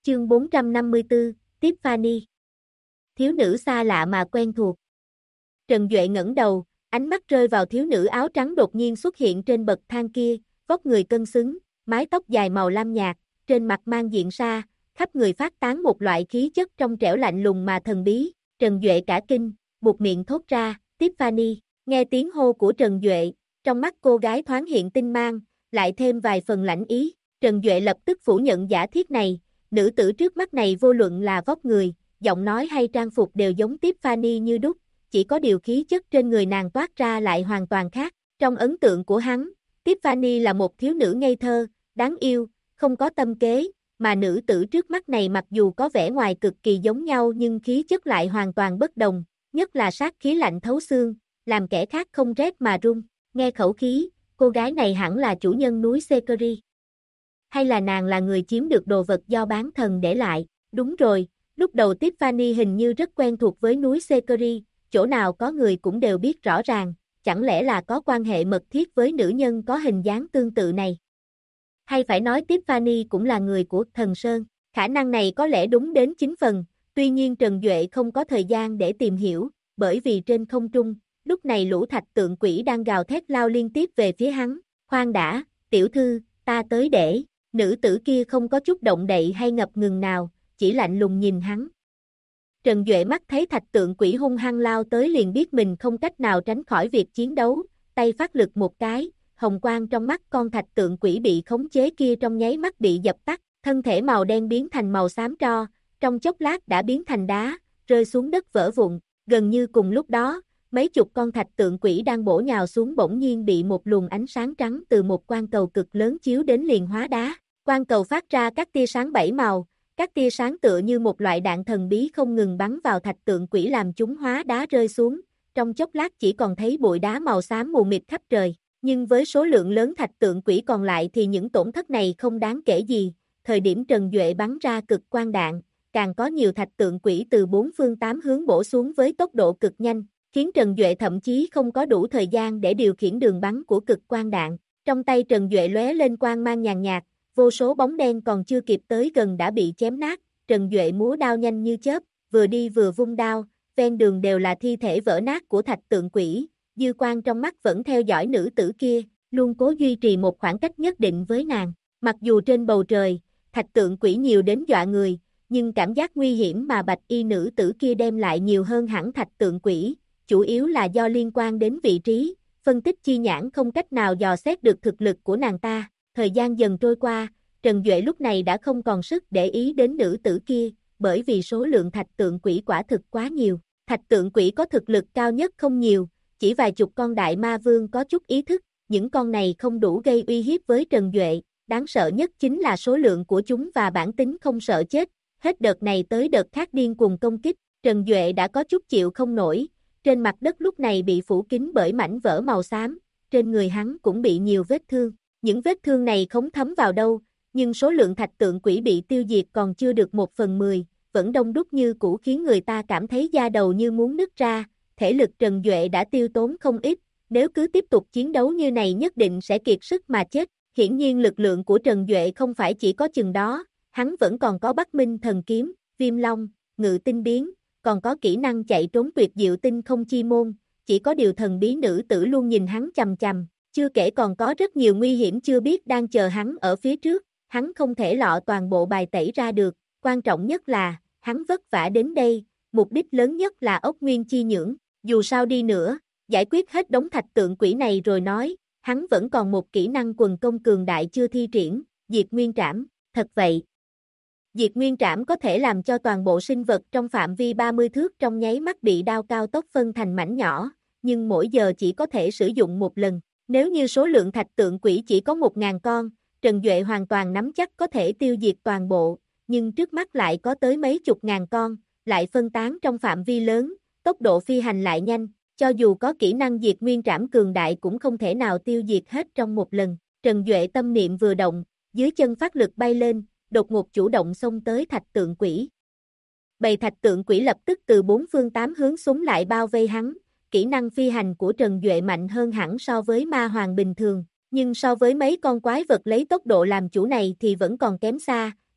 Chương 454, Tiffany. Thiếu nữ xa lạ mà quen thuộc. Trần Duệ ngẩng đầu, ánh mắt rơi vào thiếu nữ áo trắng đột nhiên xuất hiện trên bậc thang kia, vóc người cân xứng, mái tóc dài màu lam nhạt, trên mặt mang diện sa, khắp người phát tán một loại khí chất trong trẻo lạnh lùng mà thần bí. Trần Duệ cả kinh, buột miệng thốt ra, Tiffany. Nghe tiếng hô của Trần Duệ, trong mắt cô gái thoáng hiện tinh mang, lại thêm vài phần lãnh ý. Trần Duệ lập tức phủ nhận giả thiết này, nữ tử trước mắt này vô luận là vóc người, giọng nói hay trang phục đều giống Tiffany như đúc, chỉ có điều khí chất trên người nàng toát ra lại hoàn toàn khác. Trong ấn tượng của hắn, Tiffany là một thiếu nữ ngây thơ, đáng yêu, không có tâm kế, mà nữ tử trước mắt này mặc dù có vẻ ngoài cực kỳ giống nhau nhưng khí chất lại hoàn toàn bất đồng, nhất là sát khí lạnh thấu xương, làm kẻ khác không rét mà run. Nghe khẩu khí, cô gái này hẳn là chủ nhân núi Sekiri. Hay là nàng là người chiếm được đồ vật do bán thần để lại? Đúng rồi, lúc đầu Tiffany hình như rất quen thuộc với núi Sekiri, chỗ nào có người cũng đều biết rõ ràng, chẳng lẽ là có quan hệ mật thiết với nữ nhân có hình dáng tương tự này? Hay phải nói Tiffany cũng là người của Thần Sơn? Khả năng này có lẽ đúng đến 9 phần, tuy nhiên Trần Duệ không có thời gian để tìm hiểu, bởi vì trên không trung, lúc này lũ thạch tượng quỷ đang gào thét lao liên tiếp về phía hắn. Khoan đã, tiểu thư, ta tới để. Nữ tử kia không có chút động đậy hay ngập ngừng nào, chỉ lạnh lùng nhìn hắn. Trần Duệ mắt thấy thạch tượng quỷ hung hăng lao tới liền biết mình không cách nào tránh khỏi việc chiến đấu, tay phát lực một cái, hồng quang trong mắt con thạch tượng quỷ bị khống chế kia trong nháy mắt bị dập tắt, thân thể màu đen biến thành màu xám tro, trong chốc lát đã biến thành đá, rơi xuống đất vỡ vụn. Gần như cùng lúc đó, mấy chục con thạch tượng quỷ đang bổ nhào xuống bỗng nhiên bị một luồng ánh sáng trắng từ một quang cầu cực lớn chiếu đến liền hóa đá. Quang cầu phát ra các tia sáng 7 màu, các tia sáng tựa như một loại đạn thần bí không ngừng bắn vào thạch tượng quỷ làm chúng hóa đá rơi xuống, trong chốc lát chỉ còn thấy bụi đá màu xám mù mịt khắp trời. Nhưng với số lượng lớn thạch tượng quỷ còn lại thì những tổn thất này không đáng kể gì, thời điểm Trần Duệ bắn ra cực quang đạn, càng có nhiều thạch tượng quỷ từ 4 phương 8 hướng bổ xuống với tốc độ cực nhanh, khiến Trần Duệ thậm chí không có đủ thời gian để điều khiển đường bắn của cực quang đạn. Trong tay Trần Duệ lóe lên quang mang nhàn nhạt, vô số bóng đen còn chưa kịp tới gần đã bị chém nát. Trần Duệ múa đao nhanh như chớp, vừa đi vừa vung đao, ven đường đều là thi thể vỡ nát của thạch tượng quỷ, dư quang trong mắt vẫn theo dõi nữ tử kia, luôn cố duy trì một khoảng cách nhất định với nàng. Mặc dù trên bầu trời, thạch tượng quỷ nhiều đến dọa người, nhưng cảm giác nguy hiểm mà bạch y nữ tử kia đem lại nhiều hơn hẳn thạch tượng quỷ, chủ yếu là do liên quan đến vị trí, phân tích chi nhãn không cách nào dò xét được thực lực của nàng ta. Thời gian dần trôi qua, Trần Duệ lúc này đã không còn sức để ý đến nữ tử kia, bởi vì số lượng thạch tượng quỷ quả thực quá nhiều. Thạch tượng quỷ có thực lực cao nhất không nhiều, chỉ vài chục con đại ma vương có chút ý thức, những con này không đủ gây uy hiếp với Trần Duệ, đáng sợ nhất chính là số lượng của chúng và bản tính không sợ chết, hết đợt này tới đợt khác điên cuồng công kích. Trần Duệ đã có chút chịu không nổi, trên mặt đất lúc này bị phủ kín bởi mảnh vỡ màu xám, trên người hắn cũng bị nhiều vết thương. Những vết thương này không thấm vào đâu, nhưng số lượng thạch tượng quỷ bị tiêu diệt còn chưa được 1/10, vẫn đông đúc như cũ khiến người ta cảm thấy da đầu như muốn nứt ra. Thể lực Trần Duệ đã tiêu tốn không ít, nếu cứ tiếp tục chiến đấu như này nhất định sẽ kiệt sức mà chết. Hiển nhiên lực lượng của Trần Duệ không phải chỉ có chừng đó, hắn vẫn còn có Bắc Minh thần kiếm, Viêm Long, Ngự tinh biến, còn có kỹ năng chạy trốn tuyệt diệu tinh không chi môn, chỉ có điều thần bí nữ tử luôn nhìn hắn chằm chằm, chưa kể còn có rất nhiều nguy hiểm chưa biết đang chờ hắn ở phía trước, hắn không thể lọ toàn bộ bài tẩy ra được, quan trọng nhất là, hắn vất vả đến đây, mục đích lớn nhất là ốc nguyên chi nhưỡng, dù sao đi nữa, giải quyết hết đống thạch tượng quỷ này rồi nói, hắn vẫn còn một kỹ năng quần công cường đại chưa thi triển, diệt nguyên trảm. Thật vậy, diệt nguyên trảm có thể làm cho toàn bộ sinh vật trong phạm vi 30 thước trong nháy mắt bị đao cao tốc phân thành mảnh nhỏ, nhưng mỗi giờ chỉ có thể sử dụng một lần. Nếu như số lượng thạch tượng quỷ chỉ có 1000 con, Trần Duệ hoàn toàn nắm chắc có thể tiêu diệt toàn bộ, nhưng trước mắt lại có tới mấy chục ngàn con, lại phân tán trong phạm vi lớn, tốc độ phi hành lại nhanh, cho dù có kỹ năng diệt nguyên trảm cường đại cũng không thể nào tiêu diệt hết trong một lần. Trần Duệ tâm niệm vừa động, dưới chân phát lực bay lên, đột ngột chủ động xông tới thạch tượng quỷ. Bầy thạch tượng quỷ lập tức từ 4 phương 8 hướng súng lại bao vây hắn, kỹ năng phi hành của Trần Duệ mạnh hơn hẳn so với ma hoàng bình thường, nhưng so với mấy con quái vật lấy tốc độ làm chủ này thì vẫn còn kém xa,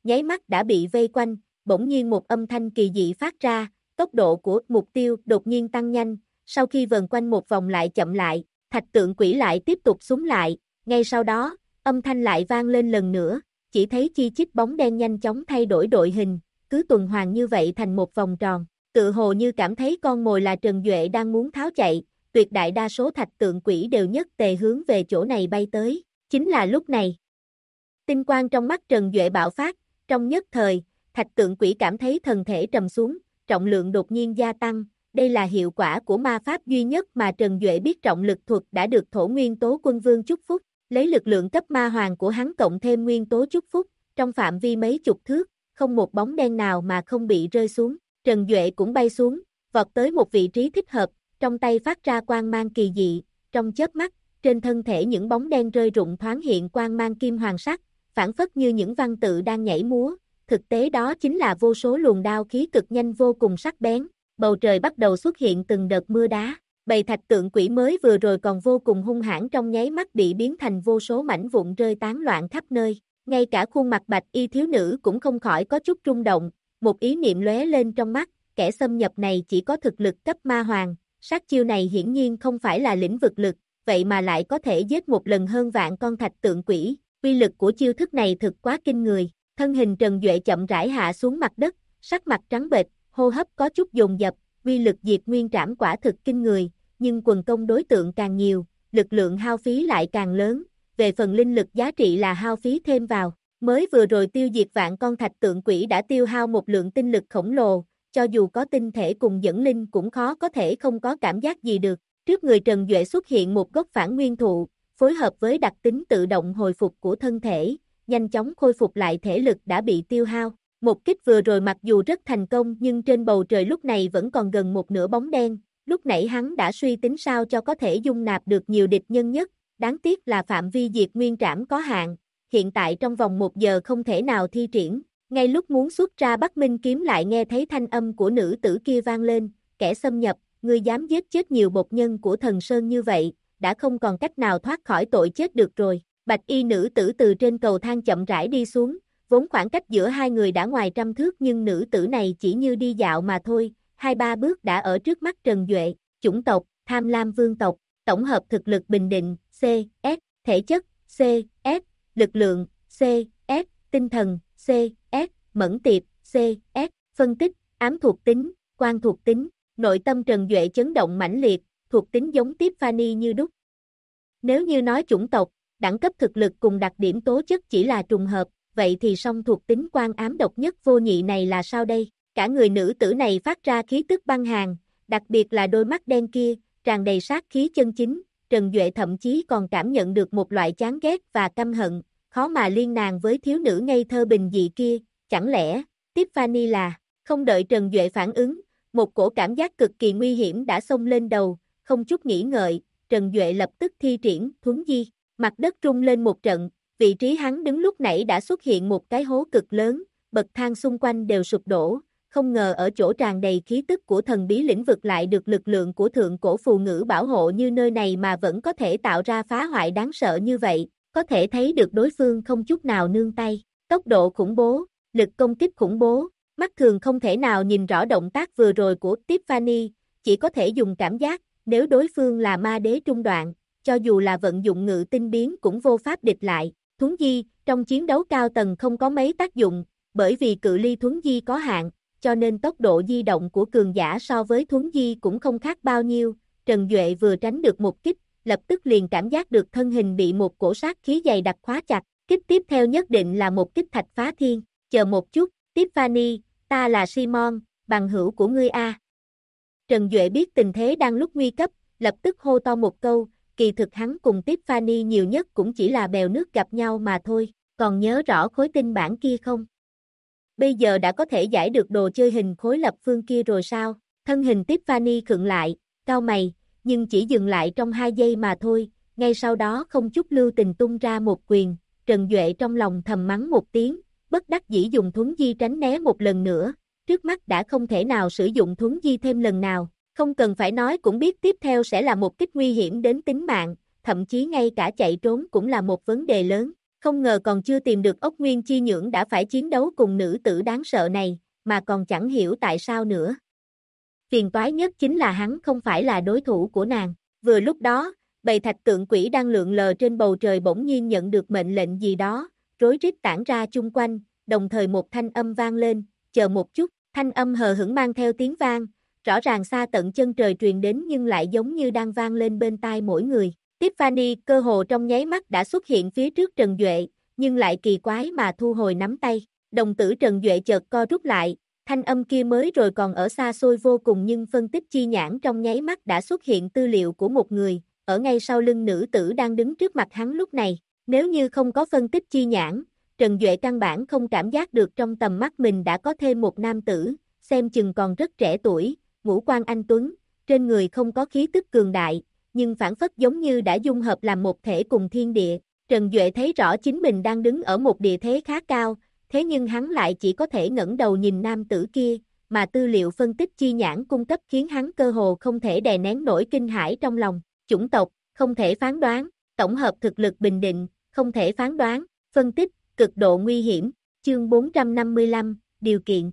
nháy mắt đã bị vây quanh, bỗng nhiên một âm thanh kỳ dị phát ra, tốc độ của mục tiêu đột nhiên tăng nhanh, sau khi vần quanh một vòng lại chậm lại, thạch tượng quỷ lại tiếp tục xúm lại, ngay sau đó, âm thanh lại vang lên lần nữa, chỉ thấy chi chít bóng đen nhanh chóng thay đổi đội hình, cứ tuần hoàn như vậy thành một vòng tròn, tự hồ như cảm thấy con mồi là Trần Duệ đang muốn tháo chạy, tuyệt đại đa số thạch tượng quỷ đều nhất tề hướng về chỗ này bay tới, chính là lúc này. Tinh quang trong mắt Trần Duệ bạo phát, trong nhất thời, thạch tượng quỷ cảm thấy thân thể trầm xuống, trọng lượng đột nhiên gia tăng, đây là hiệu quả của ma pháp duy nhất mà Trần Duệ biết trọng lực thuật đã được Thổ Nguyên Tố Quân Vương chúc phúc, lấy lực lượng cấp ma hoàng của hắn cộng thêm nguyên tố chúc phúc, trong phạm vi mấy chục thước, không một bóng đen nào mà không bị rơi xuống, Trần Duệ cũng bay xuống, vọt tới một vị trí thích hợp, trong tay phát ra quang mang kỳ dị, trong chớp mắt, trên thân thể những bóng đen rơi rụng thoáng hiện quang mang kim hoàng sắc, phản phất như những văn tự đang nhảy múa, thực tế đó chính là vô số luồng đao khí cực nhanh vô cùng sắc bén, bầu trời bắt đầu xuất hiện từng đợt mưa đá, bầy thạch tượng quỷ mới vừa rồi còn vô cùng hung hãn trong nháy mắt bị biến thành vô số mảnh vụn rơi tán loạn khắp nơi, ngay cả khuôn mặt bạch y thiếu nữ cũng không khỏi có chút rung động, một ý niệm lóe lên trong mắt, kẻ xâm nhập này chỉ có thực lực cấp ma hoàng, sát chiêu này hiển nhiên không phải là lĩnh vực lực, vậy mà lại có thể giết một lần hơn vạn con thạch tượng quỷ, uy lực của chiêu thức này thực quá kinh người, thân hình Trần Duệ chậm rãi hạ xuống mặt đất, sắc mặt trắng bệch, hô hấp có chút dồn dập, uy lực diệt nguyên trảm quả thực kinh người, nhưng quần công đối tượng càng nhiều, lực lượng hao phí lại càng lớn, về phần linh lực giá trị là hao phí thêm vào, mới vừa rồi tiêu diệt vạn con thạch tượng quỷ đã tiêu hao một lượng tinh lực khổng lồ, cho dù có tinh thể cùng dẫn linh cũng khó có thể không có cảm giác gì được, trước người Trần Duệ xuất hiện một gốc phản nguyên thụ, phối hợp với đặc tính tự động hồi phục của thân thể, nhanh chóng khôi phục lại thể lực đã bị tiêu hao. Một kích vừa rồi mặc dù rất thành công nhưng trên bầu trời lúc này vẫn còn gần một nửa bóng đen, lúc nãy hắn đã suy tính sao cho có thể dung nạp được nhiều địch nhân nhất, đáng tiếc là phạm vi diệt nguyên trảm có hạn, hiện tại trong vòng 1 giờ không thể nào thi triển, ngay lúc muốn xuất ra Bắc Minh kiếm lại nghe thấy thanh âm của nữ tử kia vang lên, kẻ xâm nhập, ngươi dám giết chết nhiều bột nhân của Thần Sơn như vậy, đã không còn cách nào thoát khỏi tội chết được rồi, bạch y nữ tử từ trên cầu thang chậm rãi đi xuống, vốn khoảng cách giữa hai người đã ngoài 100 thước nhưng nữ tử này chỉ như đi dạo mà thôi, 2-3 bước đã ở trước mắt Trần Duệ, chủng tộc, Tham Lam Vương tộc, tổng hợp thực lực bình định, C, S, thể chất, C, S, lực lượng, C, S, tinh thần, C, S, mẫn tiệp, C, S, phân tích, ám thuộc tính, quan thuộc tính, nội tâm Trần Duệ chấn động mãnh liệt, thuộc tính giống Tiffany như đúc. Nếu như nói chủng tộc, đẳng cấp thực lực cùng đặc điểm tố chất chỉ là trùng hợp, vậy thì song thuộc tính quan ám độc nhất vô nhị này là sao đây? Cả người nữ tử này phát ra khí tức băng hàn, đặc biệt là đôi mắt đen kia, tràn đầy sát khí chân chính, Trần Duệ thậm chí còn cảm nhận được một loại chán ghét và căm hận, khó mà liên nàng với thiếu nữ ngây thơ bình dị kia, chẳng lẽ, Tiffany là, không đợi Trần Duệ phản ứng, một cổ cảm giác cực kỳ nguy hiểm đã xông lên đầu, không chút nghĩ ngợi, Trần Duệ lập tức thi triển thuấn di, mặt đất rung lên một trận, vị trí hắn đứng lúc nãy đã xuất hiện một cái hố cực lớn, bậc thang xung quanh đều sụp đổ, không ngờ ở chỗ tràn đầy khí tức của thần bí lĩnh vực lại được lực lượng của thượng cổ phù ngữ bảo hộ như nơi này mà vẫn có thể tạo ra phá hoại đáng sợ như vậy, có thể thấy được đối phương không chút nào nương tay, tốc độ khủng bố, lực công kích khủng bố, mắt thường không thể nào nhìn rõ động tác vừa rồi của Tiffany, chỉ có thể dùng cảm giác, nếu đối phương là ma đế trung đoạn, cho dù là vận dụng ngự tinh biến cũng vô pháp địch lại, thuấn di, trong chiến đấu cao tầng không có mấy tác dụng, bởi vì cự ly thuấn di có hạn, cho nên tốc độ di động của cường giả so với thuấn di cũng không khác bao nhiêu, Trần Duệ vừa tránh được một kích, lập tức liền cảm giác được thân hình bị một cổ sát khí dày đặc khóa chặt, kích tiếp theo nhất định là một kích thạch phá thiên, chờ một chút, Tiffany, ta là Simon, bằng hữu của ngươi a. Trần Duệ biết tình thế đang lúc nguy cấp, lập tức hô to một câu, kỳ thực hắn cùng Tiffany nhiều nhất cũng chỉ là bèo nước gặp nhau mà thôi, còn nhớ rõ khối tinh bản kia không? Bây giờ đã có thể giải được đồ chơi hình khối lập phương kia rồi sao? Thân hình Tiffany khựng lại, cau mày, nhưng chỉ dừng lại trong 2 giây mà thôi, ngay sau đó không chút lưu tình tung ra một quyền, Trần Duệ trong lòng thầm mắng một tiếng, bất đắc dĩ dùng thuấn di tránh né một lần nữa, trước mắt đã không thể nào sử dụng thuấn di thêm lần nào, không cần phải nói cũng biết tiếp theo sẽ là một kích nguy hiểm đến tính mạng, thậm chí ngay cả chạy trốn cũng là một vấn đề lớn, Không ngờ còn chưa tìm được ốc nguyên chi nhưỡng đã phải chiến đấu cùng nữ tử đáng sợ này, mà còn chẳng hiểu tại sao nữa. Phiền toái nhất chính là hắn không phải là đối thủ của nàng. Vừa lúc đó, bầy thạch tượng quỷ đang lượn lờ trên bầu trời bỗng nhiên nhận được mệnh lệnh gì đó, rối rít tản ra chung quanh, đồng thời một thanh âm vang lên, chờ một chút, thanh âm hờ hững mang theo tiếng vang, rõ ràng xa tận chân trời truyền đến nhưng lại giống như đang vang lên bên tai mỗi người. Tiffany cơ hồ trong nháy mắt đã xuất hiện phía trước Trần Duệ, nhưng lại kỳ quái mà thu hồi nắm tay. Đồng tử Trần Duệ chợt co rút lại, thanh âm kia mới rồi còn ở xa xôi vô cùng nhưng phân tích chi nhãn trong nháy mắt đã xuất hiện tư liệu của một người, ở ngay sau lưng nữ tử đang đứng trước mặt hắn lúc này. Nếu như không có phân tích chi nhãn, Trần Duệ căn bản không cảm giác được trong tầm mắt mình đã có thêm một nam tử, xem chừng còn rất trẻ tuổi, ngũ quan anh tuấn, trên người không có khí tức cường đại, nhưng phản phất giống như đã dung hợp làm một thể cùng thiên địa. Trần Duệ thấy rõ chính mình đang đứng ở một địa thế khá cao, thế nhưng hắn lại chỉ có thể ngẩng đầu nhìn nam tử kia, mà tư liệu phân tích chi nhãn cung cấp khiến hắn cơ hồ không thể đè nén nổi kinh hãi trong lòng. Chủng tộc, không thể phán đoán, tổng hợp thực lực bình định, không thể phán đoán, phân tích, cực độ nguy hiểm, chương 455, điều kiện.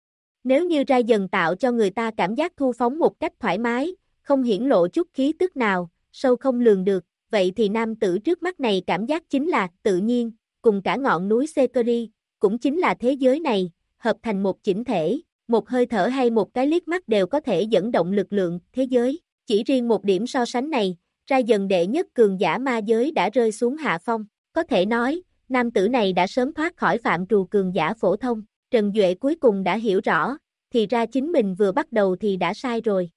Nếu như ra dần tạo cho người ta cảm giác thu phóng một cách thoải mái, không hiển lộ chút khí tức nào, sâu không lường được, vậy thì nam tử trước mắt này cảm giác chính là tự nhiên, cùng cả ngọn núi Sekiri, cũng chính là thế giới này, hợp thành một chỉnh thể, một hơi thở hay một cái liếc mắt đều có thể dẫn động lực lượng thế giới. Chỉ riêng một điểm so sánh này, ra dần đệ nhất cường giả ma giới đã rơi xuống hạ phong, có thể nói, nam tử này đã sớm thoát khỏi phạm trù cường giả phổ thông. Trần Duệ cuối cùng đã hiểu rõ, thì ra chính mình vừa bắt đầu thì đã sai rồi.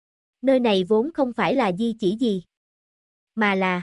Nơi này vốn không phải là di chỉ gì, mà là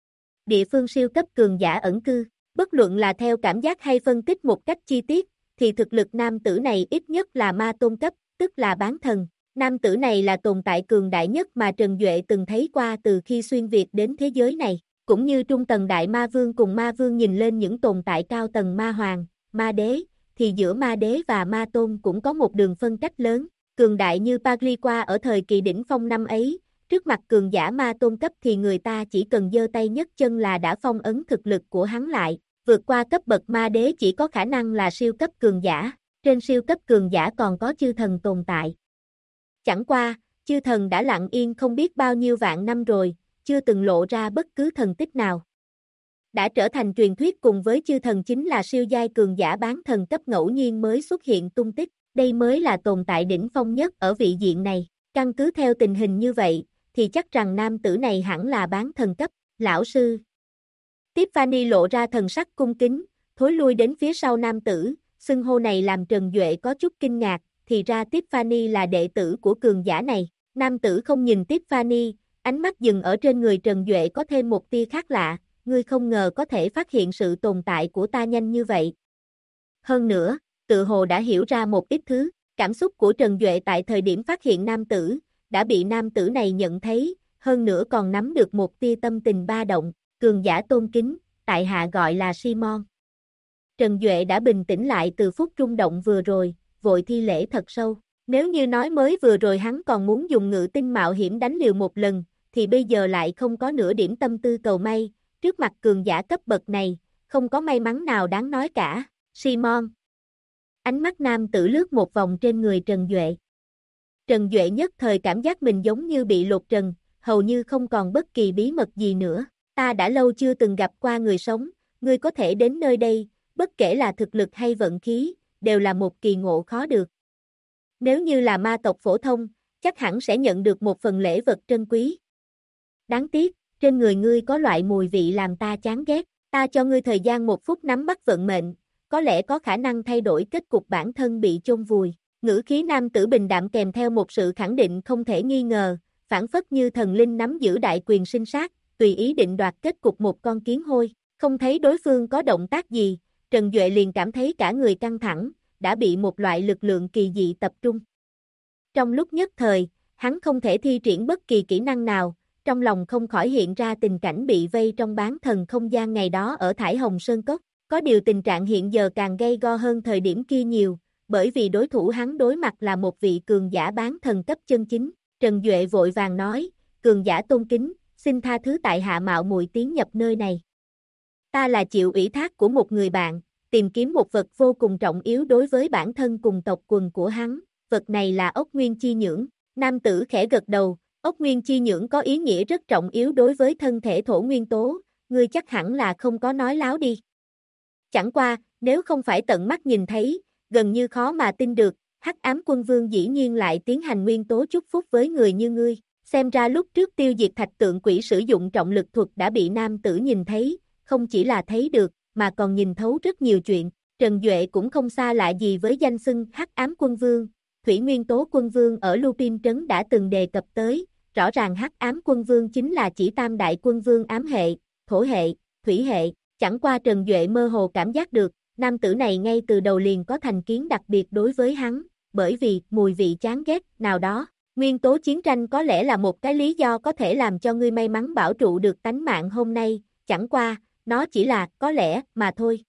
địa phương siêu cấp cường giả ẩn cư. Bất luận là theo cảm giác hay phân tích một cách chi tiết, thì thực lực nam tử này ít nhất là ma tôn cấp, tức là bán thần. Nam tử này là tồn tại cường đại nhất mà Trần Duệ từng thấy qua từ khi xuyên Việt đến thế giới này, cũng như trung tầng đại ma vương cùng ma vương nhìn lên những tồn tại cao tầng ma hoàng, ma đế, thì giữa ma đế và ma tôn cũng có một đường phân cách lớn. Cường đại như Pagliqua ở thời kỳ đỉnh phong năm ấy, trước mặt cường giả ma tôn cấp thì người ta chỉ cần giơ tay nhấc chân là đã phong ấn thực lực của hắn lại, vượt qua cấp bậc ma đế chỉ có khả năng là siêu cấp cường giả, trên siêu cấp cường giả còn có chư thần tồn tại. Chẳng qua, chư thần đã lặng yên không biết bao nhiêu vạn năm rồi, chưa từng lộ ra bất cứ thần tích nào. Đã trở thành truyền thuyết cùng với chư thần chính là siêu giai cường giả bán thần cấp ngẫu nhiên mới xuất hiện tung tích, đây mới là tồn tại đỉnh phong nhất ở vị diện này. Căn cứ theo tình hình như vậy, thì chắc rằng nam tử này hẳn là bán thần cấp, lão sư. Tiffany lộ ra thần sắc cung kính, thối lui đến phía sau nam tử, xưng hô này làm Trần Duệ có chút kinh ngạc, thì ra Tiffany là đệ tử của cường giả này. Nam tử không nhìn Tiffany, ánh mắt dừng ở trên người Trần Duệ có thêm một tia khác lạ, ngươi không ngờ có thể phát hiện sự tồn tại của ta nhanh như vậy. Hơn nữa, tự hồ đã hiểu ra một ít thứ, cảm xúc của Trần Duệ tại thời điểm phát hiện nam tử, đã bị nam tử này nhận thấy, hơn nữa còn nắm được một tia tâm tình ba động, cường giả tôn kính, tại hạ gọi là Simon. Trần Duệ đã bình tĩnh lại từ phút rung động vừa rồi, vội thi lễ thật sâu. Nếu như nói mới vừa rồi hắn còn muốn dùng ngự tinh mạo hiểm đánh liều một lần, thì bây giờ lại không có nửa điểm tâm tư cầu may, trước mặt cường giả cấp bậc này, không có may mắn nào đáng nói cả. Simon. Ánh mắt nam tử lướt một vòng trên người Trần Duệ. Trần Duệ nhất thời cảm giác mình giống như bị lột trần, hầu như không còn bất kỳ bí mật gì nữa. Ta đã lâu chưa từng gặp qua người sống, ngươi có thể đến nơi đây, bất kể là thực lực hay vận khí, đều là một kỳ ngộ khó được. Nếu như là ma tộc phổ thông, chắc hẳn sẽ nhận được một phần lễ vật trân quý. Đáng tiếc, trên người ngươi có loại mùi vị làm ta chán ghét, ta cho ngươi thời gian 1 phút nắm bắt vận mệnh, có lẽ có khả năng thay đổi kết cục bản thân bị chôn vùi. Ngữ khí nam tử bình đạm kèm theo một sự khẳng định không thể nghi ngờ, phảng phất như thần linh nắm giữ đại quyền sinh sát, tùy ý định đoạt kết cục một con kiến hôi. Không thấy đối phương có động tác gì, Trần Duệ liền cảm thấy cả người căng thẳng, đã bị một loại lực lượng kỳ dị tập trung. Trong lúc nhất thời, hắn không thể thi triển bất kỳ kỹ năng nào, trong lòng không khỏi hiện ra tình cảnh bị vây trong bán thần không gian ngày đó ở Thải Hồng Sơn Cốc. Có điều tình trạng hiện giờ càng gay go hơn thời điểm kia nhiều, bởi vì đối thủ hắn đối mặt là một vị cường giả bán thần cấp chân chính. Trần Duệ vội vàng nói, cường giả tôn kính, xin tha thứ tại hạ mạo muội tiến nhập nơi này. Ta là chịu ủy thác của một người bạn, tìm kiếm một vật vô cùng trọng yếu đối với bản thân cùng tộc quần của hắn, vật này là ốc nguyên chi nhưỡng. Nam tử khẽ gật đầu, ốc nguyên chi nhưỡng có ý nghĩa rất trọng yếu đối với thân thể thổ nguyên tố, ngươi chắc hẳn là không có nói láo đi. Chẳng qua, nếu không phải tận mắt nhìn thấy, gần như khó mà tin được, Hắc Ám Quân Vương dĩ nhiên lại tiến hành nguyên tố chúc phúc với người như ngươi. Xem ra lúc trước tiêu diệt thạch tượng quỷ sử dụng trọng lực thuật đã bị nam tử nhìn thấy, không chỉ là thấy được, mà còn nhìn thấu rất nhiều chuyện. Trần Duệ cũng không xa lạ gì với danh xưng Hắc Ám Quân Vương. Thủy Nguyên Tố Quân Vương ở Lupin Trấn đã từng đề cập tới, rõ ràng Hắc Ám Quân Vương chính là chỉ tam đại quân vương ám hệ, thổ hệ, thủy hệ. Chẳng qua Trần Duệ mơ hồ cảm giác được, nam tử này ngay từ đầu liền có thành kiến đặc biệt đối với hắn, bởi vì mùi vị chán ghét nào đó. Nguyên tố chiến tranh có lẽ là một cái lý do có thể làm cho ngươi may mắn bảo trụ được tánh mạng hôm nay, chẳng qua, nó chỉ là có lẽ mà thôi.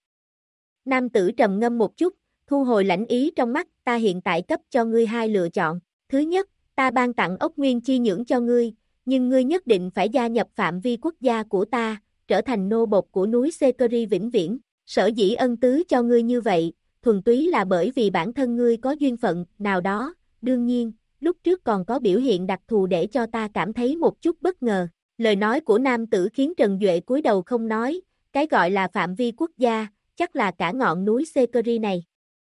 Nam tử trầm ngâm một chút, thu hồi lãnh ý trong mắt, ta hiện tại cấp cho ngươi hai lựa chọn. Thứ nhất, ta ban tặng ốc nguyên chi nhưỡng cho ngươi, nhưng ngươi nhất định phải gia nhập phạm vi quốc gia của ta, trở thành nô bộc của núi Sekiri vĩnh viễn. Sở dĩ ân tứ cho ngươi như vậy, thuần túy là bởi vì bản thân ngươi có duyên phận nào đó, đương nhiên, lúc trước còn có biểu hiện đặc thù để cho ta cảm thấy một chút bất ngờ. Lời nói của nam tử khiến Trần Duệ cúi đầu không nói, cái gọi là phạm vi quốc gia, chắc là cả ngọn núi Sekiri này.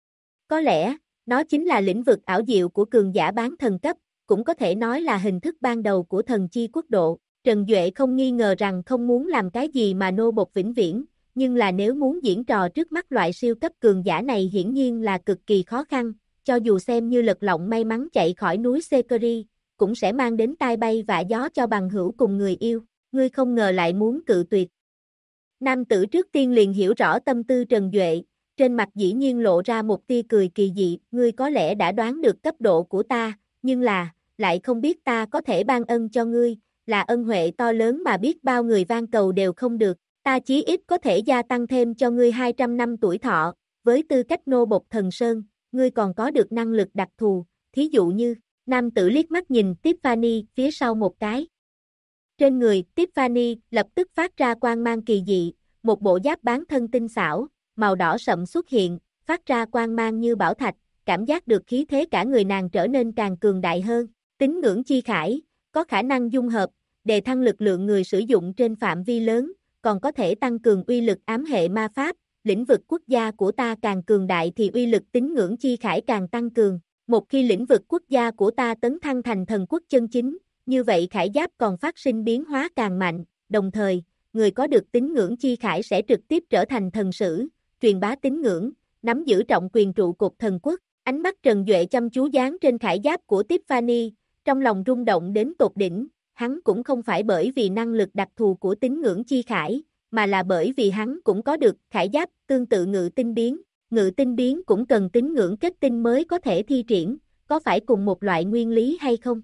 Có lẽ, nó chính là lĩnh vực ảo diệu của cường giả bán thần cấp, cũng có thể nói là hình thức ban đầu của thần chi quốc độ. Trần Duệ không nghi ngờ rằng không muốn làm cái gì mà nô bộc vĩnh viễn, nhưng là nếu muốn diễn trò trước mắt loại siêu cấp cường giả này hiển nhiên là cực kỳ khó khăn, cho dù xem như lật lọng may mắn chạy khỏi núi Sekiri, cũng sẽ mang đến tai bay vạ gió cho bằng hữu cùng người yêu, ngươi không ngờ lại muốn cự tuyệt. Nam tử trước tiên liền hiểu rõ tâm tư Trần Duệ, trên mặt dĩ nhiên lộ ra một tia cười kỳ dị, ngươi có lẽ đã đoán được cấp độ của ta, nhưng là, lại không biết ta có thể ban ân cho ngươi, là ân huệ to lớn mà biết bao người van cầu đều không được, ta chí ít có thể gia tăng thêm cho ngươi 200 năm tuổi thọ, với tư cách nô bộc thần sơn, ngươi còn có được năng lực đặc thù, thí dụ như, nam tử liếc mắt nhìn Tiffany phía sau một cái. Trên người, Tiffany lập tức phát ra quang mang kỳ dị, một bộ giáp bán thân tinh xảo, màu đỏ sậm xuất hiện, phát ra quang mang như bảo thạch, cảm giác được khí thế cả người nàng trở nên càng cường đại hơn. Tín ngưỡng chi khải, có khả năng dung hợp, đề thăng lực lượng người sử dụng trên phạm vi lớn, còn có thể tăng cường uy lực ám hệ ma pháp, lĩnh vực quốc gia của ta càng cường đại thì uy lực tín ngưỡng chi khải càng tăng cường. Một khi lĩnh vực quốc gia của ta tấn thăng thành thần quốc chân chính, như vậy khải giáp còn phát sinh biến hóa càng mạnh, đồng thời, người có được tín ngưỡng chi khải sẽ trực tiếp trở thành thần sử, truyền bá tín ngưỡng, nắm giữ trọng quyền trụ cột thần quốc. Ánh mắt Trần Duệ chăm chú dán trên khải giáp của Tiffany, trong lòng rung động đến tột đỉnh, hắn cũng không phải bởi vì năng lực đặc thù của tín ngưỡng chi khải, mà là bởi vì hắn cũng có được khải giáp tương tự ngự tinh biến cũng cần tín ngưỡng kết tinh mới có thể thi triển, có phải cùng một loại nguyên lý hay không?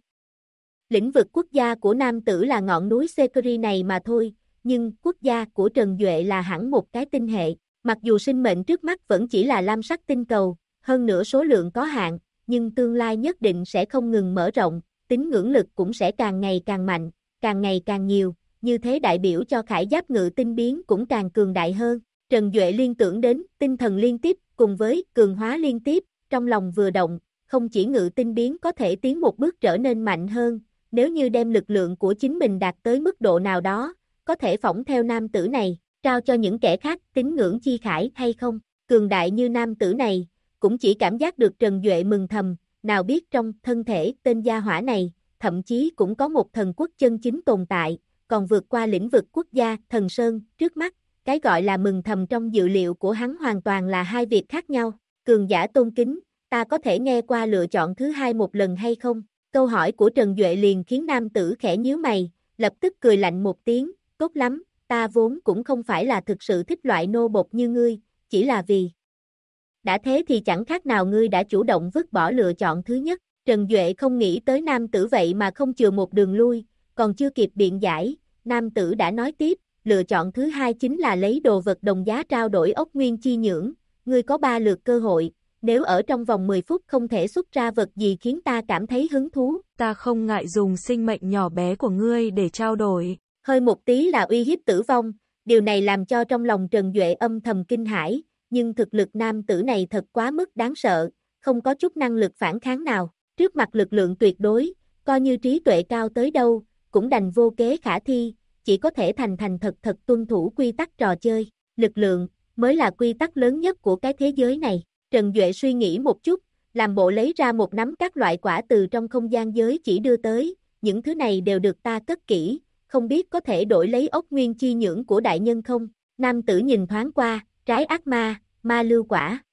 Lĩnh vực quốc gia của nam tử là ngọn núi Sekiri này mà thôi, nhưng quốc gia của Trần Duệ là hẳn một cái tinh hệ, mặc dù sinh mệnh trước mắt vẫn chỉ là lam sắc tinh cầu, hơn nữa số lượng có hạn, nhưng tương lai nhất định sẽ không ngừng mở rộng, tín ngưỡng lực cũng sẽ càng ngày càng mạnh, càng ngày càng nhiều, như thế đại biểu cho khải giáp ngự tinh biến cũng càng cường đại hơn. Trần Duệ liên tưởng đến tinh thần liên tiếp cùng với cường hóa liên tiếp, trong lòng vừa động, không chỉ ngự tinh biến có thể tiến một bước trở nên mạnh hơn, nếu như đem lực lượng của chính mình đạt tới mức độ nào đó, có thể phỏng theo nam tử này, trao cho những kẻ khác tín ngưỡng chi khải hay không, cường đại như nam tử này, cũng chỉ cảm giác được Trần Duệ mừng thầm, nào biết trong thân thể tên gia hỏa này, thậm chí cũng có một thần quốc chân chính tồn tại, còn vượt qua lĩnh vực quốc gia, thần sơn, trước mắt, cái gọi là mừng thầm trong dự liệu của hắn hoàn toàn là hai việc khác nhau, cường giả tôn kính, ta có thể nghe qua lựa chọn thứ hai một lần hay không? Câu hỏi của Trần Duệ liền khiến nam tử khẽ nhíu mày, lập tức cười lạnh một tiếng, tốt lắm, ta vốn cũng không phải là thực sự thích loại nô bộc như ngươi, chỉ là vì. Đã thế thì chẳng khác nào ngươi đã chủ động vứt bỏ lựa chọn thứ nhất, Trần Duệ không nghĩ tới nam tử vậy mà không chừa một đường lui, còn chưa kịp biện giải, nam tử đã nói tiếp, lựa chọn thứ hai chính là lấy đồ vật đồng giá trao đổi ốc nguyên chi nhưỡng, ngươi có 3 lượt cơ hội, nếu ở trong vòng 10 phút không thể xuất ra vật gì khiến ta cảm thấy hứng thú, ta không ngại dùng sinh mệnh nhỏ bé của ngươi để trao đổi. Hơi một tí là uy hiếp tử vong, Điều này làm cho trong lòng Trần Duệ âm thầm kinh hãi, nhưng thực lực nam tử này thật quá mức đáng sợ, không có chút năng lực phản kháng nào, trước mặt lực lượng tuyệt đối, coi như trí tuệ cao tới đâu, cũng đành vô kế khả thi, chỉ có thể thành thành thật thật tuân thủ quy tắc trò chơi, lực lượng mới là quy tắc lớn nhất của cái thế giới này. Trần Duệ suy nghĩ một chút, làm bộ lấy ra một nắm các loại quả từ trong không gian giới chỉ đưa tới, những thứ này đều được ta cất kỹ, không biết có thể đổi lấy ốc nguyên chi nhưỡng của đại nhân không? Nam tử nhìn thoáng qua, trái ác ma, ma lưu quả.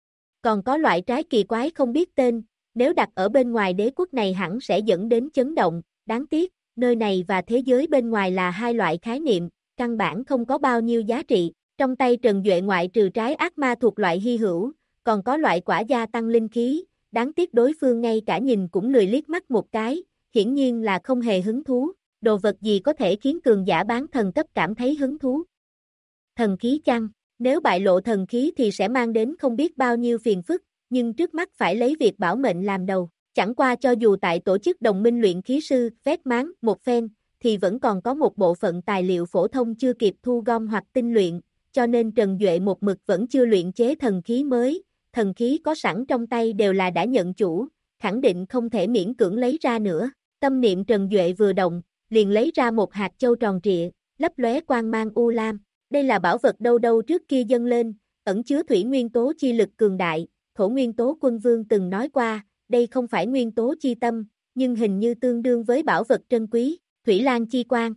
Còn có loại trái kỳ quái không biết tên, nếu đặt ở bên ngoài đế quốc này hẳn sẽ dẫn đến chấn động, đáng tiếc, nơi này và thế giới bên ngoài là hai loại khái niệm, căn bản không có bao nhiêu giá trị. Trong tay Trần Duệ ngoại trừ trái ác ma thuộc loại hy hữu, còn có loại quả gia tăng linh khí, đáng tiếc đối phương ngay cả nhìn cũng lười liếc mắt một cái, hiển nhiên là không hề hứng thú, đồ vật gì có thể khiến cường giả bán thần cấp cảm thấy hứng thú. Thần khí chăng, nếu bại lộ thần khí thì sẽ mang đến không biết bao nhiêu phiền phức, nhưng trước mắt phải lấy việc bảo mệnh làm đầu, chẳng qua cho dù tại tổ chức đồng minh luyện khí sư, vét máng, một phen, thì vẫn còn có một bộ phận tài liệu phổ thông chưa kịp thu gom hoặc tinh luyện, cho nên Trần Duệ một mực vẫn chưa luyện chế thần khí mới, thần khí có sẵn trong tay đều là đã nhận chủ, khẳng định không thể miễn cưỡng lấy ra nữa. Tâm niệm Trần Duệ vừa động, liền lấy ra một hạt châu tròn trịa, lấp lóe quang mang u lam. Đây là bảo vật đâu đâu trước kia dâng lên, ẩn chứa thủy nguyên tố chi lực cường đại, Thổ nguyên tố quân vương từng nói qua, đây không phải nguyên tố chi tâm, nhưng hình như tương đương với bảo vật trân quý, Thủy Lan chi quang.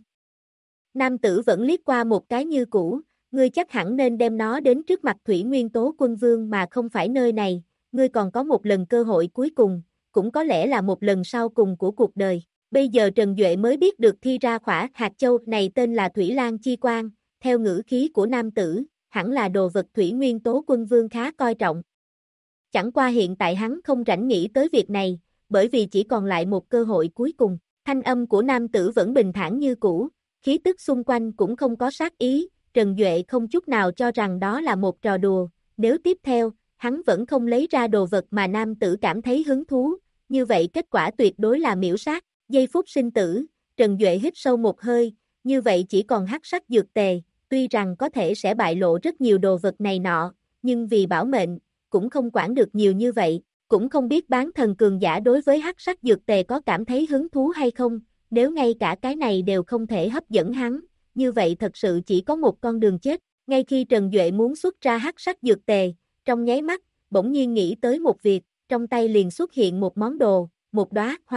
Nam tử vẫn liếc qua một cái như cũ, ngươi chắc hẳn nên đem nó đến trước mặt Thủy Nguyên Tố Quân Vương mà không phải nơi này, ngươi còn có một lần cơ hội cuối cùng, cũng có lẽ là một lần sau cùng của cuộc đời. Bây giờ Trần Duệ mới biết được thi ra khỏa hạt châu này tên là Thủy Lan Chi Quang, theo ngữ khí của nam tử, hẳn là đồ vật Thủy Nguyên Tố Quân Vương khá coi trọng. Chẳng qua hiện tại hắn không rảnh nghĩ tới việc này, bởi vì chỉ còn lại một cơ hội cuối cùng. Thanh âm của nam tử vẫn bình thản như cũ, khí tức xung quanh cũng không có sát ý, Trần Duệ không chút nào cho rằng đó là một trò đùa, nếu tiếp theo, hắn vẫn không lấy ra đồ vật mà nam tử cảm thấy hứng thú, như vậy kết quả tuyệt đối là miểu sát. Giây phút sinh tử, Trần Duệ hít sâu một hơi, như vậy chỉ còn hắc sắc dược tề, tuy rằng có thể sẽ bại lộ rất nhiều đồ vật này nọ, nhưng vì bảo mệnh, cũng không quản được nhiều như vậy, cũng không biết bán thần cường giả đối với hắc sắc dược tề có cảm thấy hứng thú hay không, nếu ngay cả cái này đều không thể hấp dẫn hắn, như vậy thật sự chỉ có một con đường chết. Ngay khi Trần Duệ muốn xuất ra hắc sắc dược tề, trong nháy mắt, bỗng nhiên nghĩ tới một việc, trong tay liền xuất hiện một món đồ, một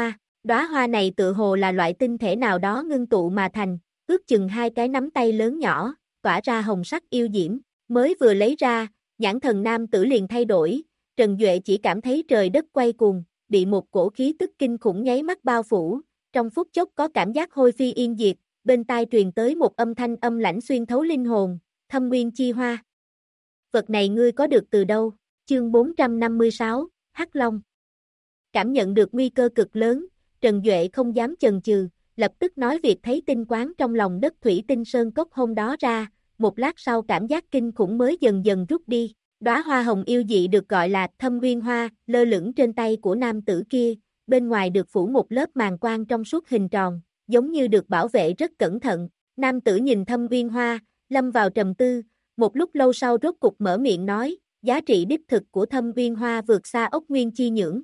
đóa hoa này tựa hồ là loại tinh thể nào đó ngưng tụ mà thành, ước chừng 2 cái nắm tay lớn nhỏ, tỏa ra hồng sắc yêu diễm, mới vừa lấy ra, nhãn thần nam tử liền thay đổi, Trần Duệ chỉ cảm thấy trời đất quay cuồng, bị một cổ khí tức kinh khủng nháy mắt bao phủ, trong phút chốc có cảm giác hôi phi yên diệt, bên tai truyền tới một âm thanh âm lãnh xuyên thấu linh hồn, Thâm Nguyên Chi Hoa. Vật này ngươi có được từ đâu? Chương 456, Hắc Long. Cảm nhận được nguy cơ cực lớn, Trần Duệ không dám chần chừ, lập tức nói việc thấy tinh quán trong lòng đất thủy tinh sơn cốc hôm đó ra, một lát sau cảm giác kinh khủng mới dần dần rút đi. Đóa hoa hồng yêu dị được gọi là Thâm Nguyên Hoa, lơ lửng trên tay của nam tử kia, bên ngoài được phủ một lớp màng quang trong suốt hình tròn, giống như được bảo vệ rất cẩn thận. Nam tử nhìn Thâm Nguyên Hoa, lâm vào trầm tư, một lúc lâu sau rốt cục mở miệng nói, giá trị đích thực của Thâm Nguyên Hoa vượt xa ốc nguyên chi nhưỡng.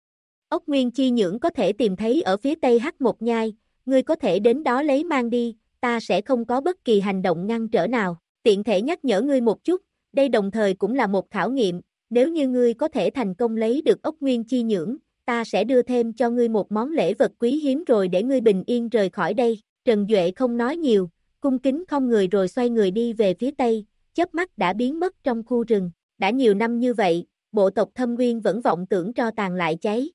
Ốc nguyên chi nhưỡng có thể tìm thấy ở phía tây Hắc Một Nhai, ngươi có thể đến đó lấy mang đi, ta sẽ không có bất kỳ hành động ngăn trở nào. Tiện thể nhắc nhở ngươi một chút, đây đồng thời cũng là một khảo nghiệm, nếu như ngươi có thể thành công lấy được ốc nguyên chi nhưỡng, ta sẽ đưa thêm cho ngươi một món lễ vật quý hiếm rồi để ngươi bình yên rời khỏi đây. Trần Duệ không nói nhiều, cung kính không người rồi xoay người đi về phía tây, chớp mắt đã biến mất trong khu rừng. Đã nhiều năm như vậy, bộ tộc Thâm Nguyên vẫn vọng tưởng tro tàn lại cháy.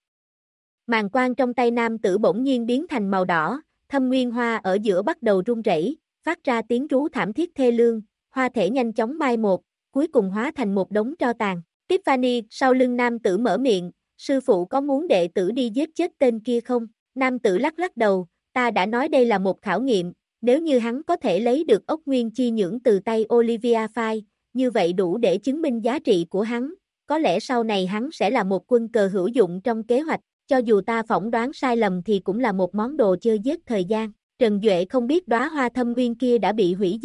Màn quang trong tay nam tử bỗng nhiên biến thành màu đỏ, Thâm Nguyên Hoa ở giữa bắt đầu rung rẩy, phát ra tiếng rú thảm thiết thê lương, hoa thể nhanh chóng mai một, cuối cùng hóa thành một đống tro tàn. Tiffany sau lưng nam tử mở miệng, sư phụ có muốn đệ tử đi giết chết tên kia không? Nam tử lắc lắc đầu, ta đã nói đây là một khảo nghiệm, nếu như hắn có thể lấy được ốc nguyên chi nhưỡng từ tay Olivia Fay, như vậy đủ để chứng minh giá trị của hắn, có lẽ sau này hắn sẽ là một quân cờ hữu dụng trong kế hoạch, cho dù ta phỏng đoán sai lầm thì cũng là một món đồ chơi giết thời gian. Trần Duệ không biết đóa hoa thâm nguyên kia đã bị hủy diệt,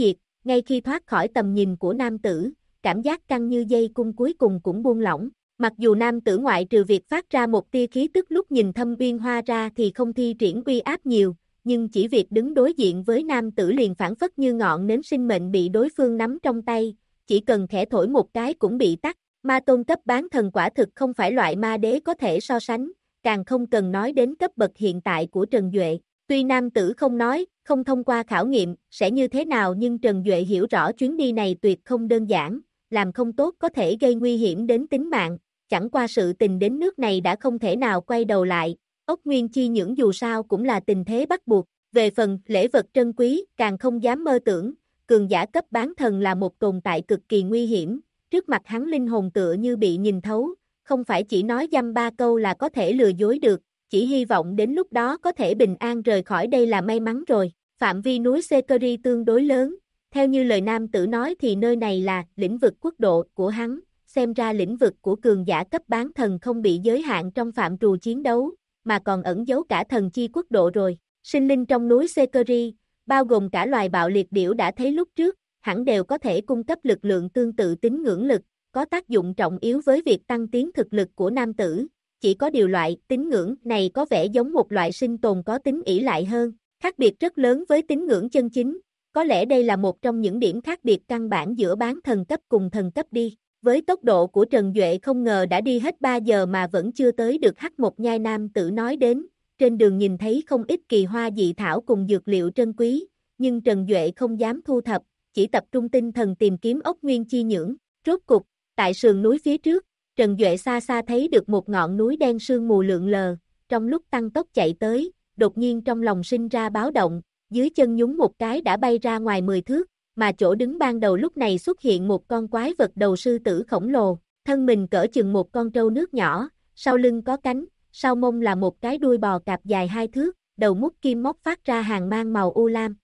ngay khi thoát khỏi tầm nhìn của nam tử, cảm giác căng như dây cung cuối cùng cũng buông lỏng. Mặc dù nam tử ngoại trừ việc phát ra một tia khí tức lúc nhìn Thâm Uyên Hoa ra thì không thi triển uy áp nhiều, nhưng chỉ việc đứng đối diện với nam tử liền phảng phất như ngọn nến sinh mệnh bị đối phương nắm trong tay, chỉ cần khẽ thổi một cái cũng bị tắt. Ma tôn cấp bán thần quả thực không phải loại ma đế có thể so sánh, càng không cần nói đến cấp bậc hiện tại của Trần Duệ. Tuy nam tử không nói, không thông qua khảo nghiệm, sẽ như thế nào nhưng Trần Duệ hiểu rõ chuyến đi này tuyệt không đơn giản, làm không tốt có thể gây nguy hiểm đến tính mạng, chẳng qua sự tình đến nước này đã không thể nào quay đầu lại, ốc nguyên chi nhưỡng dù sao cũng là tình thế bắt buộc, về phần lễ vật trân quý, càng không dám mơ tưởng, cường giả cấp bán thần là một tồn tại cực kỳ nguy hiểm, trước mặt hắn linh hồn tựa như bị nhìn thấu, không phải chỉ nói dăm ba câu là có thể lừa dối được, chỉ hy vọng đến lúc đó có thể bình an rời khỏi đây là may mắn rồi. Phạm vi núi Sekeri tương đối lớn, theo như lời nam tử nói thì nơi này là lĩnh vực quốc độ của hắn, xem ra lĩnh vực của cường giả cấp bán thần không bị giới hạn trong phạm trù chiến đấu, mà còn ẩn giấu cả thần chi quốc độ rồi. Sinh linh trong núi Sekeri, bao gồm cả loài bạo liệt điểu đã thấy lúc trước, hẳn đều có thể cung cấp lực lượng tương tự tín ngưỡng lực, có tác dụng trọng yếu với việc tăng tiến thực lực của nam tử. Chỉ có điều loại tín ngưỡng này có vẻ giống một loại sinh tồn có tính ỷ lại hơn, khác biệt rất lớn với tín ngưỡng chân chính. Có lẽ đây là một trong những điểm khác biệt căn bản giữa bán thần cấp cùng thần cấp đi. Với tốc độ của Trần Duệ không ngờ đã đi hết 3 giờ mà vẫn chưa tới được hắc một nhai nam tử nói đến. Trên đường nhìn thấy không ít kỳ hoa dị thảo cùng dược liệu trân quý, nhưng Trần Duệ không dám thu thập, chỉ tập trung tinh thần tìm kiếm ốc nguyên chi nhưỡng. Rốt cục, tại sườn núi phía trước, Trần Duệ xa xa thấy được một ngọn núi đen sương mù lượn lờ, trong lúc tăng tốc chạy tới, đột nhiên trong lòng sinh ra báo động, dưới chân nhúng một cái đã bay ra ngoài 10 thước, mà chỗ đứng ban đầu lúc này xuất hiện một con quái vật đầu sư tử khổng lồ, thân mình cỡ chừng một con trâu nước nhỏ, sau lưng có cánh, sau mông là một cái đuôi bò cạp dài 2 thước, đầu mút kim móc phát ra hàng mang màu u lam.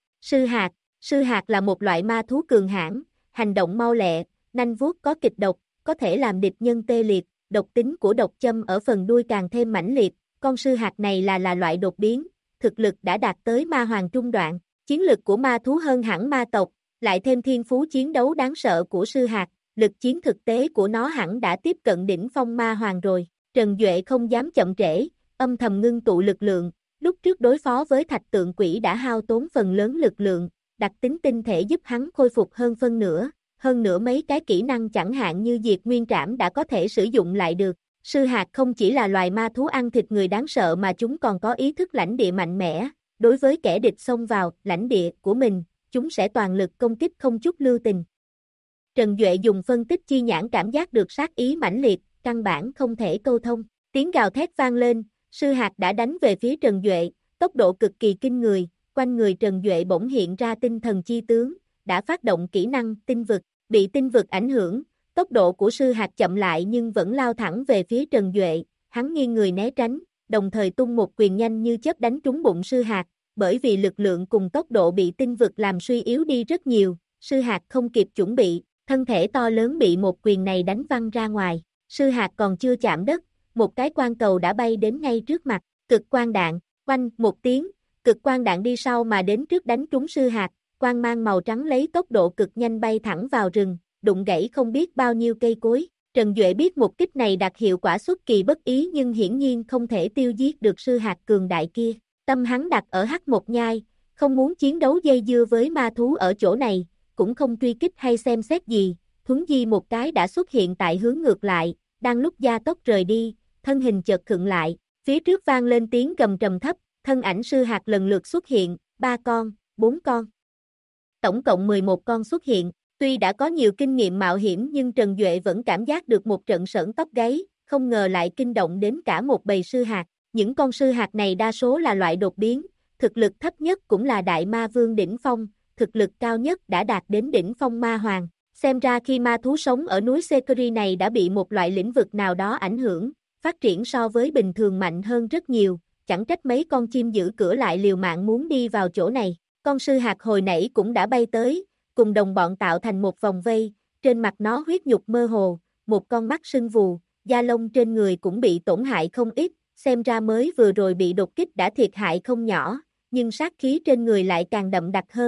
Sư hạc là một loại ma thú cường hãn, hành động mau lẹ, nanh vuốt có kịch độc, có thể làm địch nhân tê liệt, độc tính của độc châm ở phần đuôi càng thêm mãnh liệt, con sư hạc này là loại đột biến, thực lực đã đạt tới ma hoàng trung đoạn, chiến lực của ma thú hơn hẳn ma tộc, lại thêm thiên phú chiến đấu đáng sợ của sư hạc, lực chiến thực tế của nó hẳn đã tiếp cận đỉnh phong ma hoàng rồi. Trần Duệ không dám chậm trễ, âm thầm ngưng tụ lực lượng, lúc trước đối phó với thạch tượng quỷ đã hao tốn phần lớn lực lượng, đặc tính tinh thể giúp hắn khôi phục hơn phân nửa mấy cái kỹ năng chẳng hạn như diệt nguyên trảm đã có thể sử dụng lại được. Sư hạc không chỉ là loài ma thú ăn thịt người đáng sợ mà chúng còn có ý thức lãnh địa mạnh mẽ, đối với kẻ địch xông vào lãnh địa của mình, chúng sẽ toàn lực công kích không chút lưu tình. Trần Duệ dùng phân tích chi nhãn cảm giác được sát ý mãnh liệt, căn bản không thể câu thông, tiếng gào thét vang lên, sư hạc đã đánh về phía Trần Duệ, tốc độ cực kỳ kinh người, quanh người Trần Duệ bỗng hiện ra tinh thần chi tướng, đã phát động kỹ năng tinh vực, bị tinh vực ảnh hưởng, tốc độ của sư hạc chậm lại nhưng vẫn lao thẳng về phía Trần Duệ, hắn nghiêng người né tránh, đồng thời tung một quyền nhanh như chớp đánh trúng bụng sư hạc, bởi vì lực lượng cùng tốc độ bị tinh vực làm suy yếu đi rất nhiều, sư hạc không kịp chuẩn bị, thân thể to lớn bị một quyền này đánh văng ra ngoài, sư hạc còn chưa chạm đất, một cái quang cầu đã bay đến ngay trước mặt, cực quang đạn, oanh một tiếng, cực quang đạn đi sau mà đến trước đánh trúng sư hạc, quang mang màu trắng lấy tốc độ cực nhanh bay thẳng vào rừng, đụng gãy không biết bao nhiêu cây cối. Trần Duệ biết một kích này đạt hiệu quả xuất kỳ bất ý nhưng hiển nhiên không thể tiêu diệt được sư hạc cường đại kia. Tâm hắn đặt ở hắc một nhai, không muốn chiến đấu dây dưa với ma thú ở chỗ này, cũng không truy kích hay xem xét gì, thuấn di một cái đã xuất hiện tại hướng ngược lại, đang lúc gia tốc rời đi, thân hình chợt khựng lại, phía trước vang lên tiếng gầm trầm thấp, thân ảnh sư hạc lần lượt xuất hiện, 3 con, 4 con. Tổng cộng 11 con xuất hiện, tuy đã có nhiều kinh nghiệm mạo hiểm nhưng Trần Duệ vẫn cảm giác được một trận sởn tóc gáy, không ngờ lại kinh động đến cả một bầy sư hạc. Những con sư hạc này đa số là loại đột biến, thực lực thấp nhất cũng là đại ma vương đỉnh phong, thực lực cao nhất đã đạt đến đỉnh phong ma hoàng. Xem ra khi ma thú sống ở núi Sekeri này đã bị một loại lĩnh vực nào đó ảnh hưởng, phát triển so với bình thường mạnh hơn rất nhiều, chẳng trách mấy con chim giữ cửa lại liều mạng muốn đi vào chỗ này. Con sư hạc hồi nãy cũng đã bay tới, cùng đồng bọn tạo thành một vòng vây, trên mặt nó huyết nhục mơ hồ, một con mắt sưng vù, da lông trên người cũng bị tổn hại không ít, xem ra mới vừa rồi bị đột kích đã thiệt hại không nhỏ, nhưng sát khí trên người lại càng đậm đặc hơn,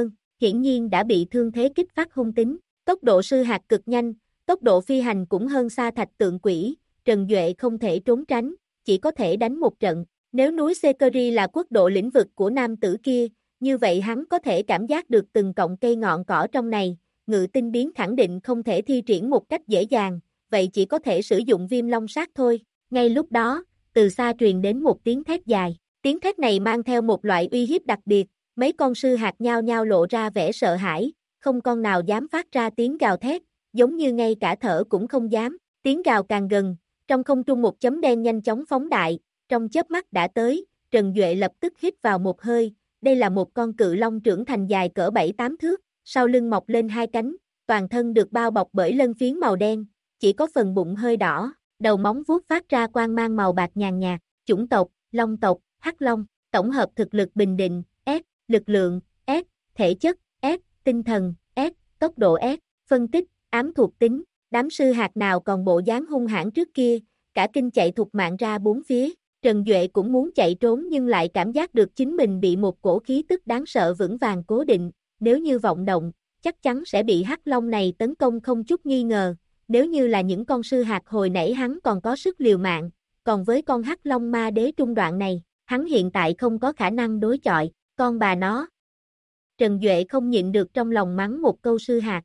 hiển nhiên đã bị thương thế kích phát hung tính. Tốc độ sư hạt cực nhanh, tốc độ phi hành cũng hơn xa thạch tượng quỷ, Trần Duệ không thể trốn tránh, chỉ có thể đánh một trận. Nếu núi Sekeri là quốc độ lĩnh vực của nam tử kia, như vậy hắn có thể cảm giác được từng cọng cây ngọn cỏ trong này, ngự tinh biến khẳng định không thể thi triển một cách dễ dàng, vậy chỉ có thể sử dụng viêm long sát thôi. Ngay lúc đó, từ xa truyền đến một tiếng thét dài. Tiếng thét này mang theo một loại uy hiếp đặc biệt, mấy con sư hạt nhao nhao lộ ra vẻ sợ hãi, không con nào dám phát ra tiếng gào thét, giống như ngay cả thở cũng không dám. Tiếng gào càng gần, trong không trung một chấm đen nhanh chóng phóng đại, trong chớp mắt đã tới, Trần Duệ lập tức hít vào một hơi, đây là một con cự long trưởng thành dài cỡ 7-8 thước, sau lưng mọc lên hai cánh, toàn thân được bao bọc bởi lân phiến màu đen, chỉ có phần bụng hơi đỏ, đầu móng vuốt phát ra quang mang màu bạc nhàn nhạt, chủng tộc, long tộc, hắc long, tổng hợp thực lực bình định, S, lực lượng, S, thể chất, S, tinh thần, S, tốc độ S, phân tích, ám thuộc tính, đám sư hạt nào còn bộ dáng hung hãn trước kia, cả kinh chạy thục mạng ra bốn phía. Trần Duệ cũng muốn chạy trốn nhưng lại cảm giác được chính mình bị một cổ khí tức đáng sợ vững vàng cố định, nếu như vọng động, chắc chắn sẽ bị hắc long này tấn công không chút nghi ngờ, nếu như là những con sư hạt hồi nãy hắn còn có sức liều mạng, còn với con hắc long ma đế trung đoạn này, hắn hiện tại không có khả năng đối chọi, con bà nó. Trần Duệ không nhịn được trong lòng mắng một câu sư hạt.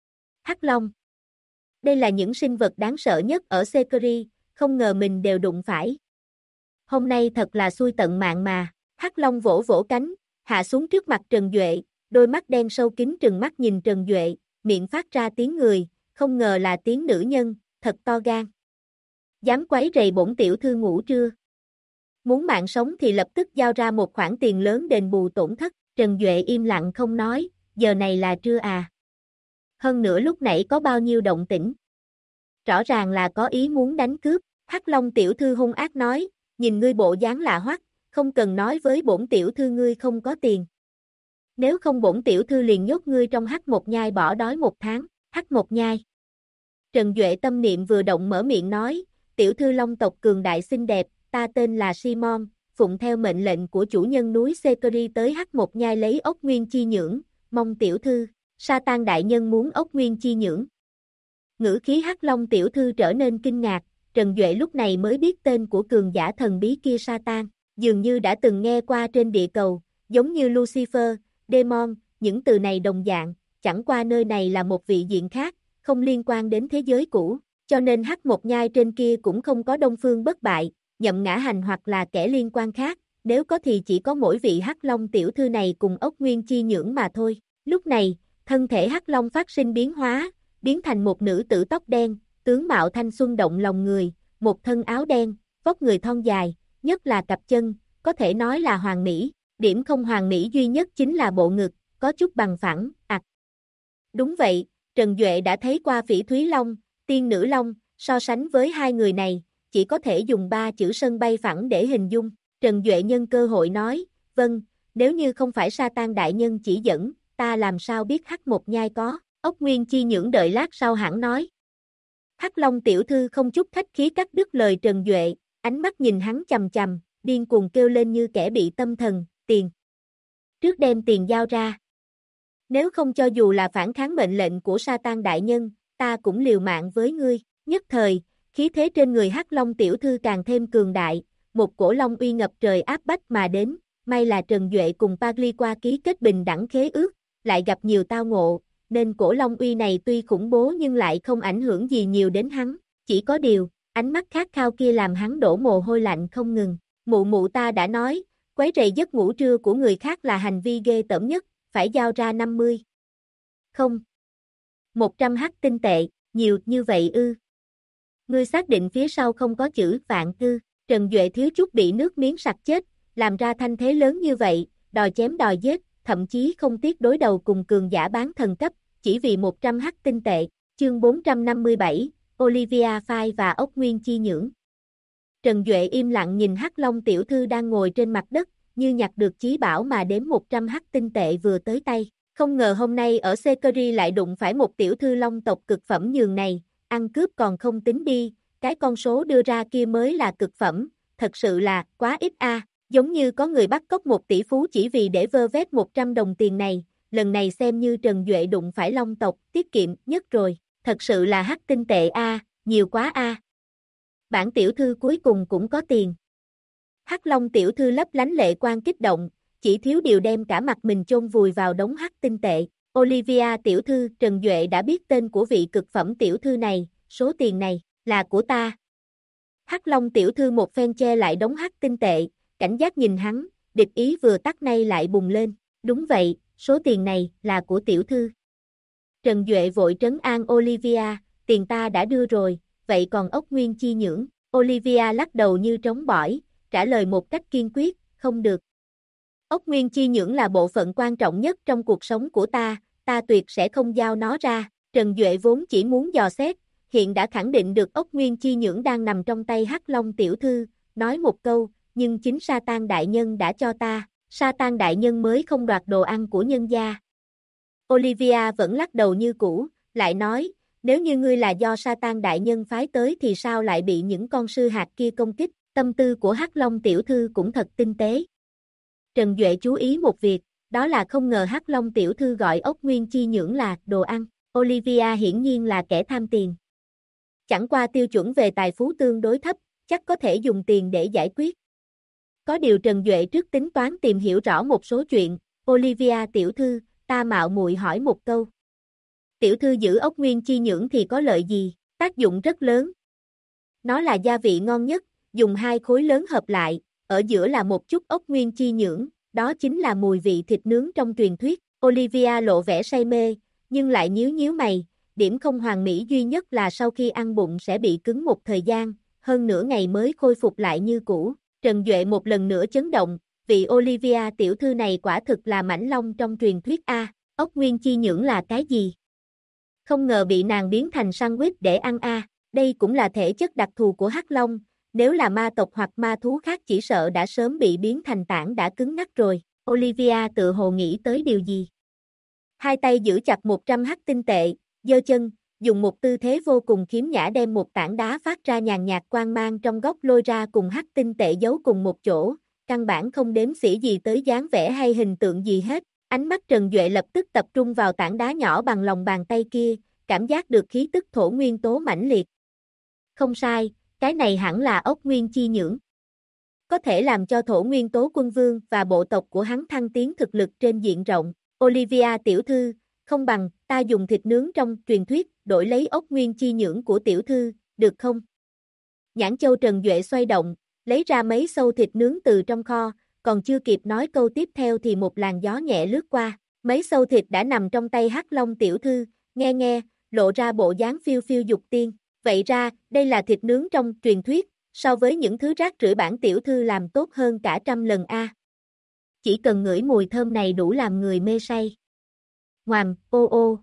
Hắc long. Đây là những sinh vật đáng sợ nhất ở Sekeri, không ngờ mình đều đụng phải. Hôm nay thật là xui tận mạng mà, hắc long vỗ vỗ cánh, hạ xuống trước mặt Trần Duệ, đôi mắt đen sâu kín trừng mắt nhìn Trần Duệ, miệng phát ra tiếng người, không ngờ là tiếng nữ nhân, thật to gan. Dám quấy rầy bổn tiểu thư ngủ trưa. Muốn mạng sống thì lập tức giao ra một khoản tiền lớn đền bù tổn thất, Trần Duệ im lặng không nói, giờ này là trưa à. Hơn nữa lúc nãy có bao nhiêu động tĩnh. Rõ ràng là có ý muốn đánh cướp, hắc long tiểu thư hung ác nói, nhìn ngươi bộ dáng lạ hoắc, không cần nói với bổn tiểu thư ngươi không có tiền. Nếu không bổn tiểu thư liền nhốt ngươi trong hắc một nhai bỏ đói 1 tháng, hắc một nhai. Trần Duệ tâm niệm vừa động mở miệng nói, tiểu thư long tộc cường đại xinh đẹp, ta tên là Simon, phụng theo mệnh lệnh của chủ nhân núi Sekeri tới hắc một nhai lấy ốc nguyên chi nhưỡng, mong tiểu thư, Satan đại nhân muốn ốc nguyên chi nhưỡng. Ngữ khí hắc long tiểu thư trở nên kinh ngạc, Trần Duệ lúc này mới biết tên của cường giả thần bí kia Satan, dường như đã từng nghe qua trên địa cầu, giống như Lucifer, Demon, những từ này đồng dạng, chẳng qua nơi này là một vị diện khác, không liên quan đến thế giới cũ, cho nên hắc một nhai trên kia cũng không có Đông Phương bất bại, Nhậm Ngã Hành hoặc là kẻ liên quan khác, nếu có thì chỉ có mỗi vị hắc long tiểu thư này cùng ốc nguyên chi nhưỡng mà thôi. Lúc này, thân thể hắc long phát sinh biến hóa, biến thành một nữ tử tóc đen, tướng mạo thanh xuân động lòng người, một thân áo đen, vóc người thon dài, nhất là cặp chân, có thể nói là hoàn mỹ, điểm không hoàn mỹ duy nhất chính là bộ ngực, có chút bằng phẳng, Đúng vậy, Trần Duệ đã thấy qua Phỉ Thúy Long, Tiên Nữ Long, so sánh với hai người này, chỉ có thể dùng 3 chữ sân bay phẳng để hình dung. Trần Duệ nhân cơ hội nói, vâng, nếu như không phải Satan đại nhân chỉ dẫn, ta làm sao biết hắc một nhai có, ốc nguyên chi nhưỡng đợi lát sau hẳn nói. Hắc Long tiểu thư không chút khách khí cắt đứt lời Trần Duệ, ánh mắt nhìn hắn chằm chằm, điên cuồng kêu lên như kẻ bị tâm thần, tiền. Trước đem tiền giao ra. Nếu không cho dù là phản kháng mệnh lệnh của Satan đại nhân, ta cũng liều mạng với ngươi. Nhất thời, khí thế trên người Hắc Long tiểu thư càng thêm cường đại, một cổ long uy ngập trời áp bách mà đến, may là Trần Duệ cùng Pagli qua ký kết bình đẳng khế ước, lại gặp nhiều tao ngộ, nên cổ long uy này tuy khủng bố nhưng lại không ảnh hưởng gì nhiều đến hắn, chỉ có điều, ánh mắt khát khao kia làm hắn đổ mồ hôi lạnh không ngừng. Mụ mụ ta đã nói, quấy rầy giấc ngủ trưa của người khác là hành vi ghê tởm nhất, phải giao ra 50. Không. 100 hắc tinh tệ, nhiều như vậy ư. Ngươi xác định phía sau không có chữ vạn ư. Trần Duệ thiếu chút bị nước miếng sặc chết, làm ra thanh thế lớn như vậy, đòi chém đòi giết, thậm chí không tiếc đối đầu cùng cường giả bán thần cấp, chỉ vì 100 hắc tinh tệ. Chương 457, Olivia Phai và ốc nguyên chi nhưỡng. Trần Duệ im lặng nhìn Hắc Long tiểu thư đang ngồi trên mặt đất, như nhặt được chí bảo mà đếm 100 hắc tinh tệ vừa tới tay. Không ngờ hôm nay ở Sekeri lại đụng phải một tiểu thư long tộc cực phẩm nhường này, ăn cướp còn không tính đi, cái con số đưa ra kia mới là cực phẩm, thật sự là quá ít a, giống như có người bắt cóc một tỷ phú chỉ vì để vơ vét 100 đồng tiền này, lần này xem như Trần Duệ đụng phải Long tộc, tiết kiệm nhất rồi, thật sự là hắc tinh tệ a, nhiều quá a. Bản tiểu thư cuối cùng cũng có tiền. Hắc Long tiểu thư lấp lánh lệ quan kích động, chỉ thiếu điều đem cả mặt mình chôn vùi vào đống hắc tinh tệ. Olivia tiểu thư, Trần Duệ đã biết tên của vị cực phẩm tiểu thư này, số tiền này, là của ta. Hắc Long tiểu thư một phen che lại đống hắc tinh tệ, cảnh giác nhìn hắn, địch ý vừa tắt nay lại bùng lên. Đúng vậy, số tiền này, là của tiểu thư. Trần Duệ vội trấn an Olivia, tiền ta đã đưa rồi, vậy còn ốc nguyên chi nhưỡng. Olivia lắc đầu như trống bỏi, trả lời một cách kiên quyết, không được. Ốc nguyên chi nhưỡng là bộ phận quan trọng nhất trong cuộc sống của ta tuyệt sẽ không giao nó ra. Trần Duệ vốn chỉ muốn dò xét, hiện đã khẳng định được ốc nguyên chi nhưỡng đang nằm trong tay Hắc Long tiểu thư, nói một câu, nhưng chính Satan đại nhân đã cho ta, Satan đại nhân mới không đoạt đồ ăn của nhân gia. Olivia vẫn lắc đầu như cũ, lại nói, nếu như ngươi là do Satan đại nhân phái tới thì sao lại bị những con sư hạt kia công kích, tâm tư của Hắc Long tiểu thư cũng thật tinh tế. Trần Duệ chú ý một việc, đó là không ngờ Hắc Long tiểu thư gọi ốc nguyên chi nhưỡng là đồ ăn, Olivia hiển nhiên là kẻ tham tiền. Chẳng qua tiêu chuẩn về tài phú tương đối thấp, chắc có thể dùng tiền để giải quyết. Có điều Trần Duệ trước tính toán tìm hiểu rõ một số chuyện, Olivia tiểu thư, ta mạo muội hỏi một câu. Tiểu thư giữ ốc nguyên chi nhưỡng thì có lợi gì, tác dụng rất lớn. Nó là gia vị ngon nhất, dùng 2 khối lớn hợp lại, ở giữa là một chút ốc nguyên chi nhưỡng, đó chính là mùi vị thịt nướng trong truyền thuyết. Olivia lộ vẻ say mê, nhưng lại nhíu nhíu mày, điểm không hoàn mỹ duy nhất là sau khi ăn bụng sẽ bị cứng một thời gian, hơn nửa ngày mới khôi phục lại như cũ. Trần Duệ một lần nữa chấn động, vị Olivia tiểu thư này quả thực là mãnh long trong truyền thuyết a, ốc nguyên chi nhưỡng là cái gì? Không ngờ bị nàng biến thành sandwich để ăn a, đây cũng là thể chất đặc thù của Hắc Long, nếu là ma tộc hoặc ma thú khác chỉ sợ đã sớm bị biến thành tảng đã cứng ngắc rồi. Olivia tự hồ nghĩ tới điều gì. Hai tay giữ chặt 100 hắc tinh tệ, giơ chân, dùng một tư thế vô cùng khiếm nhã đem một tảng đá phát ra nhàn nhạt quang mang trong góc lôi ra cùng hắc tinh tệ giấu cùng một chỗ, căn bản không đếm xỉa gì tới dáng vẻ hay hình tượng gì hết. Ánh mắt Trần Duệ lập tức tập trung vào tảng đá nhỏ bằng lòng bàn tay kia, cảm giác được khí tức thổ nguyên tố mãnh liệt. Không sai, cái này hẳn là ốc nguyên chi nhưỡng. Có thể làm cho thổ nguyên tố quân vương và bộ tộc của hắn thăng tiến thực lực trên diện rộng. Olivia tiểu thư, không bằng ta dùng thịt nướng trong truyền thuyết đổi lấy ốc nguyên chi nhưỡng của tiểu thư, được không? Nhãn châu Trần Duệ xoay động, lấy ra mấy sâu thịt nướng từ trong kho, còn chưa kịp nói câu tiếp theo thì một làn gió nhẹ lướt qua, mấy sâu thịt đã nằm trong tay Hắc Long tiểu thư, nghe, lộ ra bộ dáng phiêu phiêu dục tiên. Vậy ra, đây là thịt nướng trong truyền thuyết, so với những thứ rác rưởi bản tiểu thư làm tốt hơn cả 100 lần a. Chỉ cần ngửi mùi thơm này đủ làm người mê say. Ngoàm, ô.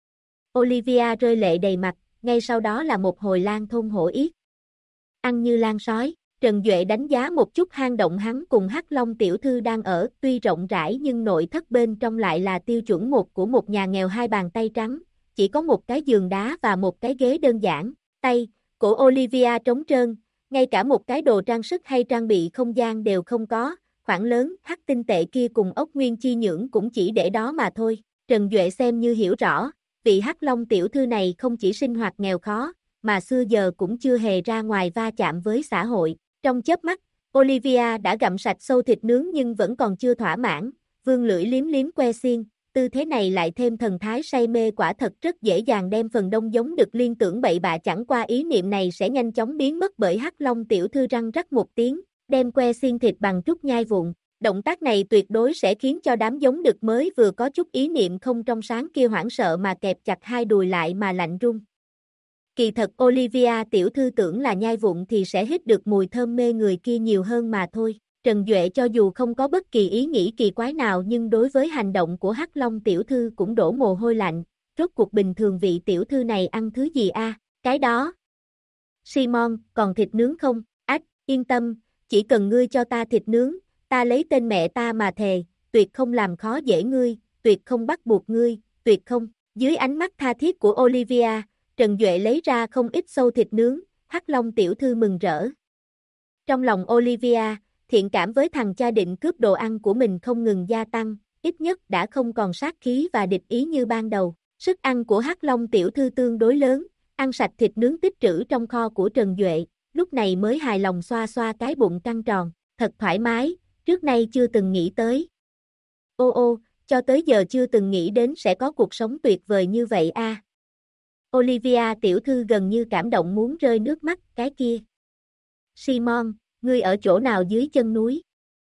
Olivia rơi lệ đầy mặt, ngay sau đó là một hồi lan thôn hổ yết. Ăn như lan sói, Trần Duệ đánh giá một chút hang động hắn cùng Hắc Long tiểu thư đang ở, tuy rộng rãi nhưng nội thất bên trong lại là tiêu chuẩn một của một nhà nghèo hai bàn tay trắng, chỉ có một cái giường đá và một cái ghế đơn giản. Tay, cổ Olivia trống trơn, ngay cả một cái đồ trang sức hay trang bị không gian đều không có, khoản lớn hắc tinh tệ kia cùng ốc nguyên chi nhưỡng cũng chỉ để đó mà thôi. Trần Duệ xem như hiểu rõ, vị Hắc Long tiểu thư này không chỉ sinh hoạt nghèo khó, mà xưa giờ cũng chưa hề ra ngoài va chạm với xã hội. Trong chớp mắt, Olivia đã gặm sạch sâu thịt nướng nhưng vẫn còn chưa thỏa mãn, vươn lưỡi liếm liếm que xiên. Tư thế này lại thêm thần thái say mê quả thật rất dễ dàng đem phần đông giống được liên tưởng bậy bạ, chẳng qua ý niệm này sẽ nhanh chóng biến mất bởi Hắc Long tiểu thư răng rắc một tiếng, đem que xiên thịt bằng trúc nhai vụn. Động tác này tuyệt đối sẽ khiến cho đám giống đực mới vừa có chút ý niệm không trong sáng kia hoảng sợ mà kẹp chặt hai đùi lại mà lạnh run. Kỳ thật Olivia tiểu thư tưởng là nhai vụn thì sẽ hít được mùi thơm mê người kia nhiều hơn mà thôi. Trần Duệ cho dù không có bất kỳ ý nghĩ kỳ quái nào nhưng đối với hành động của Hắc Long tiểu thư cũng đổ mồ hôi lạnh, rốt cuộc bình thường vị tiểu thư này ăn thứ gì a? Cái đó. Simon, còn thịt nướng không? Ách, yên tâm, chỉ cần ngươi cho ta thịt nướng, ta lấy tên mẹ ta mà thề, tuyệt không làm khó dễ ngươi, tuyệt không bắt buộc ngươi, tuyệt không. Dưới ánh mắt tha thiết của Olivia, Trần Duệ lấy ra không ít sâu thịt nướng, Hắc Long tiểu thư mừng rỡ. Trong lòng Olivia, thiện cảm với thằng cha định cướp đồ ăn của mình không ngừng gia tăng, ít nhất đã không còn sát khí và địch ý như ban đầu. Sức ăn của Hắc Long tiểu thư tương đối lớn, ăn sạch thịt nướng tích trữ trong kho của Trần Duệ, lúc này mới hài lòng xoa xoa cái bụng căng tròn, thật thoải mái, trước nay chưa từng nghĩ tới. Ô, cho tới giờ chưa từng nghĩ đến sẽ có cuộc sống tuyệt vời như vậy a. Olivia tiểu thư gần như cảm động muốn rơi nước mắt, cái kia. Simon, ngươi ở chỗ nào dưới chân núi?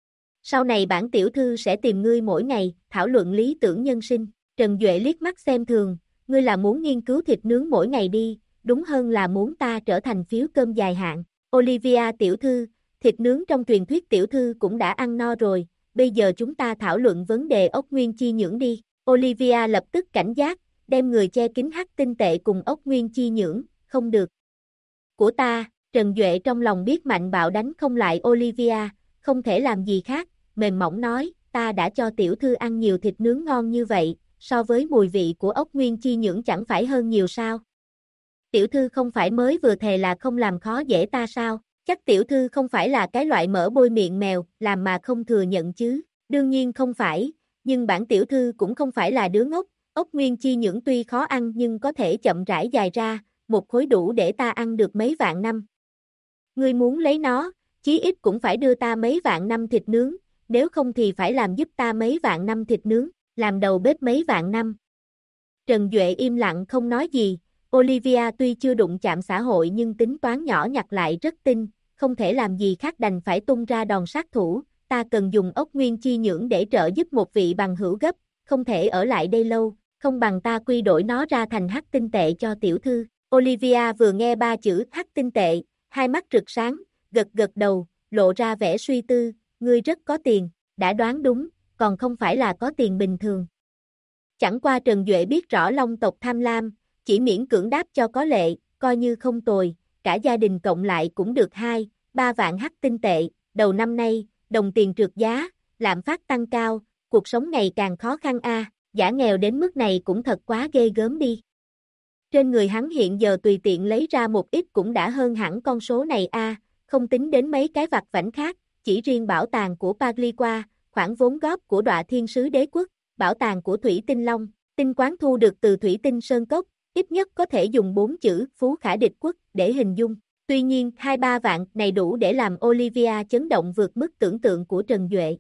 Sau này bản tiểu thư sẽ tìm ngươi mỗi ngày, thảo luận lý tưởng nhân sinh. Trần Duệ liếc mắt xem thường, ngươi là muốn nghiên cứu thịt nướng mỗi ngày đi, đúng hơn là muốn ta trở thành phiếu cơm dài hạn. Olivia tiểu thư, thịt nướng trong truyền thuyết tiểu thư cũng đã ăn no rồi, bây giờ chúng ta thảo luận vấn đề ốc nguyên chi nhưỡng đi. Olivia lập tức cảnh giác, đem người che kín hắc tinh tệ cùng ốc nguyên chi nhưỡng, không được. Của ta, Trần Duệ trong lòng biết mạnh bạo đánh không lại Olivia, không thể làm gì khác, mềm mỏng nói, ta đã cho tiểu thư ăn nhiều thịt nướng ngon như vậy, so với mùi vị của ốc nguyên chi nhưỡng chẳng phải hơn nhiều sao? Tiểu thư không phải mới vừa thề là không làm khó dễ ta sao? Chắc tiểu thư không phải là cái loại mỡ bôi miệng mèo, làm mà không thừa nhận chứ? Đương nhiên không phải, nhưng bản tiểu thư cũng không phải là đứa ngốc, ốc nguyên chi nhưỡng tuy khó ăn nhưng có thể chậm rãi dài ra, một khối đủ để ta ăn được mấy vạn năm. Ngươi muốn lấy nó, chí ít cũng phải đưa ta mấy vạn năm thịt nướng, nếu không thì phải làm giúp ta mấy vạn năm thịt nướng, làm đầu bếp mấy vạn năm. Trần Duệ im lặng không nói gì, Olivia tuy chưa đụng chạm xã hội nhưng tính toán nhỏ nhặt lại rất tinh, không thể làm gì khác đành phải tung ra đòn sát thủ, ta cần dùng ốc nguyên chi nhưỡng để trợ giúp một vị bằng hữu gấp, không thể ở lại đây lâu, không bằng ta quy đổi nó ra thành hắc tinh tệ cho tiểu thư. Olivia vừa nghe ba chữ hắc tinh tệ, hai mắt rực sáng, gật gật đầu, lộ ra vẻ suy tư, ngươi rất có tiền, đã đoán đúng, còn không phải là có tiền bình thường. Chẳng qua Trần Duệ biết rõ Long tộc tham lam, chỉ miễn cưỡng đáp cho có lệ, coi như không tồi, cả gia đình cộng lại cũng được 2-3 vạn hắc tinh tệ, đầu năm nay, đồng tiền trượt giá, lạm phát tăng cao, cuộc sống ngày càng khó khăn a, giả nghèo đến mức này cũng thật quá ghê gớm đi. Trên người hắn hiện giờ tùy tiện lấy ra một ít cũng đã hơn hẳn con số này a, không tính đến mấy cái vặt vãnh khác, chỉ riêng bảo tàng của Pagliqua, khoản vốn góp của Đọa Thiên Sứ Đế Quốc, bảo tàng của Thủy Tinh Long, tinh quán thu được từ Thủy Tinh Sơn Cốc, ít nhất có thể dùng 4 chữ Phú Khả Địch Quốc để hình dung. Tuy nhiên, 2-3 vạn này đủ để làm Olivia chấn động vượt mức tưởng tượng của Trần Duệ.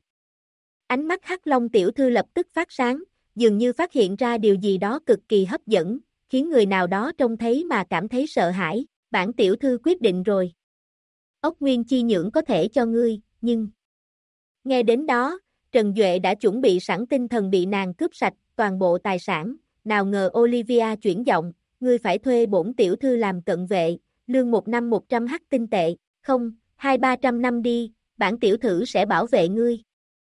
Ánh mắt Hắc Long tiểu thư lập tức phát sáng, dường như phát hiện ra điều gì đó cực kỳ hấp dẫn, khiến người nào đó trông thấy mà cảm thấy sợ hãi. Bản tiểu thư quyết định rồi. Ốc nguyên chi nhưỡng có thể cho ngươi, nhưng... Nghe đến đó, Trần Duệ đã chuẩn bị sẵn tinh thần bị nàng cướp sạch toàn bộ tài sản, nào ngờ Olivia chuyển giọng, ngươi phải thuê bổn tiểu thư làm cận vệ, lương 1 năm 100 hắc tinh tệ, không, 200-300 năm đi, bản tiểu thư sẽ bảo vệ ngươi.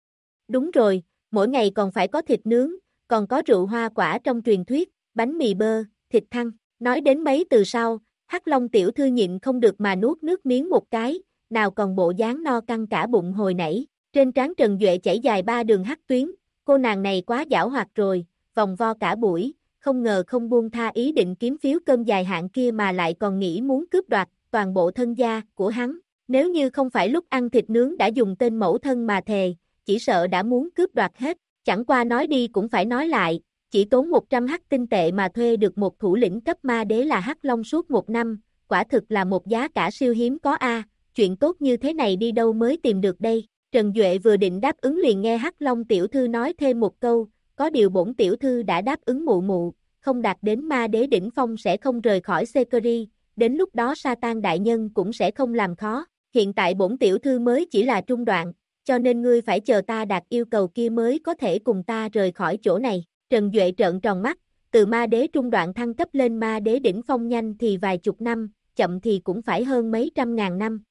Đúng rồi, mỗi ngày còn phải có thịt nướng, còn có rượu hoa quả trong truyền thuyết, bánh mì bơ, thịt thăn, nói đến mấy từ sau, Hắc Long tiểu thư nhịn không được mà nuốt nước miếng một cái, nào còn bộ dáng no căng cả bụng hồi nãy. Trên trán Trần Duệ chảy dài 3 đường hắc tuyến, cô nàng này quá giảo hoạt rồi, vòng vo cả buổi, không ngờ không buông tha ý định kiếm phiếu cơm dài hạn kia mà lại còn nghĩ muốn cướp đoạt toàn bộ thân gia của hắn. Nếu như không phải lúc ăn thịt nướng đã dùng tên mẫu thân mà thề, chỉ sợ đã muốn cướp đoạt hết. Chẳng qua nói đi cũng phải nói lại, chỉ tốn 100 hắc tinh tệ mà thuê được một thủ lĩnh cấp ma đế là Hắc Long suốt 1 năm, quả thực là một giá cả siêu hiếm có a. Chuyện tốt như thế này đi đâu mới tìm được đây. Trần Duệ vừa định đáp ứng liền nghe Hắc Long tiểu thư nói thêm một câu, có điều bổn tiểu thư đã đáp ứng mụ mụ, không đạt đến ma đế đỉnh phong sẽ không rời khỏi Sekeri, đến lúc đó Satan đại nhân cũng sẽ không làm khó, hiện tại bổn tiểu thư mới chỉ là trung đoạn, cho nên ngươi phải chờ ta đạt yêu cầu kia mới có thể cùng ta rời khỏi chỗ này. Trần Duệ trợn tròn mắt, từ ma đế trung đoạn thăng cấp lên ma đế đỉnh phong nhanh thì vài chục năm, chậm thì cũng phải hơn mấy trăm ngàn năm.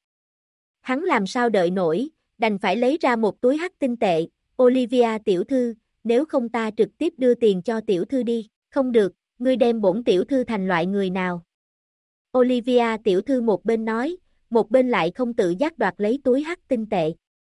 Hắn làm sao đợi nổi, đành phải lấy ra một túi hắc tinh tệ, Olivia tiểu thư, nếu không ta trực tiếp đưa tiền cho tiểu thư đi, không được, ngươi đem bổn tiểu thư thành loại người nào. Olivia tiểu thư một bên nói, một bên lại không tự giác đoạt lấy túi hắc tinh tệ.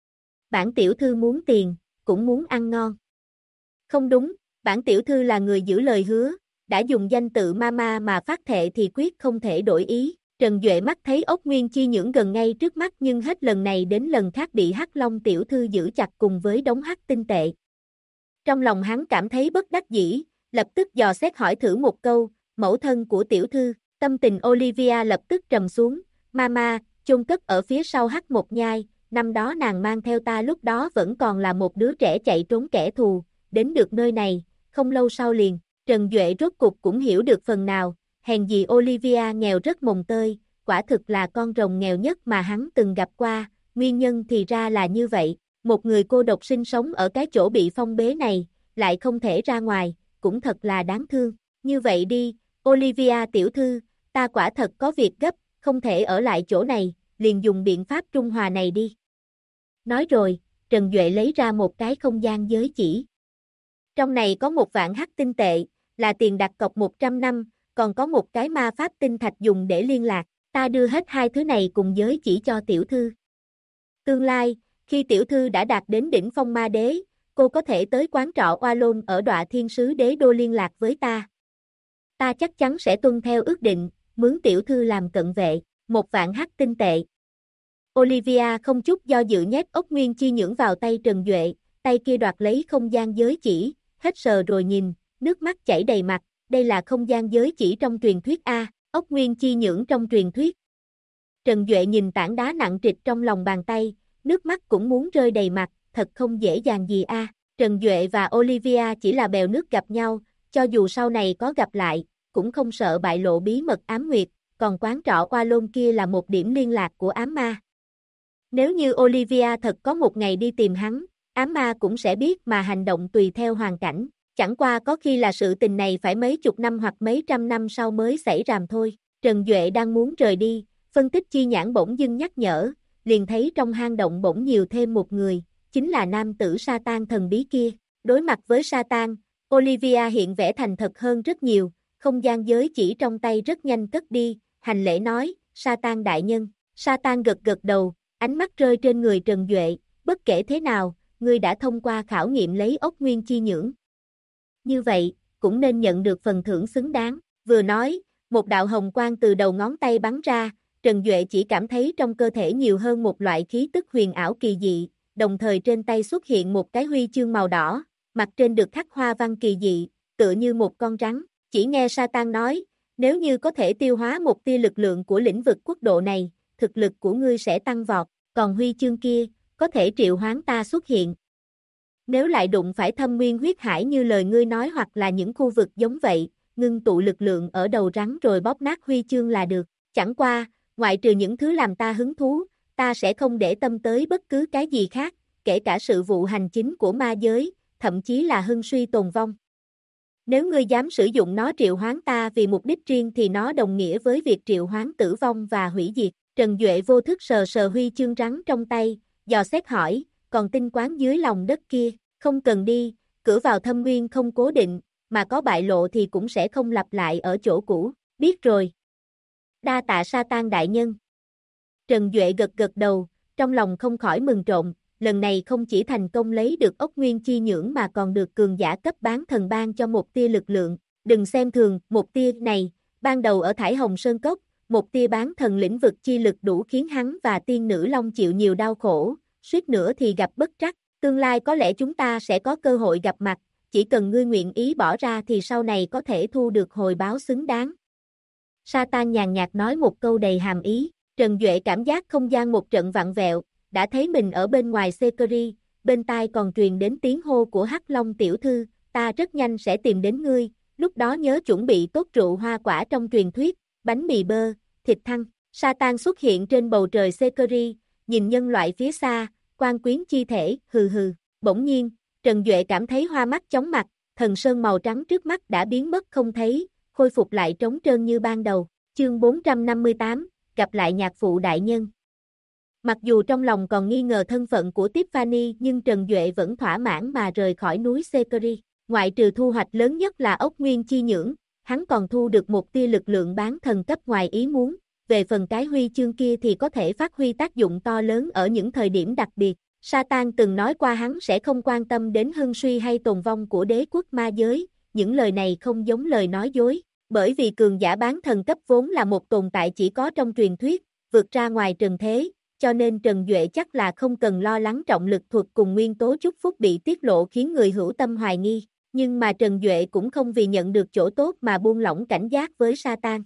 Bản tiểu thư muốn tiền, cũng muốn ăn ngon. Không đúng, bản tiểu thư là người giữ lời hứa, đã dùng danh tự mama mà phát thệ thì quyết không thể đổi ý. Trần Duệ mắt thấy ốc nguyên chi nhưỡng gần ngay trước mắt nhưng hết lần này đến lần khác bị Hắc Long tiểu thư giữ chặt cùng với đống hắc tinh tệ. Trong lòng hắn cảm thấy bất đắc dĩ, lập tức dò xét hỏi thử một câu, mẫu thân của tiểu thư, tâm tình Olivia lập tức trầm xuống, Mama, chôn cất ở phía sau hắc một nhai, năm đó nàng mang theo ta lúc đó vẫn còn là một đứa trẻ chạy trốn kẻ thù, đến được nơi này, không lâu sau liền, Trần Duệ rốt cục cũng hiểu được phần nào, hèn gì Olivia nghèo rất mồng tơi, quả thực là con rồng nghèo nhất mà hắn từng gặp qua, nguyên nhân thì ra là như vậy, một người cô độc sinh sống ở cái chỗ bị phong bế này, lại không thể ra ngoài, cũng thật là đáng thương, như vậy đi, Olivia tiểu thư, ta quả thật có việc gấp, không thể ở lại chỗ này, liền dùng biện pháp trung hòa này đi. Nói rồi, Trần Duệ lấy ra một cái không gian giới chỉ. Trong này có 1.000.000 hắc tinh tệ, là tiền đặt cọc 100 năm, còn có một cái ma pháp tinh thạch dùng để liên lạc, ta đưa hết hai thứ này cùng giới chỉ cho tiểu thư. Tương lai, khi tiểu thư đã đạt đến đỉnh phong ma đế, cô có thể tới quán trọ Oa Lôn ở Đọa Thiên Sứ Đế Đô liên lạc với ta. Ta chắc chắn sẽ tuân theo ước định, mướn tiểu thư làm cận vệ, 1.000.000 hắc tinh tệ. Olivia không chút do dự nhét ốc nguyên chi nhưỡng vào tay Trần Duệ, tay kia đoạt lấy không gian giới chỉ, hết sờ rồi nhìn, nước mắt chảy đầy mặt, đây là không gian giới chỉ trong truyền thuyết A, ốc nguyên chi nhưỡng trong truyền thuyết. Trần Duệ nhìn tảng đá nặng trịch trong lòng bàn tay, nước mắt cũng muốn rơi đầy mặt, thật không dễ dàng gì A. Trần Duệ và Olivia chỉ là bèo nước gặp nhau, cho dù sau này có gặp lại, cũng không sợ bại lộ bí mật ám nguyệt, còn quán trọ Oa Lôn kia là một điểm liên lạc của ám ma. Nếu như Olivia thật có một ngày đi tìm hắn, ám ma cũng sẽ biết mà hành động tùy theo hoàn cảnh, chẳng qua có khi là sự tình này phải mấy chục năm hoặc mấy trăm năm sau mới xảy ra thôi. Trần Duệ đang muốn rời đi, phân tích chi nhãn bỗng dưng nhắc nhở, liền thấy trong hang động bỗng nhiều thêm một người, chính là nam tử Satan thần bí kia. Đối mặt với Satan, Olivia hiện vẻ thành thật hơn rất nhiều, không gian giới chỉ trong tay rất nhanh cất đi, hành lễ nói, Satan đại nhân. Satan gật gật đầu, ánh mắt rơi trên người Trần Duệ, bất kể thế nào, ngươi đã thông qua khảo nghiệm lấy ốc nguyên chi nhưỡng. Như vậy, cũng nên nhận được phần thưởng xứng đáng. Vừa nói, một đạo hồng quang từ đầu ngón tay bắn ra, Trần Duệ chỉ cảm thấy trong cơ thể nhiều hơn một loại khí tức huyền ảo kỳ dị, đồng thời trên tay xuất hiện một cái huy chương màu đỏ, mặt trên được khắc hoa văn kỳ dị, tựa như một con rắn. Chỉ nghe Satan nói, nếu như có thể tiêu hóa một tia lực lượng của lĩnh vực quốc độ này, thực lực của ngươi sẽ tăng vọt, còn huy chương kia, có thể triệu hoán ta xuất hiện. Nếu lại đụng phải thâm nguyên huyết hải như lời ngươi nói hoặc là những khu vực giống vậy, ngưng tụ lực lượng ở đầu rắn rồi bóp nát huy chương là được. Chẳng qua, ngoại trừ những thứ làm ta hứng thú, ta sẽ không để tâm tới bất cứ cái gì khác, kể cả sự vụ hành chính của ma giới, thậm chí là hưng suy tồn vong. Nếu ngươi dám sử dụng nó triệu hoán ta vì mục đích riêng thì nó đồng nghĩa với việc triệu hoán tử vong và hủy diệt. Trần Duệ vô thức sờ sờ huy chương rắn trong tay, dò xét hỏi, còn tinh quán dưới lòng đất kia, không cần đi, cửa vào thâm nguyên không cố định, mà có bại lộ thì cũng sẽ không lặp lại ở chỗ cũ, biết rồi. Đa tạ Satan đại nhân. Trần Duệ gật gật đầu, trong lòng không khỏi mừng trộn, lần này không chỉ thành công lấy được ốc nguyên chi nhưỡng mà còn được cường giả cấp bán thần ban cho một tia lực lượng, đừng xem thường, một tia này, ban đầu ở Thải Hồng Sơn Cốc, một tia bán thần lĩnh vực chi lực đủ khiến hắn và tiên nữ Long chịu nhiều đau khổ, suýt nữa thì gặp bất trắc, tương lai có lẽ chúng ta sẽ có cơ hội gặp mặt, chỉ cần ngươi nguyện ý bỏ ra thì sau này có thể thu được hồi báo xứng đáng. Satan nhàn nhạt nói một câu đầy hàm ý, Trần Duệ cảm giác không gian một trận vặn vẹo, đã thấy mình ở bên ngoài Sekeri, bên tai còn truyền đến tiếng hô của Hắc Long tiểu thư, ta rất nhanh sẽ tìm đến ngươi, lúc đó nhớ chuẩn bị tốt rượu hoa quả trong truyền thuyết, bánh mì bơ, thịt thăng. Satan xuất hiện trên bầu trời Sekeri, nhìn nhân loại phía xa, quan quyến chi thể, hừ hừ, bỗng nhiên, Trần Duệ cảm thấy hoa mắt chóng mặt, thần sơn màu trắng trước mắt đã biến mất không thấy, khôi phục lại trống trơn như ban đầu. Chương 458, gặp lại nhạc phụ đại nhân. Mặc dù trong lòng còn nghi ngờ thân phận của Tiffany nhưng Trần Duệ vẫn thỏa mãn mà rời khỏi núi Sekeri. Ngoại trừ thu hoạch lớn nhất là ốc nguyên chi nhưỡng, hắn còn thu được một tia lực lượng bán thần cấp ngoài ý muốn. Về phần cái huy chương kia thì có thể phát huy tác dụng to lớn ở những thời điểm đặc biệt. Satan từng nói qua hắn sẽ không quan tâm đến hưng suy hay tồn vong của đế quốc ma giới, những lời này không giống lời nói dối. Bởi vì cường giả bán thần cấp vốn là một tồn tại chỉ có trong truyền thuyết, vượt ra ngoài trần thế, cho nên Trần Duệ chắc là không cần lo lắng trọng lực thuật cùng nguyên tố chúc phúc bị tiết lộ khiến người hữu tâm hoài nghi, nhưng mà Trần Duệ cũng không vì nhận được chỗ tốt mà buông lỏng cảnh giác với Satan.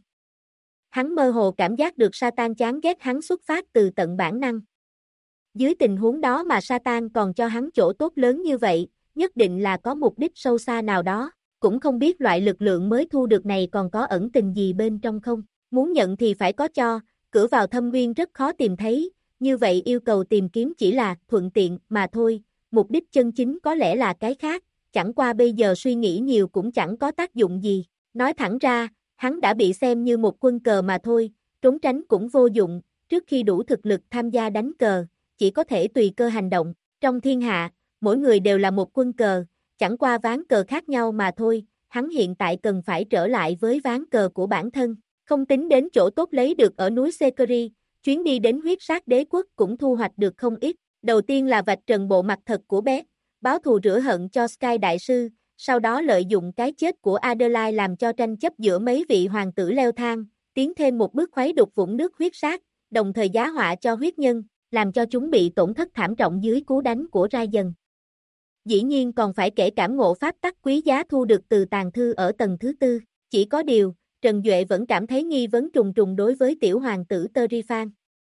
Hắn mơ hồ cảm giác được Satan chán ghét hắn xuất phát từ tận bản năng. Dưới tình huống đó mà Satan còn cho hắn chỗ tốt lớn như vậy, nhất định là có mục đích sâu xa nào đó, cũng không biết loại lực lượng mới thu được này còn có ẩn tình gì bên trong không. Muốn nhận thì phải có cho, cửa vào thâm uyên rất khó tìm thấy, như vậy yêu cầu tìm kiếm chỉ là thuận tiện mà thôi, mục đích chân chính có lẽ là cái khác, chẳng qua bây giờ suy nghĩ nhiều cũng chẳng có tác dụng gì. Nói thẳng ra, hắn đã bị xem như một quân cờ mà thôi, trốn tránh cũng vô dụng, trước khi đủ thực lực tham gia đánh cờ, chỉ có thể tùy cơ hành động. Trong thiên hạ, mỗi người đều là một quân cờ, chẳng qua ván cờ khác nhau mà thôi, hắn hiện tại cần phải trở lại với ván cờ của bản thân. Không tính đến chỗ tốt lấy được ở núi Sekiri, chuyến đi đến huyết sát đế quốc cũng thu hoạch được không ít. Đầu tiên là vạch trần bộ mặt thật của Beth, báo thù rửa hận cho Sky Đại Sư, sau đó lợi dụng cái chết của Adelaide làm cho tranh chấp giữa mấy vị hoàng tử leo thang, tiến thêm một bước khuấy đục vũng nước huyết sát, đồng thời giá họa cho huyết nhân, làm cho chúng bị tổn thất thảm trọng dưới cú đánh của Raiden. Dĩ nhiên còn phải kể cảm ngộ pháp tắc quý giá thu được từ tàng thư ở tầng thứ tư, chỉ có điều, Trần Duệ vẫn cảm thấy nghi vấn trùng trùng đối với tiểu hoàng tử Terifan.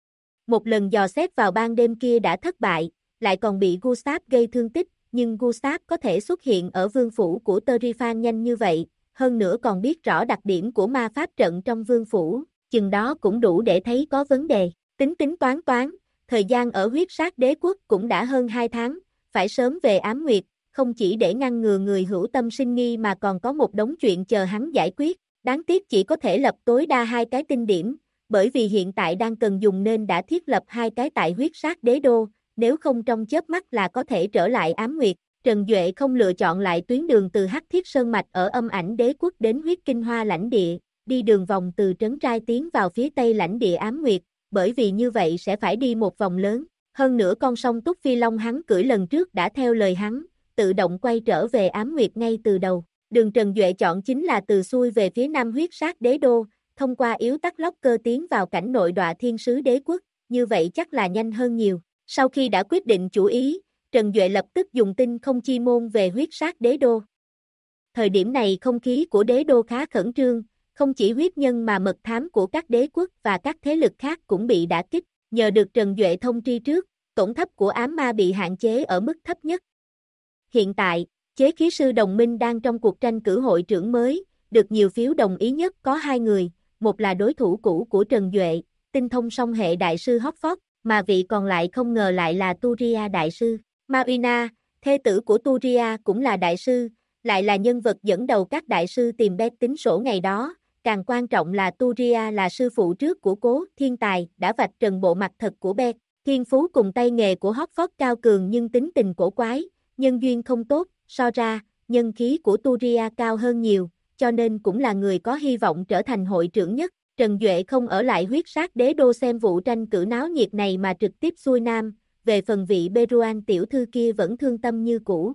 Một lần dò xét vào ban đêm kia đã thất bại, lại còn bị Gustav gây thương tích, nhưng Gustav có thể xuất hiện ở vương phủ của Terifan nhanh như vậy, hơn nữa còn biết rõ đặc điểm của ma pháp trận trong vương phủ, chừng đó cũng đủ để thấy có vấn đề. Tính tính toán toán, thời gian ở huyết sát đế quốc cũng đã hơn 2 tháng, phải sớm về Ám Nguyệt, không chỉ để ngăn ngừa người hữu tâm sinh nghi mà còn có một đống chuyện chờ hắn giải quyết. Đáng tiếc chỉ có thể lập tối đa 2 cái tinh điểm, bởi vì hiện tại đang cần dùng nên đã thiết lập 2 cái tại huyết sát đế đô, nếu không trong chớp mắt là có thể trở lại Ám Nguyệt. Trần Duệ không lựa chọn lại tuyến đường từ Hắc Thiết Sơn Mạch ở Âm Ảnh Đế Quốc đến huyết kinh hoa lãnh địa, đi đường vòng từ trấn trai tiến vào phía tây lãnh địa Ám Nguyệt, bởi vì như vậy sẽ phải đi một vòng lớn. Hơn nữa con sông Túc Phi Long hắn cưỡi lần trước đã theo lời hắn, tự động quay trở về Ám Nguyệt ngay từ đầu. Đường Trần Duệ chọn chính là từ xuôi về phía nam huyết sát đế đô, thông qua yếu tắc lóc cơ tiến vào cảnh nội Đọa Thiên Sứ Đế Quốc, như vậy chắc là nhanh hơn nhiều. Sau khi đã quyết định chủ ý, Trần Duệ lập tức dùng tinh không chi môn về huyết sát đế đô. Thời điểm này không khí của đế đô khá khẩn trương, không chỉ huyết nhân mà mật thám của các đế quốc và các thế lực khác cũng bị đả kích, nhờ được Trần Duệ thông tri trước, tổn thất của ám ma bị hạn chế ở mức thấp nhất. Hiện tại, chế khí sư đồng minh đang trong cuộc tranh cử hội trưởng mới, được nhiều phiếu đồng ý nhất có 2 người, một là đối thủ cũ của Trần Duệ, tinh thông song hệ đại sư Hogford, mà vị còn lại không ngờ lại là Turia đại sư. Marina, thê tử của Turia cũng là đại sư, lại là nhân vật dẫn đầu các đại sư tìm Beth tính sổ ngày đó, càng quan trọng là Turia là sư phụ trước của Cố Thiên Tài, đã vạch trần bộ mặt thật của Beth. Thiên phú cùng tay nghề của Hogford cao cường nhưng tính tình cổ quái, nhân duyên không tốt, so ra, nhân khí của Turia cao hơn nhiều, cho nên cũng là người có hy vọng trở thành hội trưởng nhất. Trần Duệ không ở lại huyết sát đế đô xem vụ tranh cử náo nhiệt này mà trực tiếp xuôi nam, về phần vị Beruan tiểu thư kia vẫn thương tâm như cũ.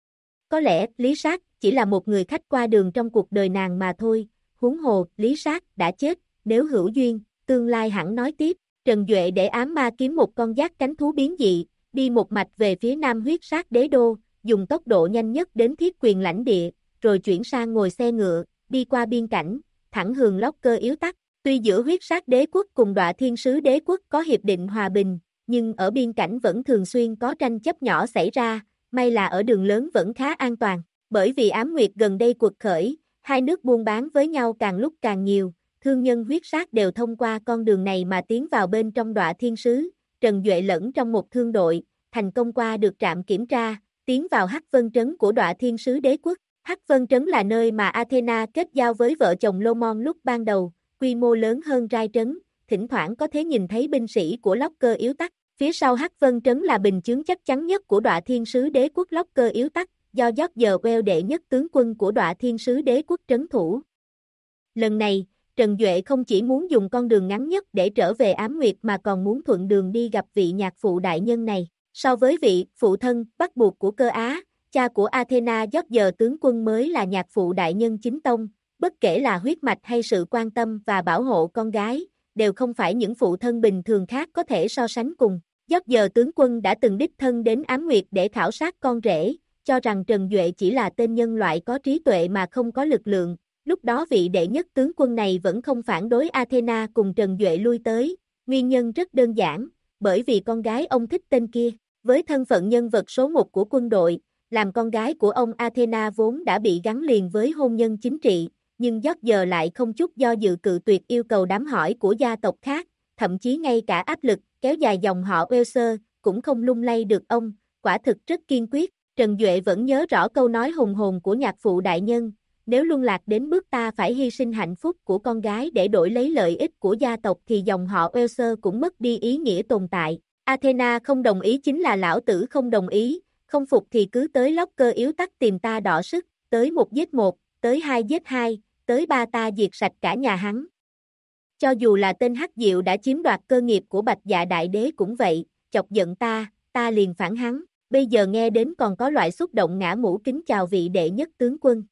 Có lẽ, Lý Sát chỉ là một người khách qua đường trong cuộc đời nàng mà thôi, huống hồ, Lý Sát đã chết, nếu hữu duyên, tương lai hẳn nói tiếp. Trần Duệ để ám ma kiếm một con giác cánh thú biến dị, đi một mạch về phía nam huyết sát đế đô, dùng tốc độ nhanh nhất đến thiết quyền lãnh địa, rồi chuyển sang ngồi xe ngựa, đi qua biên cảnh, thẳng hướng lóc cơ yếu tắc. Tuy giữa huyết sát đế quốc cùng Đọa Thiên Sứ Đế quốc có hiệp định hòa bình, nhưng ở biên cảnh vẫn thường xuyên có tranh chấp nhỏ xảy ra, may là ở đường lớn vẫn khá an toàn. Bởi vì Ám Nguyệt gần đây quật khởi, hai nước buôn bán với nhau càng lúc càng nhiều, thương nhân huyết sát đều thông qua con đường này mà tiến vào bên trong Đọa Thiên Sứ. Trần Duệ lẫn trong một thương đội, thành công qua được trạm kiểm tra, tiến vào Hắc Vân Trấn của Đọa Thiên Sứ Đế quốc. Hắc Vân Trấn là nơi mà Athena kết giao với vợ chồng Lomon lúc ban đầu, quy mô lớn hơn Rai Trấn, thỉnh thoảng có thể nhìn thấy binh sĩ của lóc cơ yếu tắc. Phía sau Hắc Vân Trấn là bình chướng chắc chắn nhất của Đọa Thiên Sứ Đế quốc lóc cơ yếu tắc, do George Well đệ nhất tướng quân của Đọa Thiên Sứ Đế quốc trấn thủ. Lần này, Trần Duệ không chỉ muốn dùng con đường ngắn nhất để trở về Ám Nguyệt mà còn muốn thuận đường đi gặp vị nhạc phụ đại nhân này. So với vị phụ thân bắt buộc của Cơ Á, cha của Athena George tướng quân mới là nhạc phụ đại nhân chính tông, bất kể là huyết mạch hay sự quan tâm và bảo hộ con gái, đều không phải những phụ thân bình thường khác có thể so sánh cùng. George tướng quân đã từng đích thân đến Ám Nguyệt để khảo sát con rể, cho rằng Trần Duệ chỉ là tên nhân loại có trí tuệ mà không có lực lượng. Lúc đó vị đệ nhất tướng quân này vẫn không phản đối Athena cùng Trần Duệ lui tới, nguyên nhân rất đơn giản, bởi vì con gái ông thích tên kia. Với thân phận nhân vật số 1 của quân đội, làm con gái của ông, Athena vốn đã bị gắn liền với hôn nhân chính trị, nhưng George lại không chút do dự cự tuyệt yêu cầu đám hỏi của gia tộc khác, thậm chí ngay cả áp lực kéo dài dòng họ Welser cũng không lung lay được ông, quả thực rất kiên quyết. Trần Duệ vẫn nhớ rõ câu nói hùng hồn của nhạc phụ đại nhân, nếu luân lạc đến bước ta phải hy sinh hạnh phúc của con gái để đổi lấy lợi ích của gia tộc thì dòng họ Welser cũng mất đi ý nghĩa tồn tại. Athena không đồng ý chính là lão tử không đồng ý, không phục thì cứ tới Locker yếu tắc tìm ta đọ sức, tới 1 giết 1, tới 2 giết 2, tới 3 ta diệt sạch cả nhà hắn. Cho dù là tên Hắc Diệu đã chiếm đoạt cơ nghiệp của Bạch Dạ Đại Đế cũng vậy, chọc giận ta liền phản hắn, bây giờ nghe đến còn có loại xúc động ngã mũ kính chào vị đệ nhất tướng quân.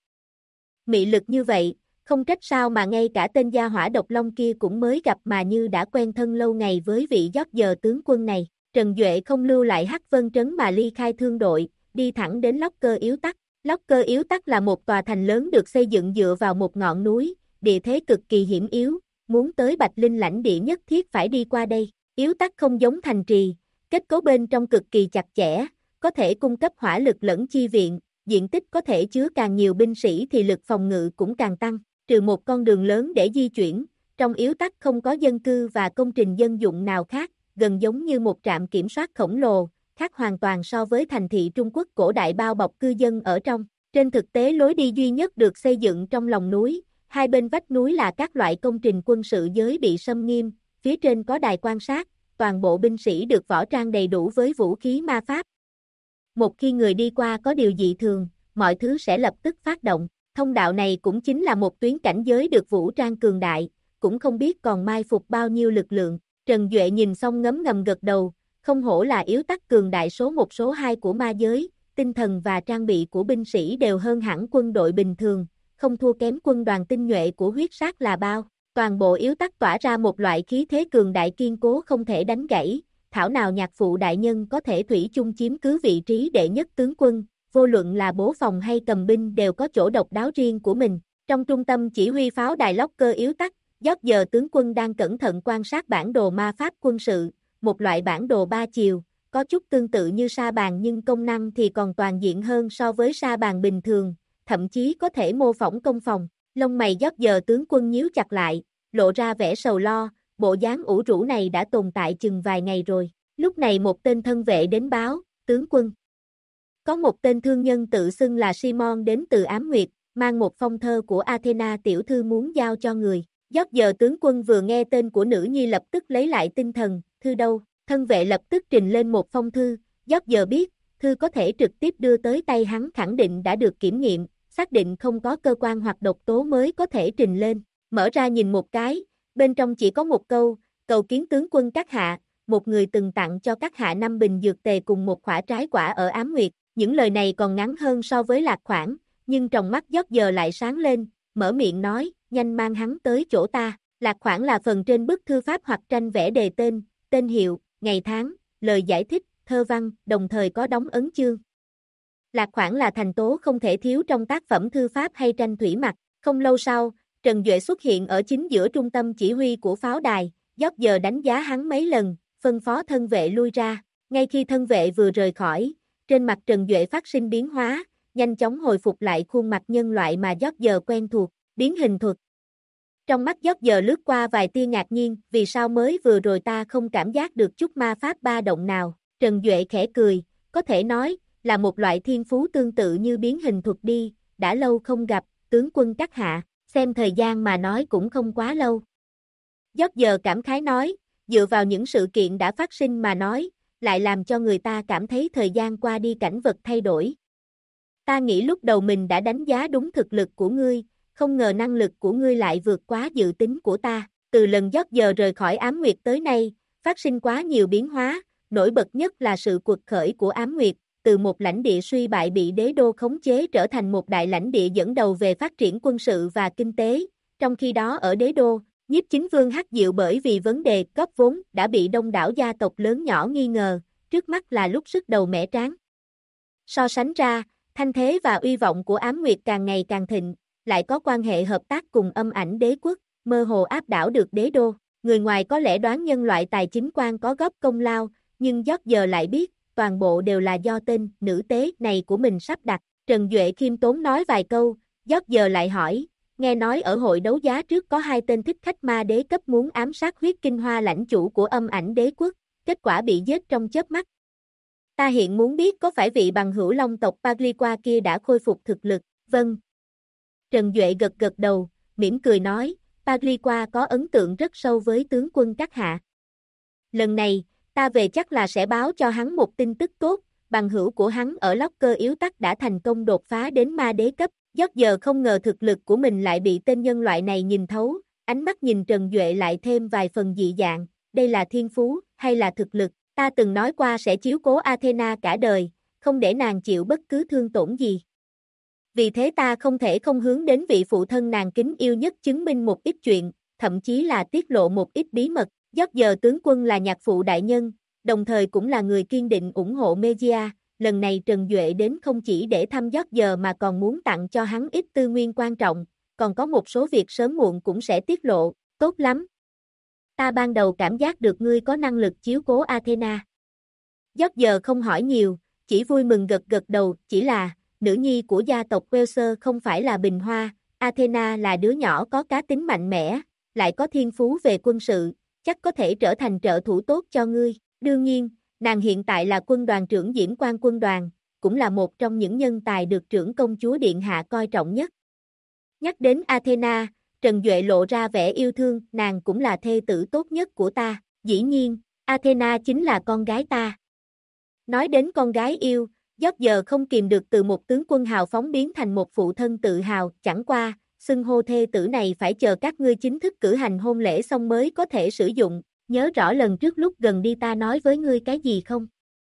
Mị lực như vậy, không trách sao mà ngay cả tên gia hỏa độc long kia cũng mới gặp mà như đã quen thân lâu ngày với vị George tướng quân này. Trần Duệ không lưu lại Hắc Vân Trấn mà ly khai thương đội, đi thẳng đến Locker yếu tắc. Locker yếu tắc là một tòa thành lớn được xây dựng dựa vào một ngọn núi, địa thế cực kỳ hiểm yếu, muốn tới Bạch Linh lãnh địa nhất thiết phải đi qua đây. Yếu tắc không giống thành trì, kết cấu bên trong cực kỳ chặt chẽ, có thể cung cấp hỏa lực lẫn chi viện, diện tích có thể chứa càng nhiều binh sĩ thì lực phòng ngự cũng càng tăng, trừ một con đường lớn để di chuyển, trong yếu tắc không có dân cư và công trình dân dụng nào khác, gần giống như một trạm kiểm soát khổng lồ, khác hoàn toàn so với thành thị Trung Quốc cổ đại bao bọc cư dân ở trong. Trên thực tế lối đi duy nhất được xây dựng trong lòng núi, hai bên vách núi là các loại công trình quân sự giới bị xâm nghiêm, phía trên có đài quan sát, toàn bộ binh sĩ được võ trang đầy đủ với vũ khí ma pháp. Một khi người đi qua có điều dị thường, mọi thứ sẽ lập tức phát động. Thông đạo này cũng chính là một tuyến cảnh giới được vũ trang cường đại, cũng không biết còn mai phục bao nhiêu lực lượng. Trần Duệ nhìn xong ngấm ngầm gật đầu, không hổ là yếu tắc cường đại số 1 số 2 của ma giới, tinh thần và trang bị của binh sĩ đều hơn hẳn quân đội bình thường, không thua kém quân đoàn tinh nhuệ của huyết sát là bao. Toàn bộ yếu tắc tỏa ra một loại khí thế cường đại kiên cố không thể đánh gãy, thảo nào nhạc phụ đại nhân có thể thủy chung chiếm cứ vị trí đệ nhất tướng quân, vô luận là bố phòng hay cầm binh đều có chỗ độc đáo riêng của mình. Trong trung tâm chỉ huy pháo đài Locker yếu tắc, George tướng quân đang cẩn thận quan sát bản đồ ma pháp quân sự, một loại bản đồ 3 chiều, có chút tương tự như sa bàn nhưng công năng thì còn toàn diện hơn so với sa bàn bình thường, thậm chí có thể mô phỏng công phòng. Lông mày George tướng quân nhíu chặt lại, lộ ra vẻ sầu lo, bộ dáng ủ rũ này đã tồn tại chừng vài ngày rồi. Lúc này một tên thân vệ đến báo, tướng quân. Có một tên thương nhân tự xưng là Simon đến từ Ám Nguyệt, mang một phong thơ của Athena tiểu thư muốn giao cho người. George tướng quân vừa nghe tên của nữ nhi lập tức lấy lại tinh thần, thư đâu? Thân vệ lập tức trình lên một phong thư, George biết, thư có thể trực tiếp đưa tới tay hắn khẳng định đã được kiểm nghiệm, xác định không có cơ quan hoặc độc tố mới có thể trình lên. Mở ra nhìn một cái, bên trong chỉ có một câu, cầu kiến tướng quân các hạ, một người từng tặng cho các hạ 5 bình dược tề cùng một quả trái quả ở Ám Nguyệt. Những lời này còn ngắn hơn so với Lạc Khoản, nhưng trong mắt George lại sáng lên, mở miệng nói, nhanh mang hắn tới chỗ ta. Lạc Khoản là phần trên bức thư pháp hoặc tranh vẽ đề tên, tên hiệu, ngày tháng, lời giải thích, thơ văn, đồng thời có đóng ấn chương. Lạc Khoản là thành tố không thể thiếu trong tác phẩm thư pháp hay tranh thủy mặc. Không lâu sau, Trần Duệ xuất hiện ở chính giữa trung tâm chỉ huy của pháo đài, George đánh giá hắn mấy lần, phân phó thân vệ lui ra. Ngay khi thân vệ vừa rời khỏi, trên mặt Trần Duệ phát sinh biến hóa, nhanh chóng hồi phục lại khuôn mặt nhân loại mà George quen thuộc, biến hình thuật. Trong mắt George lướt qua vài tia ngạc nhiên, vì sao mới vừa rồi ta không cảm giác được chút ma pháp ba động nào. Trần Duệ khẽ cười, có thể nói là một loại thiên phú tương tự như biến hình thuật đi, đã lâu không gặp, tướng quân các hạ, xem thời gian mà nói cũng không quá lâu. George cảm khái nói, dựa vào những sự kiện đã phát sinh mà nói, lại làm cho người ta cảm thấy thời gian qua đi cảnh vật thay đổi. Ta nghĩ lúc đầu mình đã đánh giá đúng thực lực của ngươi, không ngờ năng lực của ngươi lại vượt quá dự tính của ta. Từ lần George rời khỏi Ám Nguyệt tới nay, phát sinh quá nhiều biến hóa, nổi bật nhất là sự quật khởi của Ám Nguyệt, từ một lãnh địa suy bại bị đế đô khống chế trở thành một đại lãnh địa dẫn đầu về phát triển quân sự và kinh tế. Trong khi đó ở đế đô, Nhiếp chính vương Hắc Diệu bởi vì vấn đề góp vốn đã bị đông đảo gia tộc lớn nhỏ nghi ngờ, trước mắt là lúc sức đầu mẻ trán. So sánh ra, thanh thế và uy vọng của Ám Nguyệt càng ngày càng thịnh, lại có quan hệ hợp tác cùng Âm Ảnh Đế quốc, mơ hồ áp đảo được đế đô. Người ngoài có lẽ đoán nhân loại tài chính quan có góp công lao, nhưng George lại biết, toàn bộ đều là do tên nữ tế này của mình sắp đặt. Trần Duệ khiêm tốn nói vài câu, George lại hỏi, nghe nói ở hội đấu giá trước có 2 tên thích khách ma đế cấp muốn ám sát huyết kinh hoa lãnh chủ của Âm Ảnh Đế quốc, kết quả bị giết trong chớp mắt. Ta hiện muốn biết có phải vị bằng hữu Long tộc Pagliqua kia đã khôi phục thực lực, vâng. Trần Duệ gật gật đầu, mỉm cười nói, Pagliqua có ấn tượng rất sâu với tướng quân các hạ. Lần này, ta về chắc là sẽ báo cho hắn một tin tức tốt, bằng hữu của hắn ở Locker yếu tắc đã thành công đột phá đến ma đế cấp. Giờ không ngờ thực lực của mình lại bị tên nhân loại này nhìn thấu, ánh mắt nhìn Trần Duệ lại thêm vài phần dị dạng, đây là thiên phú, hay là thực lực, ta từng nói qua sẽ chiếu cố Athena cả đời, không để nàng chịu bất cứ thương tổn gì. Vì thế ta không thể không hướng đến vị phụ thân nàng kính yêu nhất chứng minh một ít chuyện, thậm chí là tiết lộ một ít bí mật. Giờ tướng quân là nhạc phụ đại nhân, đồng thời cũng là người kiên định ủng hộ Megia. Lần này Trần Duệ đến không chỉ để thăm George mà còn muốn tặng cho hắn ít tư nguyên quan trọng, còn có một số việc sớm muộn cũng sẽ tiết lộ, tốt lắm. Ta ban đầu cảm giác được ngươi có năng lực chiếu cố Athena. George không hỏi nhiều, chỉ vui mừng gật gật đầu, chỉ là, nữ nhi của gia tộc Welser không phải là bình hoa, Athena là đứa nhỏ có cá tính mạnh mẽ, lại có thiên phú về quân sự, chắc có thể trở thành trợ thủ tốt cho ngươi, đương nhiên. Nàng hiện tại là quân đoàn trưởng Diễm Quan quân đoàn, cũng là một trong những nhân tài được trưởng công chúa Điện Hạ coi trọng nhất. Nhắc đến Athena, Trần Duệ lộ ra vẻ yêu thương, nàng cũng là thê tử tốt nhất của ta, dĩ nhiên, Athena chính là con gái ta. Nói đến con gái yêu, George không kìm được từ một tướng quân hào phóng biến thành một phụ thân tự hào, chẳng qua, xưng hô thê tử này phải chờ các ngươi chính thức cử hành hôn lễ xong mới có thể sử dụng. Nhớ rõ lần trước lúc gần đi ta nói với ngươi cái gì không?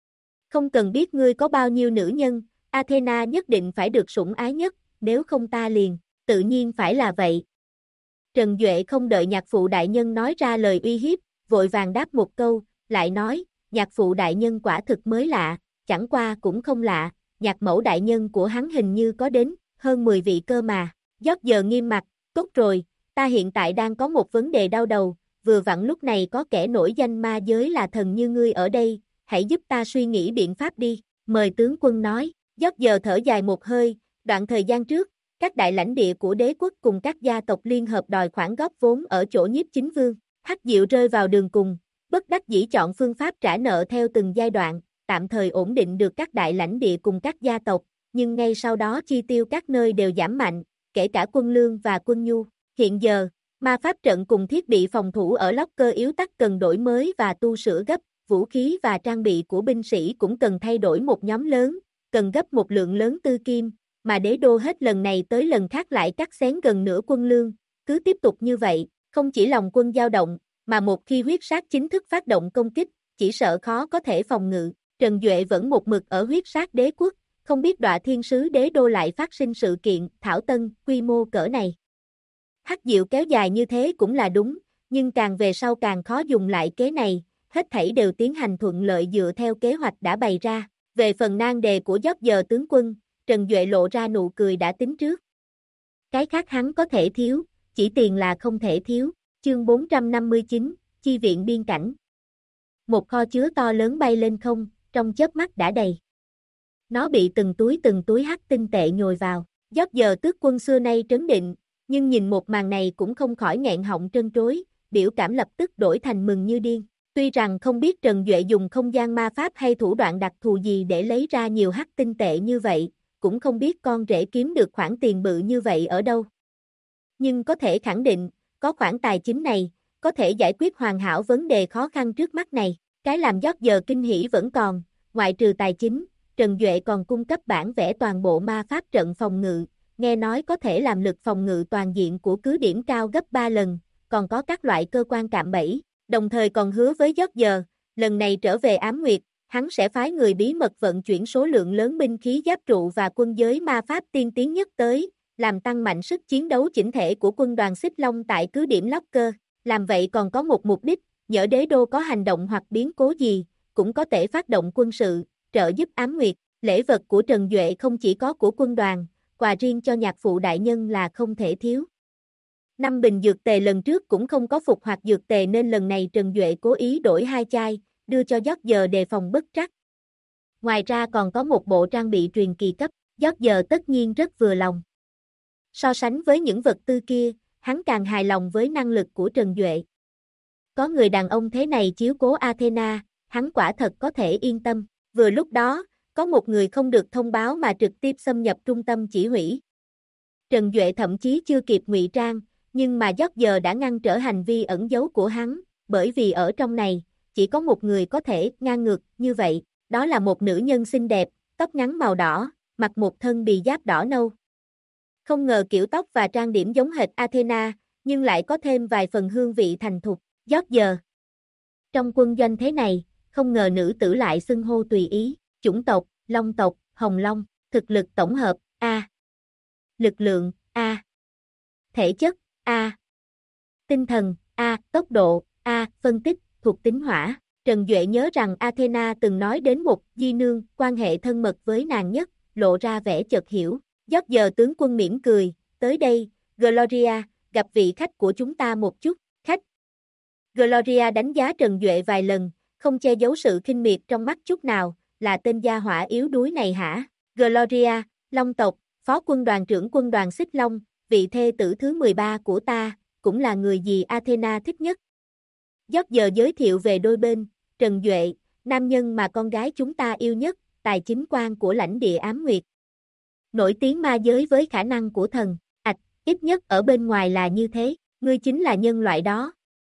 Không cần biết ngươi có bao nhiêu nữ nhân, Athena nhất định phải được sủng ái nhất, nếu không ta liền, tự nhiên phải là vậy. Trần Duệ không đợi nhạc phụ đại nhân nói ra lời uy hiếp, vội vàng đáp một câu, lại nói, nhạc phụ đại nhân quả thực mới lạ, chẳng qua cũng không lạ, nhạc mẫu đại nhân của hắn hình như có đến, hơn 10 vị cơ mà. George nghiêm mặt, tốt rồi, ta hiện tại đang có một vấn đề đau đầu. Vừa vặn lúc này có kẻ nổi danh ma giới là thần như ngươi ở đây, hãy giúp ta suy nghĩ biện pháp đi, mời tướng quân nói. George thở dài một hơi, đoạn thời gian trước, các đại lãnh địa của đế quốc cùng các gia tộc liên hợp đòi khoản góp vốn ở chỗ nhiếp chính vương, Hắc Diệu rơi vào đường cùng, bất đắc dĩ chọn phương pháp trả nợ theo từng giai đoạn, tạm thời ổn định được các đại lãnh địa cùng các gia tộc, nhưng ngay sau đó chi tiêu các nơi đều giảm mạnh, kể cả quân lương và quân nhu. Hiện giờ, ma pháp trận cùng thiết bị phòng thủ ở Locker yếu tắc cần đổi mới và tu sửa gấp, vũ khí và trang bị của binh sĩ cũng cần thay đổi một nhóm lớn, cần gấp một lượng lớn tư kim, mà đế đô hết lần này tới lần khác lại cắt xén gần nửa quân lương, cứ tiếp tục như vậy, không chỉ lòng quân dao động, mà một khi huyết sát chính thức phát động công kích, chỉ sợ khó có thể phòng ngự. Trần Duệ vẫn một mực ở huyết sát đế quốc, không biết Đọa Thiên Sứ đế đô lại phát sinh sự kiện thảo tân quy mô cỡ này. Hắc Diệu kéo dài như thế cũng là đúng, nhưng càng về sau càng khó dùng lại kế này, hết thảy đều tiến hành thuận lợi dựa theo kế hoạch đã bày ra. Về phần nan đề của George tướng quân, Trần Duệ lộ ra nụ cười đã tính trước. Cái khác hắn có thể thiếu, chỉ tiền là không thể thiếu. Chương 459, chi viện biên cảnh. Một kho chứa to lớn bay lên không, trong chớp mắt đã đầy. Nó bị từng túi hắc tinh tệ nhồi vào. George tước quân xưa nay trấn định, nhưng nhìn một màn này cũng không khỏi nghẹn họng trân trối, biểu cảm lập tức đổi thành mừng như điên. Tuy rằng không biết Trần Duệ dùng không gian ma pháp hay thủ đoạn đặc thù gì để lấy ra nhiều hắc tinh tệ như vậy, cũng không biết con rể kiếm được khoản tiền bự như vậy ở đâu. Nhưng có thể khẳng định, có khoản tài chính này, có thể giải quyết hoàn hảo vấn đề khó khăn trước mắt này. Cái làm George kinh hỉ vẫn còn, ngoại trừ tài chính, Trần Duệ còn cung cấp bản vẽ toàn bộ ma pháp trận phòng ngự, nghe nói có thể làm lực phòng ngự toàn diện của cứ điểm cao gấp 3 lần, còn có các loại cơ quan cạm bẫy, đồng thời còn hứa với George, lần này trở về Ám Nguyệt, hắn sẽ phái người bí mật vận chuyển số lượng lớn binh khí giáp trụ và quân giới ma pháp tiên tiến nhất tới, làm tăng mạnh sức chiến đấu chỉnh thể của quân đoàn Xích Long tại cứ điểm Locker. làm vậy còn có một mục đích, nhỡ đế đô có hành động hoặc biến cố gì, cũng có thể phát động quân sự, trợ giúp Ám Nguyệt. Lễ vật của Trần Duệ không chỉ có của quân đoàn, quà riêng cho nhạc phụ đại nhân là không thể thiếu. 5 bình dược tề lần trước cũng không có phục hoạt dược tề nên lần này Trần Duệ cố ý đổi 2 chai, đưa cho George đề phòng bất trắc. Ngoài ra còn có một bộ trang bị truyền kỳ cấp, George tất nhiên rất vừa lòng. So sánh với những vật tư kia, hắn càng hài lòng với năng lực của Trần Duệ. Có người đàn ông thế này chiếu cố Athena, hắn quả thật có thể yên tâm. Vừa lúc đó, có một người không được thông báo mà trực tiếp xâm nhập trung tâm chỉ huy. Trần Duệ thậm chí chưa kịp ngụy trang, nhưng mà George đã ngăn trở hành vi ẩn giấu của hắn, bởi vì ở trong này, chỉ có một người có thể ngang ngược như vậy, đó là một nữ nhân xinh đẹp, tóc ngắn màu đỏ, mặc một thân bì giáp đỏ nâu. Không ngờ kiểu tóc và trang điểm giống hệt Athena, nhưng lại có thêm vài phần hương vị thành thục, George. Trong quân doanh thế này, không ngờ nữ tử lại xưng hô tùy ý, chủng tộc, Long tộc, Hồng Long, thực lực tổng hợp, A. Lực lượng, A. Thể chất, A. Tinh thần, A. Tốc độ, A. Phân tích, thuộc tính hỏa. Trần Duệ nhớ rằng Athena từng nói đến một di nương quan hệ thân mật với nàng nhất, lộ ra vẻ chợt hiểu. George tướng quân mỉm cười, tới đây, Gloria, gặp vị khách của chúng ta một chút, khách. Gloria đánh giá Trần Duệ vài lần, không che giấu sự khinh miệt trong mắt chút nào, là tên gia hỏa yếu đuối này hả? Gloria, Long tộc, phó quân đoàn trưởng quân đoàn Xích Long, vị thê tử thứ 13 của ta, cũng là người dì Athena thích nhất. George giới thiệu về đôi bên, Trần Duệ, nam nhân mà con gái chúng ta yêu nhất, tài chính quan của lãnh địa Ám Nguyệt. Nổi tiếng ma giới với khả năng của thần, ít nhất ở bên ngoài là như thế, ngươi chính là nhân loại đó.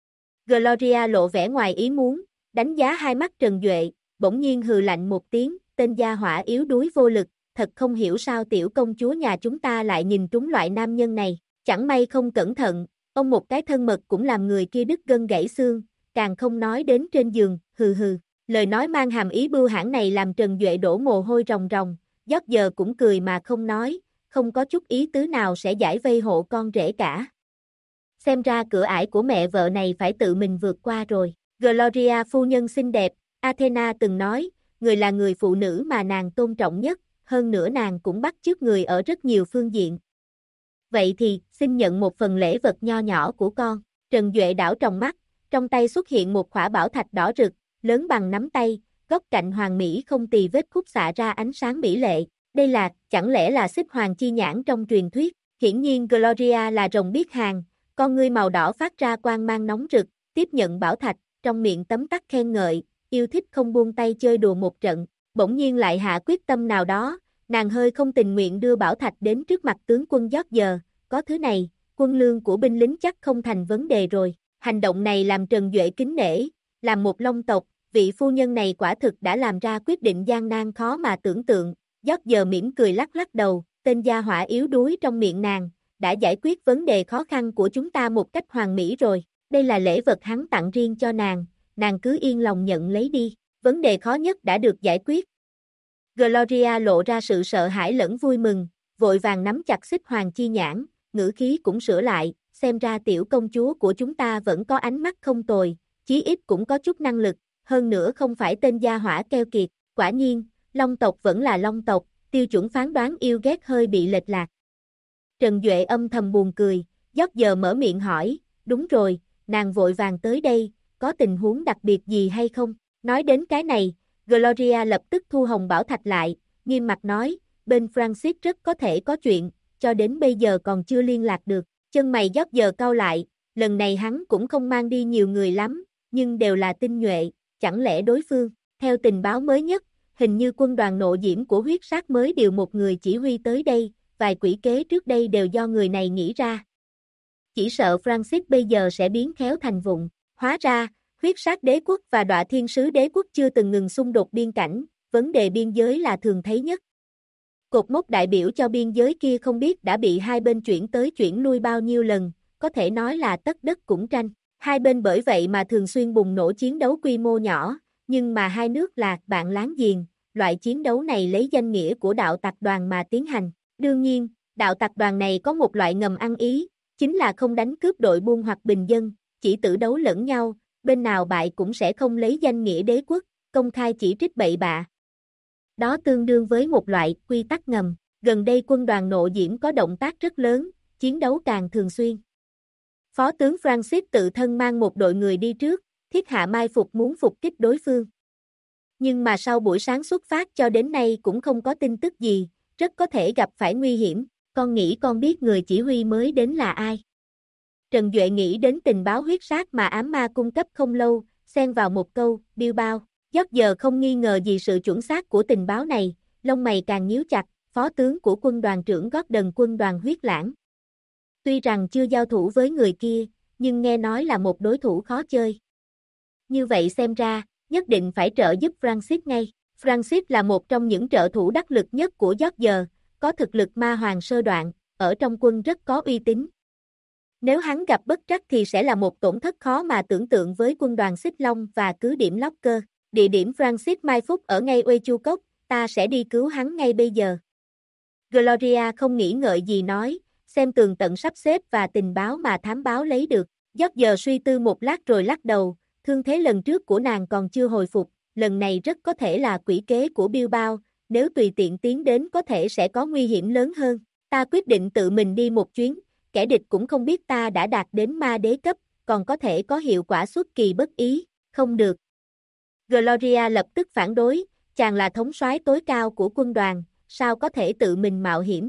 Gloria lộ vẻ ngoài ý muốn, đánh giá hai mắt Trần Duệ, bỗng nhiên hừ lạnh một tiếng, tên gia hỏa yếu đuối vô lực, thật không hiểu sao tiểu công chúa nhà chúng ta lại nhìn trúng loại nam nhân này, chẳng may không cẩn thận, ông một cái thân mật cũng làm người kia đứt gân gãy xương, càng không nói đến trên giường, hừ hừ. Lời nói mang hàm ý bưu hãn này làm Trần Duệ đổ mồ hôi ròng ròng, George cũng cười mà không nói, không có chút ý tứ nào sẽ giải vây hộ con rể cả. Xem ra cửa ải của mẹ vợ này phải tự mình vượt qua rồi. Gloria phu nhân xinh đẹp, Athena từng nói, người là người phụ nữ mà nàng tôn trọng nhất, hơn nữa nàng cũng bắt chước người ở rất nhiều phương diện. Vậy thì, xin nhận một phần lễ vật nho nhỏ của con. Trần Duệ đảo tròng mắt, trong tay xuất hiện một khỏa bảo thạch đỏ rực, lớn bằng nắm tay, góc cạnh hoàng mỹ không tì vết khúc xạ ra ánh sáng mỹ lệ. Đây là, chẳng lẽ là xích hoàng chi nhãn trong truyền thuyết? Hiển nhiên Gloria là rồng biết hàng, con ngươi màu đỏ phát ra quang mang nóng rực, tiếp nhận bảo thạch, trong miệng tấm tắc khen ngợi, yêu thích không buông tay chơi đùa một trận, bỗng nhiên lại hạ quyết tâm nào đó, nàng hơi không tình nguyện đưa bảo thạch đến trước mặt tướng quân George, có thứ này, quân lương của binh lính chắc không thành vấn đề rồi. Hành động này làm Trần Duệ kính nể, làm một Long tộc, vị phu nhân này quả thực đã làm ra quyết định gian nan khó mà tưởng tượng. George mỉm cười lắc lắc đầu, tên gia hỏa yếu đuối trong miệng nàng, đã giải quyết vấn đề khó khăn của chúng ta một cách hoàn mỹ rồi. Đây là lễ vật hắn tặng riêng cho nàng cứ yên lòng nhận lấy đi, vấn đề khó nhất đã được giải quyết. Gloria lộ ra sự sợ hãi lẫn vui mừng, vội vàng nắm chặt xích hoàng chi nhãn, ngữ khí cũng sửa lại, xem ra tiểu công chúa của chúng ta vẫn có ánh mắt không tồi, chí ít cũng có chút năng lực, hơn nữa không phải tên gia hỏa keo kiệt, quả nhiên, Long tộc vẫn là Long tộc, tiêu chuẩn phán đoán yêu ghét hơi bị lệch lạc. Trần Duệ âm thầm buồn cười, George mở miệng hỏi, đúng rồi, nàng vội vàng tới đây, có tình huống đặc biệt gì hay không? Nói đến cái này, Gloria lập tức thu hồng bảo thạch lại, nghiêm mặt nói, bên Francis rất có thể có chuyện, cho đến bây giờ còn chưa liên lạc được. Chân mày George cau lại, lần này hắn cũng không mang đi nhiều người lắm, nhưng đều là tinh nhuệ, chẳng lẽ đối phương, theo tình báo mới nhất, hình như quân đoàn nộ diễm của huyết sát mới điều một người chỉ huy tới đây, vài quỷ kế trước đây đều do người này nghĩ ra. Chỉ sợ Francis bây giờ sẽ biến khéo thành vụng, hóa ra, huyết sát đế quốc và Đọa Thiên Sứ đế quốc chưa từng ngừng xung đột biên cảnh, vấn đề biên giới là thường thấy nhất. Cột mốc đại biểu cho biên giới kia không biết đã bị hai bên chuyển tới chuyển lui bao nhiêu lần, có thể nói là tất đất cũng tranh. Hai bên bởi vậy mà thường xuyên bùng nổ chiến đấu quy mô nhỏ, nhưng mà hai nước là bạn láng giềng, loại chiến đấu này lấy danh nghĩa của đạo tặc đoàn mà tiến hành. Đương nhiên, đạo tặc đoàn này có một loại ngầm ăn ý, chính là không đánh cướp đội buôn hoặc bình dân, chỉ tử đấu lẫn nhau, bên nào bại cũng sẽ không lấy danh nghĩa đế quốc, công khai chỉ trích bậy bạ. Đó tương đương với một loại quy tắc ngầm. Gần đây quân đoàn Nộ Diễm có động tác rất lớn, chiến đấu càng thường xuyên. Phó tướng Francis tự thân mang một đội người đi trước, thiết hạ mai phục muốn phục kích đối phương. Nhưng mà sau buổi sáng xuất phát cho đến nay cũng không có tin tức gì, rất có thể gặp phải nguy hiểm. Con nghĩ con biết người chỉ huy mới đến là ai? Trần Duệ nghĩ đến tình báo huyết sát mà ám ma cung cấp không lâu, xen vào một câu, Bilbao. Dốt giờ không nghi ngờ gì sự chuẩn xác của tình báo này, lông mày càng nhíu chặt, phó tướng của quân đoàn trưởng Gordon quân đoàn huyết lãng. Tuy rằng chưa giao thủ với người kia, nhưng nghe nói là một đối thủ khó chơi. Như vậy xem ra, nhất định phải trợ giúp Francis ngay. Francis là một trong những trợ thủ đắc lực nhất của Dốt giờ, có thực lực ma hoàng sơ đoạn, ở trong quân rất có uy tín. Nếu hắn gặp bất trắc thì sẽ là một tổn thất khó mà tưởng tượng với quân đoàn Xích Long và cứ điểm Locker. Địa điểm Francis mai phục ở ngay Uê Chu Cốc, ta sẽ đi cứu hắn ngay bây giờ. Gloria không nghĩ ngợi gì nói, xem tường tận sắp xếp và tình báo mà thám báo lấy được. Dốt giờ suy tư một lát rồi lắc đầu, thương thế lần trước của nàng còn chưa hồi phục, lần này rất có thể là quỷ kế của Bilbao, nếu tùy tiện tiến đến có thể sẽ có nguy hiểm lớn hơn. Ta quyết định tự mình đi một chuyến, kẻ địch cũng không biết ta đã đạt đến ma đế cấp, còn có thể có hiệu quả xuất kỳ bất ý, không được. Gloria lập tức phản đối, chàng là thống soái tối cao của quân đoàn, sao có thể tự mình mạo hiểm.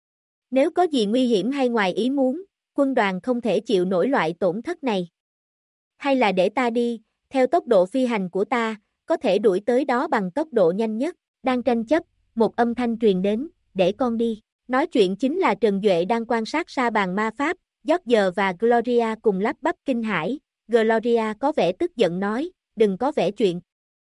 Nếu có gì nguy hiểm hay ngoài ý muốn, quân đoàn không thể chịu nổi loại tổn thất này. Hay là để ta đi, theo tốc độ phi hành của ta, có thể đuổi tới đó bằng tốc độ nhanh nhất. Đang tranh chấp, một âm thanh truyền đến, để con đi. Nói chuyện chính là Trần Duệ đang quan sát sa bàn ma pháp, Dốt giờ và Gloria cùng lắp bắp kinh hãi. Gloria có vẻ tức giận nói, đừng có vẽ chuyện.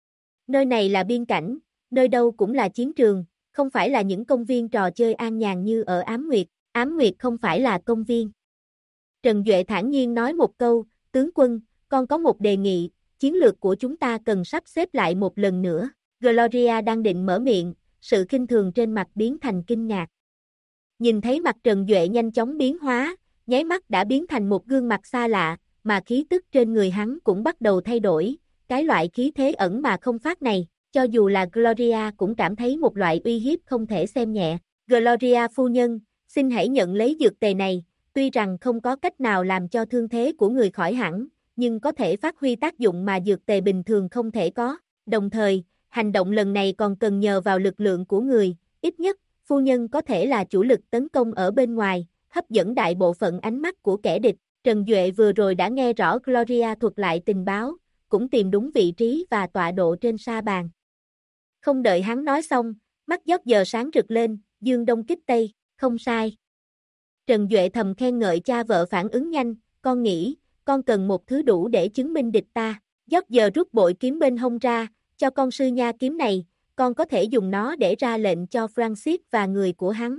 Nơi này là biên cảnh, nơi đâu cũng là chiến trường, không phải là những công viên trò chơi an nhàn như ở Ám Nguyệt. Ám Nguyệt không phải là công viên. Trần Duệ thản nhiên nói một câu, tướng quân, con có một đề nghị, chiến lược của chúng ta cần sắp xếp lại một lần nữa. Gloria đang định mở miệng, sự khinh thường trên mặt biến thành kinh ngạc. Nhìn thấy mặt Trần Duệ nhanh chóng biến hóa, nháy mắt đã biến thành một gương mặt xa lạ, mà khí tức trên người hắn cũng bắt đầu thay đổi, cái loại khí thế ẩn mà không phát này, cho dù là Gloria cũng cảm thấy một loại uy hiếp không thể xem nhẹ. Gloria phu nhân, xin hãy nhận lấy dược tề này, tuy rằng không có cách nào làm cho thương thế của người khỏi hẳn, nhưng có thể phát huy tác dụng mà dược tề bình thường không thể có. Đồng thời, hành động lần này còn cần nhờ vào lực lượng của người, ít nhất, phu nhân có thể là chủ lực tấn công ở bên ngoài, hấp dẫn đại bộ phận ánh mắt của kẻ địch. Trần Duệ vừa rồi đã nghe rõ Gloria thuật lại tình báo, cũng tìm đúng vị trí và tọa độ trên sa bàn. Không đợi hắn nói xong, mắt Dốt giờ sáng rực lên, dương đông kích tây, không sai. Trần Duệ thầm khen ngợi cha vợ phản ứng nhanh, con nghĩ, con cần một thứ đủ để chứng minh địch ta. Dốt giờ rút bội kiếm bên hông ra, cho con sư nha kiếm này, con có thể dùng nó để ra lệnh cho Francis và người của hắn.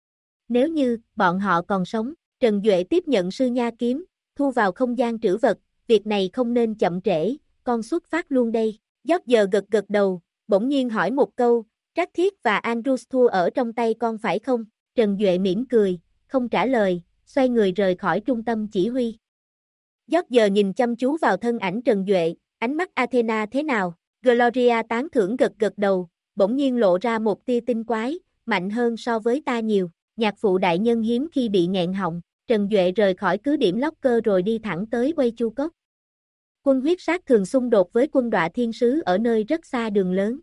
Nếu như, bọn họ còn sống, Trần Duệ tiếp nhận sư nha kiếm, thu vào không gian trữ vật, việc này không nên chậm trễ, con xuất phát luôn đây. Dốt giờ gật gật đầu, bỗng nhiên hỏi một câu, Trác Thiết và Andrews thua ở trong tay con phải không? Trần Duệ mỉm cười, không trả lời, xoay người rời khỏi trung tâm chỉ huy. Dốt giờ nhìn chăm chú vào thân ảnh Trần Duệ, ánh mắt Athena thế nào? Gloria tán thưởng gật gật đầu, bỗng nhiên lộ ra một tia tinh quái, mạnh hơn so với ta nhiều. Nhạc phụ đại nhân hiếm khi bị nghẹn họng. Trần Duệ rời khỏi cứ điểm Locker rồi đi thẳng tới Uê Chu Cốc. Quân huyết sát thường xung đột với quân Đọa Thiên Sứ ở nơi rất xa đường lớn.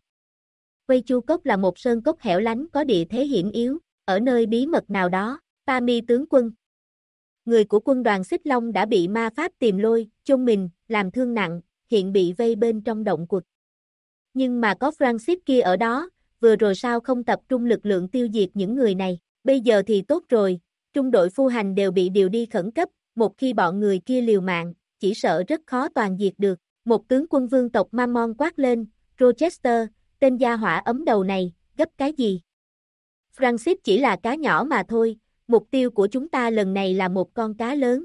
Uê Chu Cốc là một sơn cốc hẻo lánh có địa thế hiểm yếu, ở nơi bí mật nào đó. Pami tướng quân, người của quân đoàn Xích Long đã bị ma pháp tìm lôi, chôn mình, làm thương nặng, hiện bị vây bên trong động quật. Nhưng mà có Francis kia ở đó, vừa rồi sao không tập trung lực lượng tiêu diệt những người này? Bây giờ thì tốt rồi, trung đội phu hành đều bị điều đi khẩn cấp, một khi bọn người kia liều mạng, chỉ sợ rất khó toàn diệt được. Một tướng quân vương tộc Mammon quát lên, Rochester, tên gia hỏa ấm đầu này, gấp cái gì? Francis chỉ là cá nhỏ mà thôi, mục tiêu của chúng ta lần này là một con cá lớn.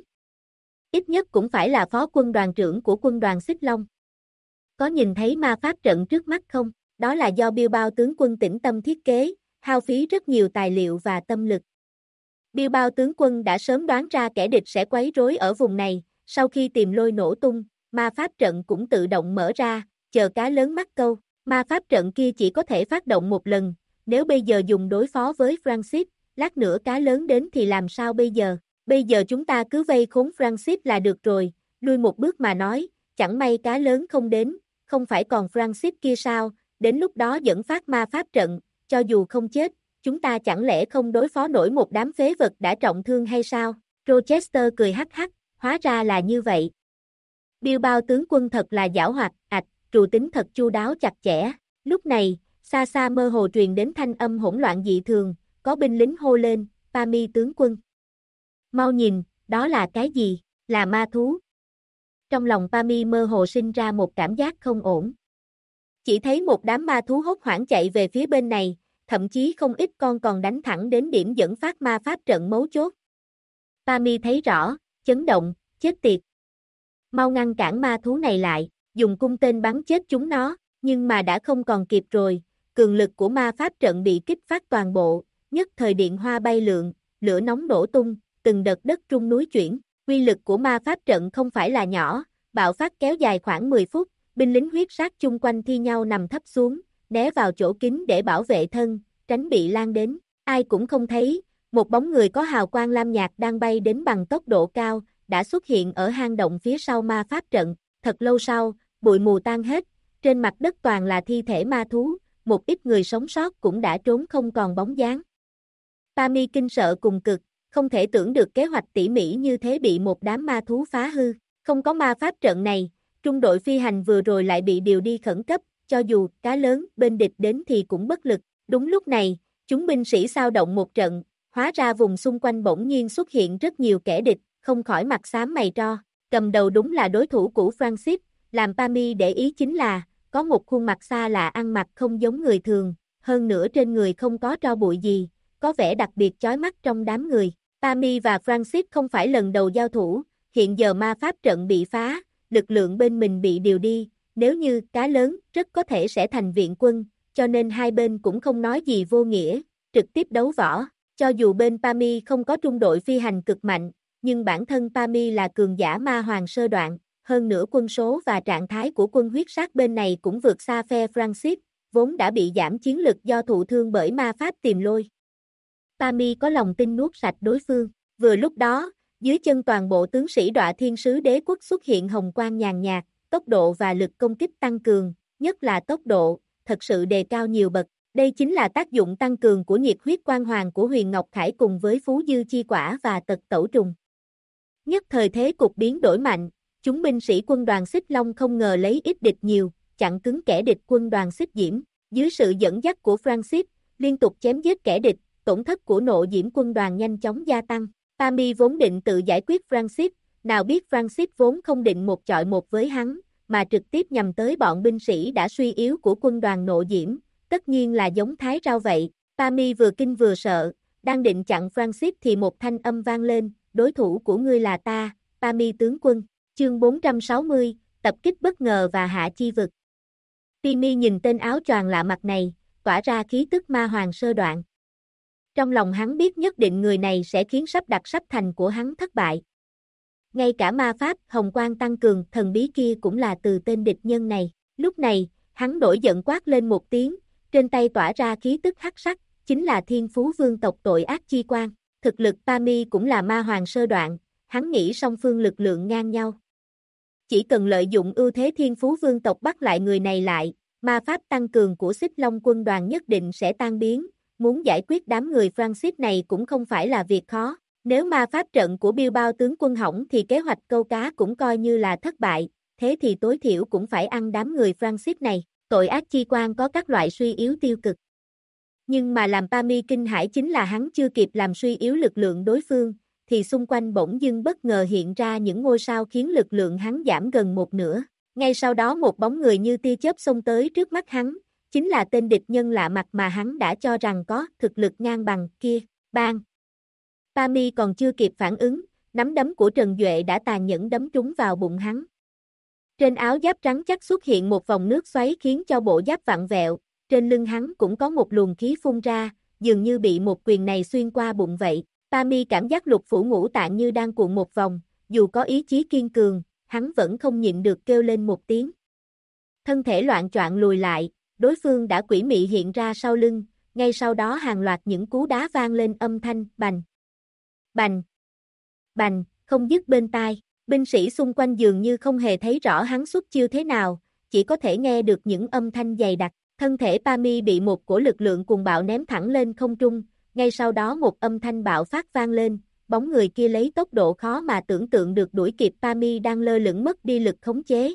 Ít nhất cũng phải là phó quân đoàn trưởng của quân đoàn Xích Long. Có nhìn thấy ma pháp trận trước mắt không? Đó là do Bilbao tướng quân tĩnh tâm thiết kế, hao phí rất nhiều tài liệu và tâm lực. Bilbao tướng quân đã sớm đoán ra kẻ địch sẽ quấy rối ở vùng này, Sau khi tìm lôi nổ tung, ma pháp trận cũng tự động mở ra, chờ cá lớn mắc câu. Ma pháp trận kia chỉ có thể phát động một lần, nếu bây giờ dùng đối phó với Francis, lát nữa cá lớn đến thì làm sao bây giờ? Bây giờ chúng ta cứ vây khốn Francis là được rồi, lui một bước mà nói, chẳng may cá lớn không đến, không phải còn Francis kia sao, đến lúc đó dẫn phát ma pháp trận, cho dù không chết, chúng ta chẳng lẽ không đối phó nổi một đám phế vật đã trọng thương hay sao? Rochester cười hắc hắc, hóa ra là như vậy. Bilbao tướng quân thật là giảo hoạt, trù tính thật chu đáo chặt chẽ. Lúc này, xa xa mơ hồ truyền đến thanh âm hỗn loạn dị thường, có binh lính hô lên, Pami tướng quân. Mau nhìn, đó là cái gì? Là ma thú. Trong lòng Pami mơ hồ sinh ra một cảm giác không ổn. Chỉ thấy một đám ma thú hốt hoảng chạy về phía bên này, thậm chí không ít con còn đánh thẳng đến điểm dẫn phát ma pháp trận mấu chốt. Pami thấy rõ, chấn động, chết tiệt. Mau ngăn cản ma thú này lại, dùng cung tên bắn chết chúng nó, nhưng mà đã không còn kịp rồi, cường lực của ma pháp trận bị kích phát toàn bộ, nhất thời điện hoa bay lượn, lửa nóng nổ tung, từng đợt đất rung núi chuyển, uy lực của ma pháp trận không phải là nhỏ, bạo phát kéo dài khoảng 10 phút, binh lính huyết sát chung quanh thi nhau nằm thấp xuống, né vào chỗ kín để bảo vệ thân, tránh bị lan đến, ai cũng không thấy, một bóng người có hào quang lam nhạt đang bay đến bằng tốc độ cao, đã xuất hiện ở hang động phía sau ma pháp trận, thật lâu sau, bụi mù tan hết, trên mặt đất toàn là thi thể ma thú, một ít người sống sót cũng đã trốn không còn bóng dáng. Pami kinh sợ cùng cực, không thể tưởng được kế hoạch tỉ mỉ như thế bị một đám ma thú phá hư, không có ma pháp trận này, trung đội phi hành vừa rồi lại bị điều đi khẩn cấp, cho dù cá lớn bên địch đến thì cũng bất lực, đúng lúc này, chúng binh sĩ xao động một trận, hóa ra vùng xung quanh bỗng nhiên xuất hiện rất nhiều kẻ địch, không khỏi mặt xám mày tro, cầm đầu đúng là đối thủ của Francis, làm Pami để ý chính là, có một khuôn mặt xa lạ ăn mặc không giống người thường, hơn nữa trên người không có tro bụi gì, có vẻ đặc biệt chói mắt trong đám người. Pami và Francis không phải lần đầu giao thủ, hiện giờ ma pháp trận bị phá, lực lượng bên mình bị điều đi, nếu như cá lớn rất có thể sẽ thành viện quân, cho nên hai bên cũng không nói gì vô nghĩa, trực tiếp đấu võ, cho dù bên Pami không có trung đội phi hành cực mạnh, nhưng bản thân Pami là cường giả ma hoàng sơ đoạn, hơn nữa quân số và trạng thái của quân huyết sát bên này cũng vượt xa phe Francis, vốn đã bị giảm chiến lực do thụ thương bởi ma pháp tìm lôi. Pami có lòng tin nuốt sạch đối phương, vừa lúc đó, dưới chân toàn bộ tướng sĩ Đọa Thiên Sứ Đế Quốc xuất hiện hồng quang nhàn nhạt, tốc độ và lực công kích tăng cường, nhất là tốc độ, thật sự đề cao nhiều bậc. Đây chính là tác dụng tăng cường của nhiệt huyết quang hoàng của Huyền Ngọc Khải cùng với Phú Dư Chi Quả và Tật Tẩu Trùng. Nhất thời thế cục biến đổi mạnh, chúng binh sĩ quân đoàn Xích Long không ngờ lấy ít địch nhiều, chặn cứng kẻ địch quân đoàn Xích Diễm, dưới sự dẫn dắt của Francis, liên tục chém giết kẻ địch, tổn thất của Nộ Diễm quân đoàn nhanh chóng gia tăng. Pami vốn định tự giải quyết Francis, nào biết Francis vốn không định một chọi một với hắn, mà trực tiếp nhằm tới bọn binh sĩ đã suy yếu của quân đoàn Nộ Diễm, tất nhiên là giống thái rau vậy. Pami vừa kinh vừa sợ, đang định chặn Francis thì một thanh âm vang lên, đối thủ của ngươi là ta, Pami tướng quân. Chương 460, tập kích bất ngờ và hạ chi vực. Timmy nhìn tên áo choàng lạ mặt này, tỏa ra khí tức ma hoàng sơ đoạn. Trong lòng hắn biết nhất định người này sẽ khiến sắp đặt sắp thành của hắn thất bại. Ngay cả ma pháp hồng quang tăng cường thần bí kia cũng là từ tên địch nhân này. Lúc này, hắn nổi giận quát lên một tiếng, trên tay tỏa ra khí tức hắc sắc, chính là Thiên Phú Vương tộc tội ác chi quan. Thực lực Pami cũng là ma hoàng sơ đoạn, hắn nghĩ song phương lực lượng ngang nhau. Chỉ cần lợi dụng ưu thế Thiên Phú Vương tộc bắt lại người này lại, ma pháp tăng cường của Xích Long quân đoàn nhất định sẽ tan biến, muốn giải quyết đám người Francis này cũng không phải là việc khó. Nếu ma pháp trận của Bilbao tướng quân hỏng thì kế hoạch câu cá cũng coi như là thất bại, thế thì tối thiểu cũng phải ăn đám người Francis này. Tội ác chi quan có các loại suy yếu tiêu cực. Nhưng mà làm Pami kinh hãi chính là hắn chưa kịp làm suy yếu lực lượng đối phương, thì xung quanh bỗng dưng bất ngờ hiện ra những ngôi sao khiến lực lượng hắn giảm gần một nửa. Ngay sau đó một bóng người như tia chớp xông tới trước mắt hắn, chính là tên địch nhân lạ mặt mà hắn đã cho rằng có thực lực ngang bằng kia. Bang! Pami còn chưa kịp phản ứng, nắm đấm của Trần Duệ đã tàn nhẫn đấm trúng vào bụng hắn. Trên áo giáp trắng chắc xuất hiện một vòng nước xoáy khiến cho bộ giáp vặn vẹo, trên lưng hắn cũng có một luồng khí phun ra, dường như bị một quyền này xuyên qua bụng vậy. Pami cảm giác lục phủ ngũ tạng như đang cuộn một vòng, dù có ý chí kiên cường, hắn vẫn không nhịn được kêu lên một tiếng. Thân thể loạng choạng lùi lại, đối phương đã quỷ mị hiện ra sau lưng, ngay sau đó hàng loạt những cú đá vang lên âm thanh bành, bành, bành, không dứt bên tai. Binh sĩ xung quanh dường như không hề thấy rõ hắn xuất chiêu thế nào, chỉ có thể nghe được những âm thanh dày đặc. Thân thể Pami bị một cổ lực lượng cuồng bạo ném thẳng lên không trung, ngay sau đó một âm thanh bạo phát vang lên, bóng người kia lấy tốc độ khó mà tưởng tượng được đuổi kịp Pami đang lơ lửng mất đi lực khống chế.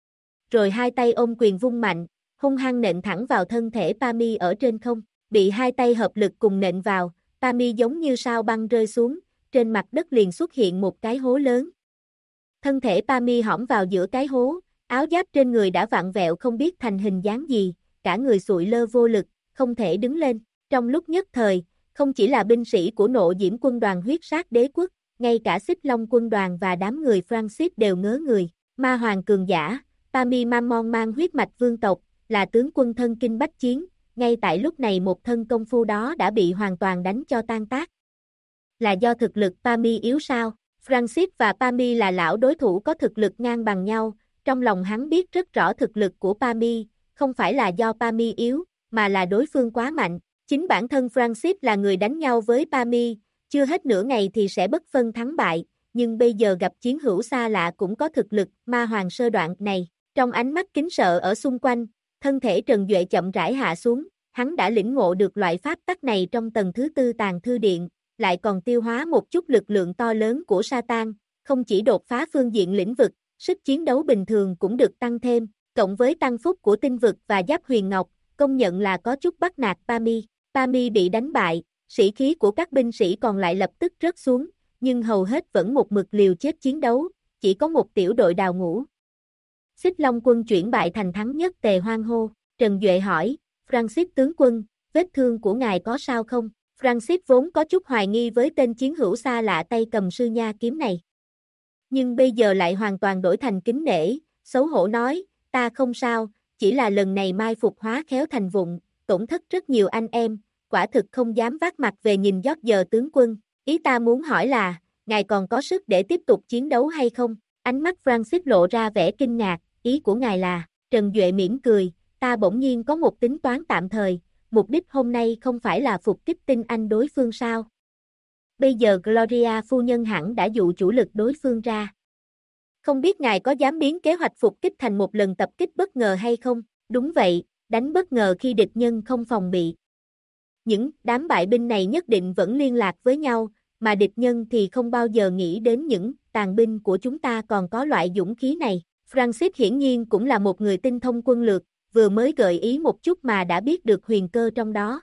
Rồi hai tay ôm quyền vung mạnh, hung hăng nện thẳng vào thân thể Pami ở trên không, bị hai tay hợp lực cùng nện vào, Pami giống như sao băng rơi xuống, trên mặt đất liền xuất hiện một cái hố lớn. Thân thể Pami hõm vào giữa cái hố, áo giáp trên người đã vặn vẹo không biết thành hình dáng gì, cả người sụi lơ vô lực, không thể đứng lên. Trong lúc nhất thời, không chỉ là binh sĩ của Nộ Diễm quân đoàn huyết sát đế quốc, ngay cả Xích Long quân đoàn và đám người Francis đều ngớ người. Ma hoàng cường giả, Pami Mammon mang huyết mạch vương tộc, là tướng quân thân kinh bách chiến, ngay tại lúc này một thân công phu đó đã bị hoàn toàn đánh cho tan tác. Là do thực lực Pami yếu sao? Francis và Pami là lão đối thủ có thực lực ngang bằng nhau, trong lòng hắn biết rất rõ thực lực của Pami, không phải là do Pami yếu, mà là đối phương quá mạnh. Chính bản thân Francis là người đánh nhau với Pami, chưa hết nửa ngày thì sẽ bất phân thắng bại, nhưng bây giờ gặp chiến hữu xa lạ cũng có thực lực ma hoàng sơ đoạn này. Trong ánh mắt kính sợ ở xung quanh, thân thể Trần Duệ chậm rãi hạ xuống, hắn đã lĩnh ngộ được loại pháp tắc này trong tầng thứ tư tàng thư điện, lại còn tiêu hóa một chút lực lượng to lớn của Satan, không chỉ đột phá phương diện lĩnh vực, sức chiến đấu bình thường cũng được tăng thêm, cộng với tăng phúc của tinh vực và giáp huyền ngọc, công nhận là có chút bắt nạt Pami. Pami bị đánh bại, sĩ khí của các binh sĩ còn lại lập tức rớt xuống, nhưng hầu hết vẫn một mực liều chết chiến đấu, chỉ có một tiểu đội đào ngũ. Xích Long quân chuyển bại thành thắng nhất tề hoan hô. Trần Duệ hỏi, Francis tướng quân, vết thương của ngài có sao không? Francis vốn có chút hoài nghi với tên chiến hữu xa lạ tay cầm sư nha kiếm này. Nhưng bây giờ lại hoàn toàn đổi thành kính nể, xấu hổ nói, ta không sao, chỉ là lần này mai phục hóa khéo thành vụng, tổn thất rất nhiều anh em, quả thực không dám vác mặt về nhìn giót giờ tướng quân. Ý ta muốn hỏi là, ngài còn có sức để tiếp tục chiến đấu hay không? Ánh mắt Francis lộ ra vẻ kinh ngạc, ý của ngài là, Trần Duệ mỉm cười, ta bỗng nhiên có một tính toán tạm thời, mục đích hôm nay không phải là phục kích tinh anh đối phương sao? Bây giờ Gloria phu nhân hẳn đã dụ chủ lực đối phương ra. Không biết ngài có dám biến kế hoạch phục kích thành một lần tập kích bất ngờ hay không? Đúng vậy, đánh bất ngờ khi địch nhân không phòng bị. Những đám bại binh này nhất định vẫn liên lạc với nhau, mà địch nhân thì không bao giờ nghĩ đến những tàn binh của chúng ta còn có loại dũng khí này. Francis hiển nhiên cũng là một người tinh thông quân lược, vừa mới gợi ý một chút mà đã biết được huyền cơ trong đó.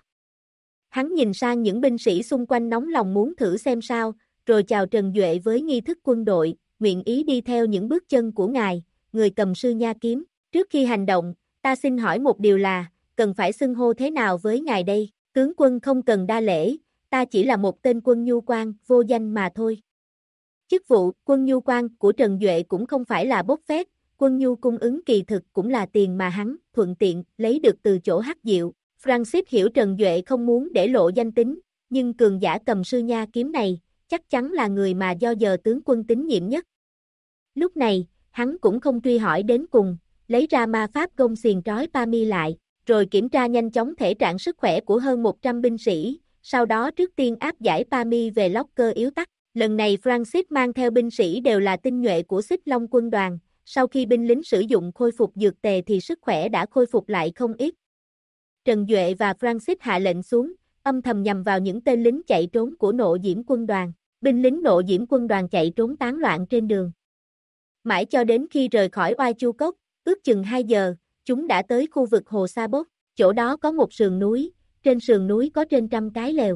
Hắn nhìn sang những binh sĩ xung quanh nóng lòng muốn thử xem sao, rồi chào Trần Duệ với nghi thức quân đội, nguyện ý đi theo những bước chân của ngài, người cầm sư nha kiếm. Trước khi hành động, ta xin hỏi một điều là, cần phải xưng hô thế nào với ngài đây? Tướng quân không cần đa lễ, ta chỉ là một tên quân nhu quan, vô danh mà thôi. Chức vụ quân nhu quan của Trần Duệ cũng không phải là bốc phét, quân nhu cung ứng kỳ thực cũng là tiền mà hắn thuận tiện lấy được từ chỗ Hắc Diệu. Francis hiểu Trần Duệ không muốn để lộ danh tính, nhưng cường giả cầm sư nha kiếm này, chắc chắn là người mà do giờ tướng quân tín nhiệm nhất. Lúc này, hắn cũng không truy hỏi đến cùng, lấy ra ma pháp gông xiềng trói Pami lại, rồi kiểm tra nhanh chóng thể trạng sức khỏe của hơn 100 binh sĩ, sau đó trước tiên áp giải Pami về locker yếu tắc. Lần này Francis mang theo binh sĩ đều là tinh nhuệ của Xích Long quân đoàn, sau khi binh lính sử dụng khôi phục dược tề thì sức khỏe đã khôi phục lại không ít. Trần Duệ và Francis hạ lệnh xuống, âm thầm nhằm vào những tên lính chạy trốn của Nộ Diễm quân đoàn. Binh lính Nộ Diễm quân đoàn chạy trốn tán loạn trên đường. Mãi cho đến khi rời khỏi Oai Chu Cốc, ước chừng 2 giờ, chúng đã tới khu vực Hồ Sa Bốc, chỗ đó có một sườn núi, trên sườn núi có trên 100 cái lều.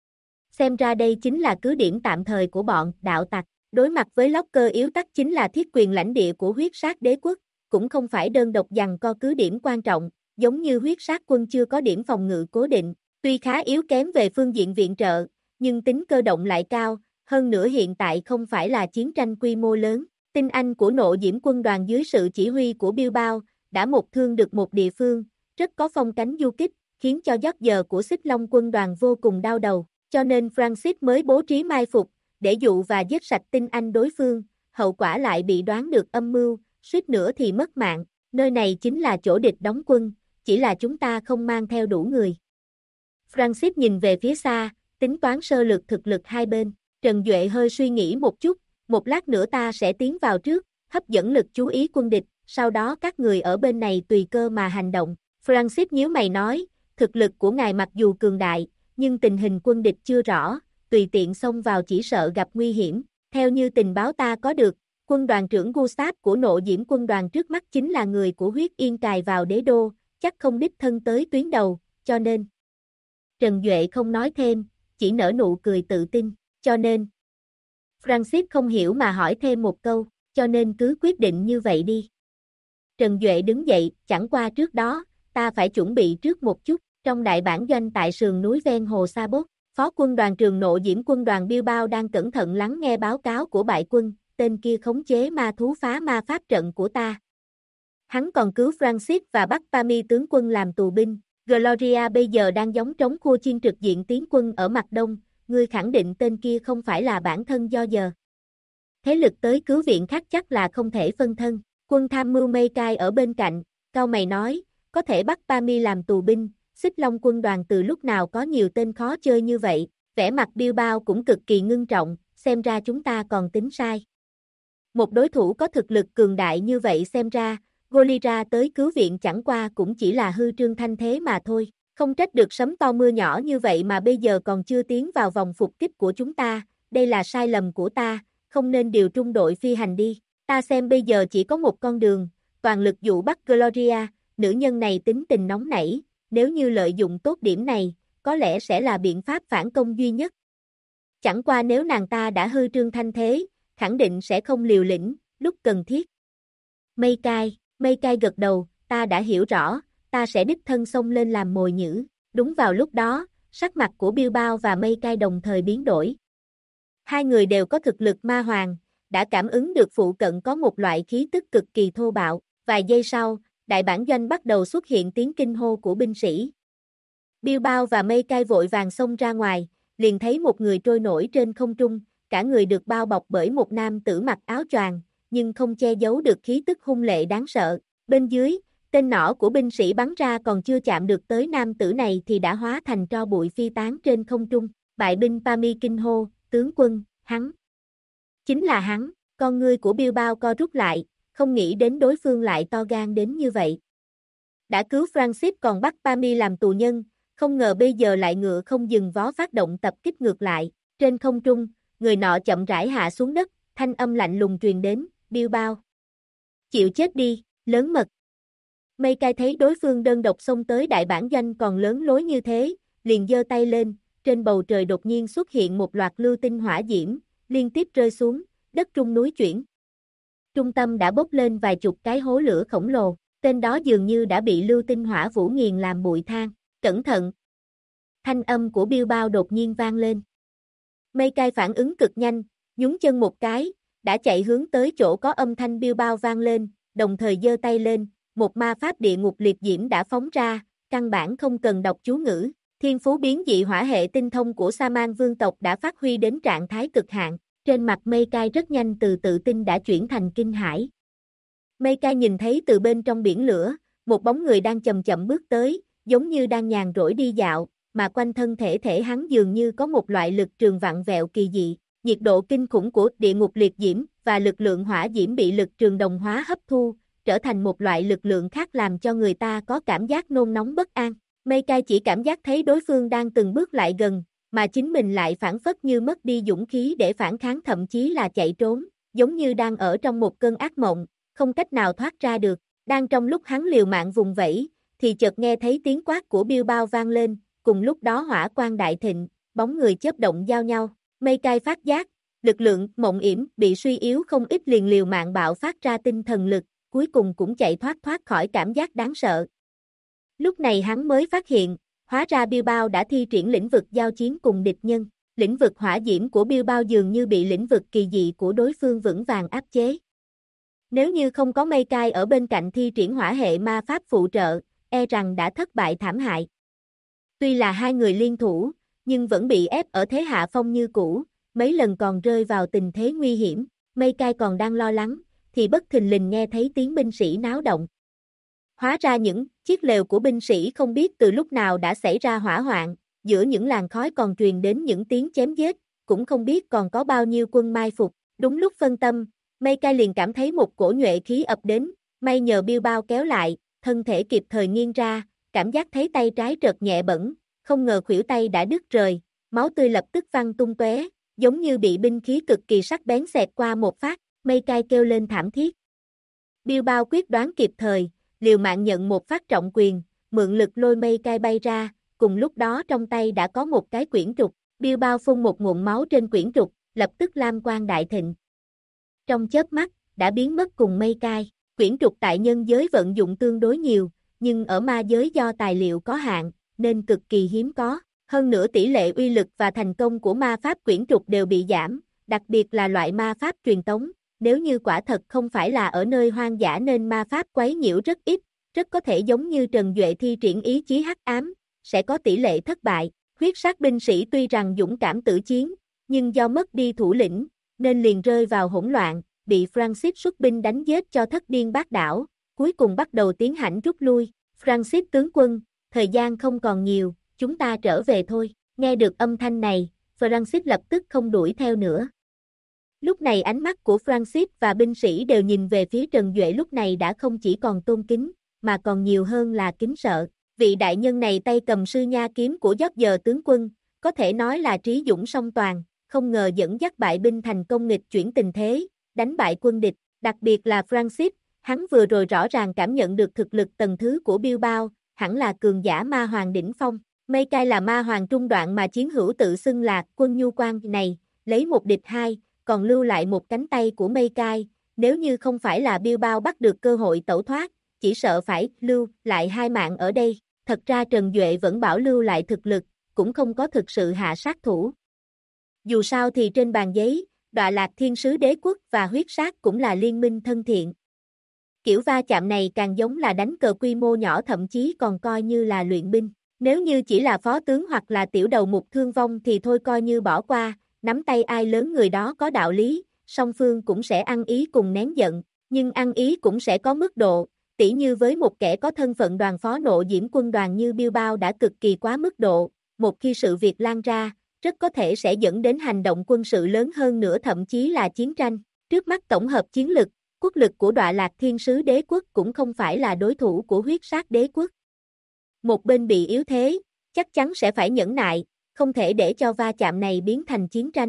Xem ra đây chính là cứ điểm tạm thời của bọn đạo tặc. Đối mặt với locker yếu tắc chính là thiết quyền lãnh địa của huyết sát đế quốc, cũng không phải đơn độc giằng co cứ điểm quan trọng, giống như huyết sát quân chưa có điểm phòng ngự cố định, tuy khá yếu kém về phương diện viện trợ, nhưng tính cơ động lại cao, hơn nữa hiện tại không phải là chiến tranh quy mô lớn. Tinh Anh của Nộ Diễm quân đoàn dưới sự chỉ huy của Bilbao, đã một thương được một địa phương, rất có phong cánh du kích, khiến cho giót giờ của Xích Long quân đoàn vô cùng đau đầu, cho nên Francis mới bố trí mai phục, để dụ và giết sạch Tinh Anh đối phương, hậu quả lại bị đoán được âm mưu, suýt nữa thì mất mạng, nơi này chính là chỗ địch đóng quân, chỉ là chúng ta không mang theo đủ người. Francis nhìn về phía xa, tính toán sơ lược thực lực hai bên, Trần Duệ hơi suy nghĩ một chút, một lát nữa ta sẽ tiến vào trước, hấp dẫn lực chú ý quân địch, sau đó các người ở bên này tùy cơ mà hành động. Francis nhíu mày nói, thực lực của ngài mặc dù cường đại, nhưng tình hình quân địch chưa rõ, tùy tiện xông vào chỉ sợ gặp nguy hiểm. Theo như tình báo ta có được, quân đoàn trưởng Gustav của Nộ Diễm quân đoàn trước mắt chính là người của Huyết Yên cài vào đế đô, chắc không đích thân tới tuyến đầu, cho nên. Trần Duệ không nói thêm, chỉ nở nụ cười tự tin, cho nên. Francis không hiểu mà hỏi thêm một câu, cho nên cứ quyết định như vậy đi. Trần Duệ đứng dậy, chẳng qua trước đó, ta phải chuẩn bị trước một chút, trong đại bản doanh tại sườn núi ven hồ Sa Bốt, Phó quân đoàn trường Nộ Diễm quân đoàn Bilbao đang cẩn thận lắng nghe báo cáo của bại quân, tên kia khống chế ma thú phá ma pháp trận của ta. Hắn còn cứu Francis và bắt Pami tướng quân làm tù binh, Gloria bây giờ đang gióng trống khu chiên trực diện tiến quân ở mặt đông, ngươi khẳng định tên kia không phải là bản thân do giờ. Thế lực tới cứu viện khác chắc là không thể phân thân, quân tham mưu Meikai ở bên cạnh, cau mày nói, có thể bắt Pami làm tù binh, Xích Long quân đoàn từ lúc nào có nhiều tên khó chơi như vậy, vẻ mặt Bilbao cũng cực kỳ ngưng trọng, xem ra chúng ta còn tính sai. Một đối thủ có thực lực cường đại như vậy xem ra, Golira tới cứu viện chẳng qua cũng chỉ là hư trương thanh thế mà thôi, không trách được sấm to mưa nhỏ như vậy mà bây giờ còn chưa tiến vào vòng phục kích của chúng ta, đây là sai lầm của ta, không nên điều trung đội phi hành đi, ta xem bây giờ chỉ có một con đường, toàn lực dụ bắt Gloria, nữ nhân này tính tình nóng nảy, nếu như lợi dụng tốt điểm này, có lẽ sẽ là biện pháp phản công duy nhất. Chẳng qua nếu nàng ta đã hư trương thanh thế, khẳng định sẽ không liều lĩnh, lúc cần thiết. Meikai gật đầu, ta đã hiểu rõ, ta sẽ đích thân xông lên làm mồi nhử. Đúng vào lúc đó, sắc mặt của Bilbao và Meikai đồng thời biến đổi. Hai người đều có thực lực ma hoàng, đã cảm ứng được phụ cận có một loại khí tức cực kỳ thô bạo. Vài giây sau, đại bản doanh bắt đầu xuất hiện tiếng kinh hô của binh sĩ. Bilbao và Meikai vội vàng xông ra ngoài, liền thấy một người trôi nổi trên không trung, cả người được bao bọc bởi một nam tử mặc áo choàng, nhưng không che giấu được khí tức hung lệ đáng sợ. Bên dưới, tên nỏ của binh sĩ bắn ra còn chưa chạm được tới nam tử này thì đã hóa thành tro bụi phi tán trên không trung. Bại binh Pami kinh hô, tướng quân, hắn. Chính là hắn, con ngươi của Bilbao co rút lại, không nghĩ đến đối phương lại to gan đến như vậy. Đã cứu Francis còn bắt Pami làm tù nhân, không ngờ bây giờ lại ngựa không dừng vó phát động tập kích ngược lại. Trên không trung, người nọ chậm rãi hạ xuống đất, thanh âm lạnh lùng truyền đến, Bilbao. Chịu chết đi, lớn mật. Meikai thấy đối phương đơn độc xông tới đại bản doanh còn lớn lối như thế, liền giơ tay lên, trên bầu trời đột nhiên xuất hiện một loạt lưu tinh hỏa diễm, liên tiếp rơi xuống, đất rung núi chuyển. Trung tâm đã bốc lên vài chục cái hố lửa khổng lồ, tên đó dường như đã bị lưu tinh hỏa vũ nghiền làm bụi than, cẩn thận. Thanh âm của Bilbao đột nhiên vang lên. Meikai phản ứng cực nhanh, nhún chân một cái, đã chạy hướng tới chỗ có âm thanh Bilbao vang lên, đồng thời giơ tay lên, một ma pháp địa ngục liệt diễm đã phóng ra, căn bản không cần đọc chú ngữ. Thiên phú biến dị hỏa hệ tinh thông của Sa-man vương tộc đã phát huy đến trạng thái cực hạn, trên mặt Meikai rất nhanh từ tự tin đã chuyển thành kinh hãi. Meikai nhìn thấy từ bên trong biển lửa, một bóng người đang chậm chậm bước tới, giống như đang nhàn rỗi đi dạo, mà quanh thân thể hắn dường như có một loại lực trường vặn vẹo kỳ dị, nhiệt độ kinh khủng của địa ngục liệt diễm và lực lượng hỏa diễm bị lực trường đồng hóa hấp thu, trở thành một loại lực lượng khác làm cho người ta có cảm giác nôn nóng bất an. Meikai chỉ cảm giác thấy đối phương đang từng bước lại gần, mà chính mình lại phản phất như mất đi dũng khí để phản kháng thậm chí là chạy trốn, giống như đang ở trong một cơn ác mộng, không cách nào thoát ra được. Đang trong lúc hắn liều mạng vùng vẫy, thì chợt nghe thấy tiếng quát của Bilbao vang lên, cùng lúc đó hỏa quang đại thịnh, bóng người chớp động giao nhau. Meikai phát giác, lực lượng mộng yểm bị suy yếu không ít liền liều mạng bạo phát ra tinh thần lực, cuối cùng cũng chạy thoát khỏi cảm giác đáng sợ. Lúc này hắn mới phát hiện, hóa ra Bilbao đã thi triển lĩnh vực giao chiến cùng địch nhân. Lĩnh vực hỏa diễm của Bilbao dường như bị lĩnh vực kỳ dị của đối phương vững vàng áp chế. Nếu như không có Meikai ở bên cạnh thi triển hỏa hệ ma pháp phụ trợ, e rằng đã thất bại thảm hại. Tuy là hai người liên thủ, nhưng vẫn bị ép ở thế hạ phong như cũ, mấy lần còn rơi vào tình thế nguy hiểm. Mây Cai còn đang lo lắng, thì bất thình lình nghe thấy tiếng binh sĩ náo động. Hóa ra những chiếc lều của binh sĩ không biết từ lúc nào đã xảy ra hỏa hoạn, giữa những làn khói còn truyền đến những tiếng chém giết, cũng không biết còn có bao nhiêu quân mai phục. Đúng lúc phân tâm, Mây Cai liền cảm thấy một cổ nhuệ khí ập đến, may nhờ Bilbao kéo lại, thân thể kịp thời nghiêng ra, cảm giác thấy tay trái trượt nhẹ bẩn, không ngờ khuỷu tay đã đứt rời, máu tươi lập tức văng tung tóe, giống như bị binh khí cực kỳ sắc bén xẹt qua một phát, Mây Cai kêu lên thảm thiết. Bilbao quyết đoán kịp thời, liều mạng nhận một phát trọng quyền, mượn lực lôi Mây Cai bay ra, cùng lúc đó trong tay đã có một cái quyển trục, Bilbao phun một ngụm máu trên quyển trục, lập tức lam quang đại thịnh. Trong chớp mắt, đã biến mất cùng Mây Cai, quyển trục tại nhân giới vận dụng tương đối nhiều, nhưng ở ma giới do tài liệu có hạn, nên cực kỳ hiếm có. Hơn nữa tỷ lệ uy lực và thành công của ma pháp quyển trục đều bị giảm, đặc biệt là loại ma pháp truyền tống. Nếu như quả thật không phải là ở nơi hoang dã nên ma pháp quấy nhiễu rất ít, rất có thể giống như Trần Duệ thi triển ý chí hắc ám, sẽ có tỷ lệ thất bại. Huyết sát binh sĩ tuy rằng dũng cảm tử chiến, nhưng do mất đi thủ lĩnh, nên liền rơi vào hỗn loạn, bị Francis xuất binh đánh giết cho thất điên bát đảo, cuối cùng bắt đầu tiến hành rút lui. Francis tướng quân, thời gian không còn nhiều, chúng ta trở về thôi. Nghe được âm thanh này, Francis lập tức không đuổi theo nữa. Lúc này ánh mắt của Francis và binh sĩ đều nhìn về phía Trần Duệ, lúc này đã không chỉ còn tôn kính, mà còn nhiều hơn là kính sợ. Vị đại nhân này tay cầm sư nha kiếm của Giót Giờ tướng quân, có thể nói là trí dũng song toàn, không ngờ dẫn dắt bại binh thành công nghịch chuyển tình thế, đánh bại quân địch, đặc biệt là Francis, hắn vừa rồi rõ ràng cảm nhận được thực lực tầng thứ của Bilbao, hẳn là cường giả ma hoàng đỉnh phong. Mây Cai là ma hoàng trung đoạn mà chiến hữu tự xưng là quân nhu quan này, lấy một địch hai, còn lưu lại một cánh tay của Mây Cai, nếu như không phải là Bilbao bắt được cơ hội tẩu thoát, chỉ sợ phải lưu lại hai mạng ở đây. Thật ra Trần Duệ vẫn bảo lưu lại thực lực, cũng không có thực sự hạ sát thủ. Dù sao thì trên bàn giấy, Đọa Lạc Thiên Sứ Đế Quốc và huyết sát cũng là liên minh thân thiện. Kiểu va chạm này càng giống là đánh cờ quy mô nhỏ, thậm chí còn coi như là luyện binh. Nếu như chỉ là phó tướng hoặc là tiểu đầu mục thương vong thì thôi coi như bỏ qua, nắm tay ai lớn người đó có đạo lý, song phương cũng sẽ ăn ý cùng nén giận, nhưng ăn ý cũng sẽ có mức độ, tỉ như với một kẻ có thân phận đoàn phó nộ diễm quân đoàn như Bilbao đã cực kỳ quá mức độ, một khi sự việc lan ra, rất có thể sẽ dẫn đến hành động quân sự lớn hơn nữa, thậm chí là chiến tranh. Trước mắt tổng hợp chiến lực, quốc lực của Đọa Lạc Thiên Sứ Đế Quốc cũng không phải là đối thủ của huyết sát đế quốc. Một bên bị yếu thế, chắc chắn sẽ phải nhẫn nại, không thể để cho va chạm này biến thành chiến tranh.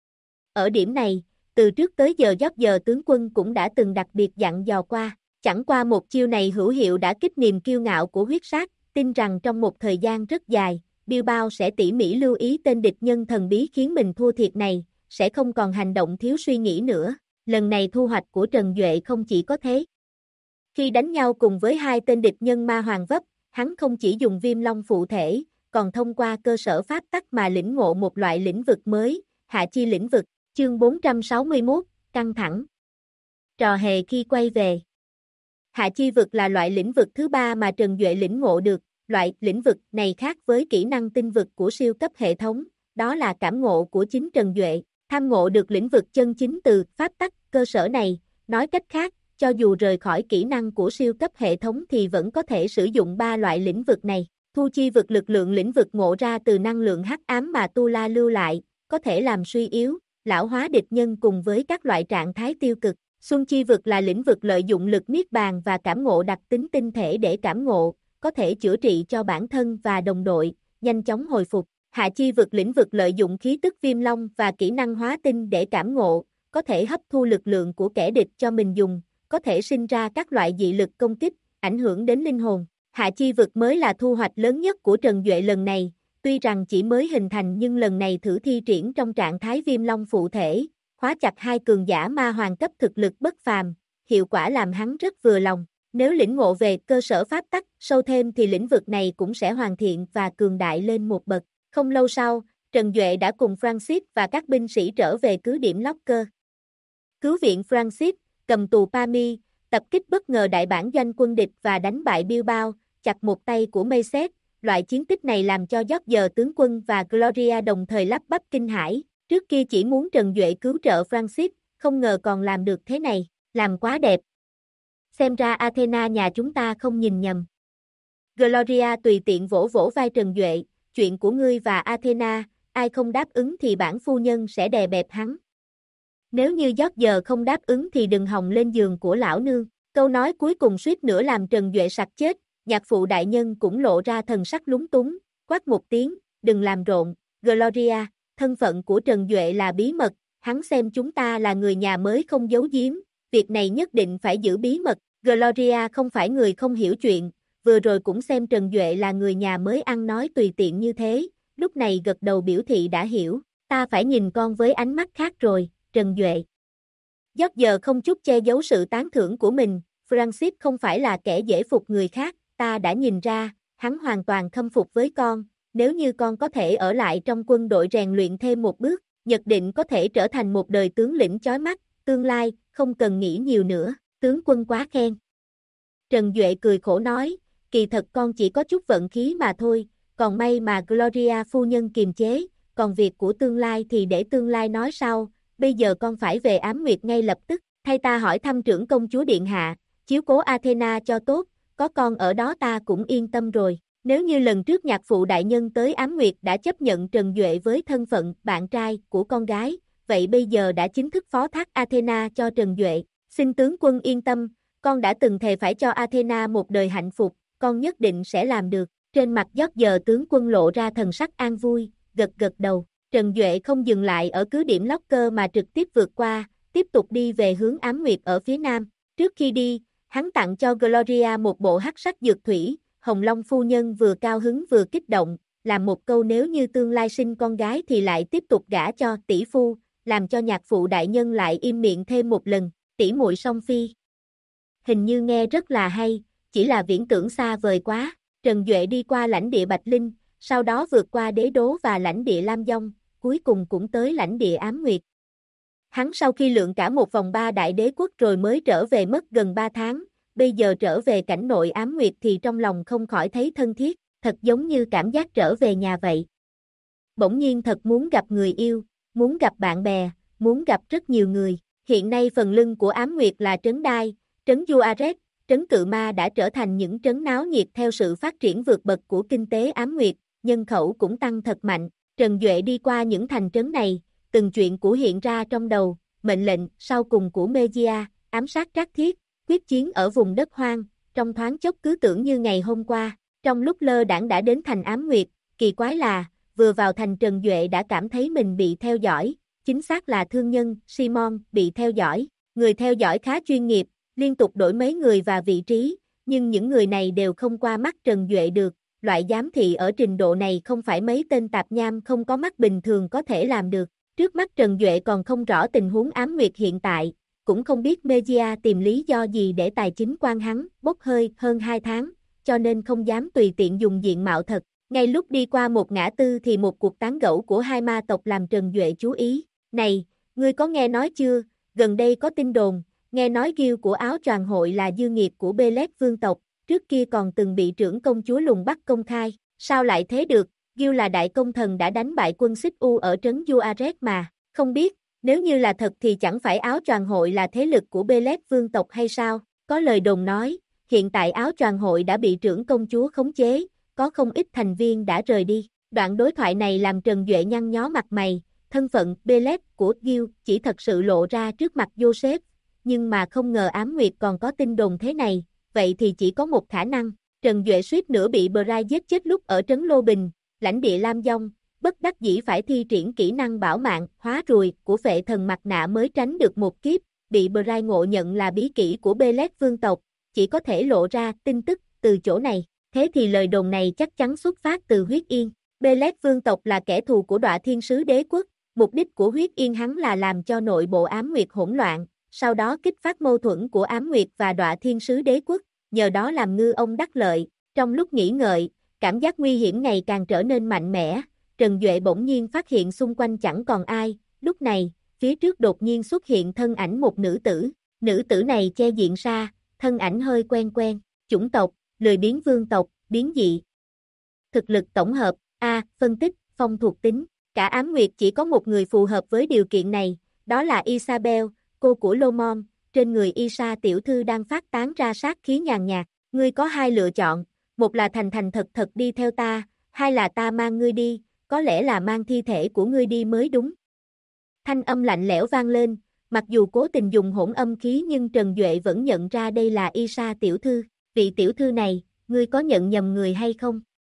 Ở điểm này, từ trước tới giờ Giót Giờ tướng quân cũng đã từng đặc biệt dặn dò qua, chẳng qua một chiêu này hữu hiệu đã kích niềm kiêu ngạo của huyết sát, tin rằng trong một thời gian rất dài, Bilbao sẽ tỉ mỉ lưu ý tên địch nhân thần bí khiến mình thua thiệt này, sẽ không còn hành động thiếu suy nghĩ nữa. Lần này thu hoạch của Trần Duệ không chỉ có thế. Khi đánh nhau cùng với hai tên địch nhân ma hoàng vấp, hắn không chỉ dùng viêm long phụ thể, còn thông qua cơ sở pháp tắc mà lĩnh ngộ một loại lĩnh vực mới, hạ chi lĩnh vực, chương 461, căng thẳng. Trò hề khi quay về. Hạ chi vực là loại lĩnh vực thứ ba mà Trần Duệ lĩnh ngộ được, loại lĩnh vực này khác với kỹ năng tinh vực của siêu cấp hệ thống, đó là cảm ngộ của chính Trần Duệ, tham ngộ được lĩnh vực chân chính từ pháp tắc cơ sở này, nói cách khác, cho dù rời khỏi kỹ năng của siêu cấp hệ thống thì vẫn có thể sử dụng ba loại lĩnh vực này. Thu chi vực lực lượng lĩnh vực ngộ ra từ năng lượng hắc ám mà Tu La lưu lại, có thể làm suy yếu, lão hóa địch nhân cùng với các loại trạng thái tiêu cực. Xuân chi vực là lĩnh vực lợi dụng lực niết bàn và cảm ngộ đặc tính tinh thể để cảm ngộ, có thể chữa trị cho bản thân và đồng đội, nhanh chóng hồi phục. Hạ chi vực lĩnh vực lợi dụng khí tức viêm long và kỹ năng hóa tinh để cảm ngộ, có thể hấp thu lực lượng của kẻ địch cho mình dùng, có thể sinh ra các loại dị lực công kích, ảnh hưởng đến linh hồn. Hạ chi vực mới là thu hoạch lớn nhất của Trần Duệ lần này, tuy rằng chỉ mới hình thành nhưng lần này thử thi triển trong trạng thái viêm long phụ thể, khóa chặt hai cường giả ma hoàng cấp thực lực bất phàm, hiệu quả làm hắn rất vừa lòng. Nếu lĩnh ngộ về cơ sở pháp tắc sâu thêm thì lĩnh vực này cũng sẽ hoàn thiện và cường đại lên một bậc. Không lâu sau, Trần Duệ đã cùng Francis và các binh sĩ trở về cứ điểm Locker. Cứu viện Francis, cầm tù Pami, tập kích bất ngờ đại bản doanh quân địch và đánh bại Bilbao, chặt một tay của Mayset. Loại chiến tích này làm cho Giót Giờ tướng quân và Gloria đồng thời lắp bắp kinh hãi. Trước kia chỉ muốn Trần Duệ cứu trợ Francis, không ngờ còn làm được thế này, làm quá đẹp. Xem ra Athena nhà chúng ta không nhìn nhầm. Gloria tùy tiện vỗ vỗ vai Trần Duệ, chuyện của ngươi và Athena, ai không đáp ứng thì bản phu nhân sẽ đè bẹp hắn. Nếu như George không đáp ứng thì đừng hòng lên giường của lão nương. Câu nói cuối cùng suýt nữa làm Trần Duệ sặc chết, nhạc phụ đại nhân cũng lộ ra thần sắc lúng túng, quát một tiếng, đừng làm rộn, Gloria, thân phận của Trần Duệ là bí mật, hắn xem chúng ta là người nhà mới không giấu giếm, việc này nhất định phải giữ bí mật, Gloria không phải người không hiểu chuyện, vừa rồi cũng xem Trần Duệ là người nhà mới ăn nói tùy tiện như thế, lúc này gật đầu biểu thị đã hiểu, ta phải nhìn con với ánh mắt khác rồi, Trần Duệ. George không chút che giấu sự tán thưởng của mình, Francis không phải là kẻ dễ phục người khác, ta đã nhìn ra, hắn hoàn toàn khâm phục với con, nếu như con có thể ở lại trong quân đội rèn luyện thêm một bước, nhất định có thể trở thành một đời tướng lĩnh chói mắt, tương lai, không cần nghĩ nhiều nữa, tướng quân quá khen. Trần Duệ cười khổ nói, kỳ thật con chỉ có chút vận khí mà thôi, còn may mà Gloria phu nhân kiềm chế, còn việc của tương lai thì để tương lai nói sau, bây giờ con phải về Ám Nguyệt ngay lập tức, thay ta hỏi thăm trưởng công chúa điện hạ, chiếu cố Athena cho tốt, có con ở đó ta cũng yên tâm rồi. Nếu như lần trước nhạc phụ đại nhân tới Ám Nguyệt đã chấp nhận Trần Duệ với thân phận bạn trai của con gái, vậy bây giờ đã chính thức phó thác Athena cho Trần Duệ. Xin tướng quân yên tâm, con đã từng thề phải cho Athena một đời hạnh phúc, con nhất định sẽ làm được. Trên mặt George tướng quân lộ ra thần sắc an vui, gật gật đầu. Trần Duệ không dừng lại ở cứ điểm Locker mà trực tiếp vượt qua, tiếp tục đi về hướng Ám Nguyệt ở phía nam. Trước khi đi, hắn tặng cho Gloria một bộ hắc sắc dược thủy, Hồng Long phu nhân vừa cao hứng vừa kích động, làm một câu nếu như tương lai sinh con gái thì lại tiếp tục gả cho tỷ phu, làm cho nhạc phụ đại nhân lại im miệng thêm một lần, tỷ muội song phi. Hình như nghe rất là hay, chỉ là viễn tưởng xa vời quá. Trần Duệ đi qua lãnh địa Bạch Linh, sau đó vượt qua Đế Đố và lãnh địa Lam Dông, cuối cùng cũng tới lãnh địa Ám Nguyệt. Hắn sau khi lượn cả một vòng 3 đại đế quốc rồi mới trở về mất gần 3 tháng, bây giờ trở về cảnh nội Ám Nguyệt thì trong lòng không khỏi thấy thân thiết, thật giống như cảm giác trở về nhà vậy. Bỗng nhiên thật muốn gặp người yêu, muốn gặp bạn bè, muốn gặp rất nhiều người. Hiện nay phần lưng của Ám Nguyệt là trấn Đai, trấn Juarez, trấn Cự Ma đã trở thành những trấn náo nhiệt theo sự phát triển vượt bậc của kinh tế Ám Nguyệt, nhân khẩu cũng tăng thật mạnh. Trần Duệ đi qua những thành trấn này, từng chuyện của hiện ra trong đầu, mệnh lệnh sau cùng của Megia, ám sát Trác Thiết, quyết chiến ở vùng đất hoang, trong thoáng chốc cứ tưởng như ngày hôm qua, trong lúc lơ đãng đã đến thành Ám Nguyệt, kỳ quái là, vừa vào thành Trần Duệ đã cảm thấy mình bị theo dõi, chính xác là thương nhân, Simon, bị theo dõi, người theo dõi khá chuyên nghiệp, liên tục đổi mấy người và vị trí, nhưng những người này đều không qua mắt Trần Duệ được, loại giám thị ở trình độ này không phải mấy tên tạp nham không có mắt bình thường có thể làm được. Trước mắt Trần Duệ còn không rõ tình huống Ám Nguyệt hiện tại, cũng không biết Megia tìm lý do gì để tài chính quan hắn bốc hơi hơn 2 tháng, cho nên không dám tùy tiện dùng diện mạo thật. Ngay lúc đi qua một ngã tư thì một cuộc tán gẫu của hai ma tộc làm Trần Duệ chú ý. Này, ngươi có nghe nói chưa, gần đây có tin đồn, nghe nói guild của áo choàng hội là dư nghiệp của Belet vương tộc, trước kia còn từng bị trưởng công chúa lùng bắt công khai, sao lại thế được? Guild là đại công thần đã đánh bại quân Xích U ở trấn Juarez mà, không biết, nếu như là thật thì chẳng phải áo choàng hội là thế lực của Belet vương tộc hay sao? Có lời đồn nói, hiện tại áo choàng hội đã bị trưởng công chúa khống chế, có không ít thành viên đã rời đi. Đoạn đối thoại này làm Trần Duệ nhăn nhó mặt mày, thân phận Belet của Guild chỉ thật sự lộ ra trước mặt Joseph, nhưng mà không ngờ Ám Nguyệt còn có tin đồn thế này, vậy thì chỉ có một khả năng, Trần Duệ suýt nữa bị Bray giết chết lúc ở trấn Lô Bình, lãnh địa Lam Dông, bất đắc dĩ phải thi triển kỹ năng bảo mạng, hóa rùi của phệ thần mặt nạ mới tránh được một kiếp, bị Bray ngộ nhận là bí kỹ của Belet vương tộc, chỉ có thể lộ ra tin tức từ chỗ này, thế thì lời đồn này chắc chắn xuất phát từ Huyết Yên. Belet vương tộc là kẻ thù của Đọa Thiên Sứ Đế Quốc, mục đích của Huyết Yên hắn là làm cho nội bộ Ám Nguyệt hỗn loạn, sau đó kích phát mâu thuẫn của Ám Nguyệt và Đọa Thiên Sứ Đế Quốc, nhờ đó làm ngư ông đắc lợi. Trong lúc nghĩ ngợi, cảm giác nguy hiểm ngày càng trở nên mạnh mẽ, Trần Duệ bỗng nhiên phát hiện xung quanh chẳng còn ai, lúc này, phía trước đột nhiên xuất hiện thân ảnh một nữ tử này che diện sa, thân ảnh hơi quen quen, chủng tộc, lười biếng vương tộc, biến dị. Thực lực tổng hợp, phân tích, phong thuộc tính, cả Ám Nguyệt chỉ có một người phù hợp với điều kiện này, đó là Isabel, cô của Lô Môn, trên người Isa tiểu thư đang phát tán ra sát khí nhàn nhạt, ngươi có hai lựa chọn, một là thành thành thật thật đi theo ta, hai là ta mang ngươi đi, có lẽ là mang thi thể của ngươi đi mới đúng. Thanh âm lạnh lẽo vang lên, mặc dù cố tình dùng hỗn âm khí nhưng Trần Duệ vẫn nhận ra đây là Isa tiểu thư, vị tiểu thư này, ngươi có nhận nhầm người hay không?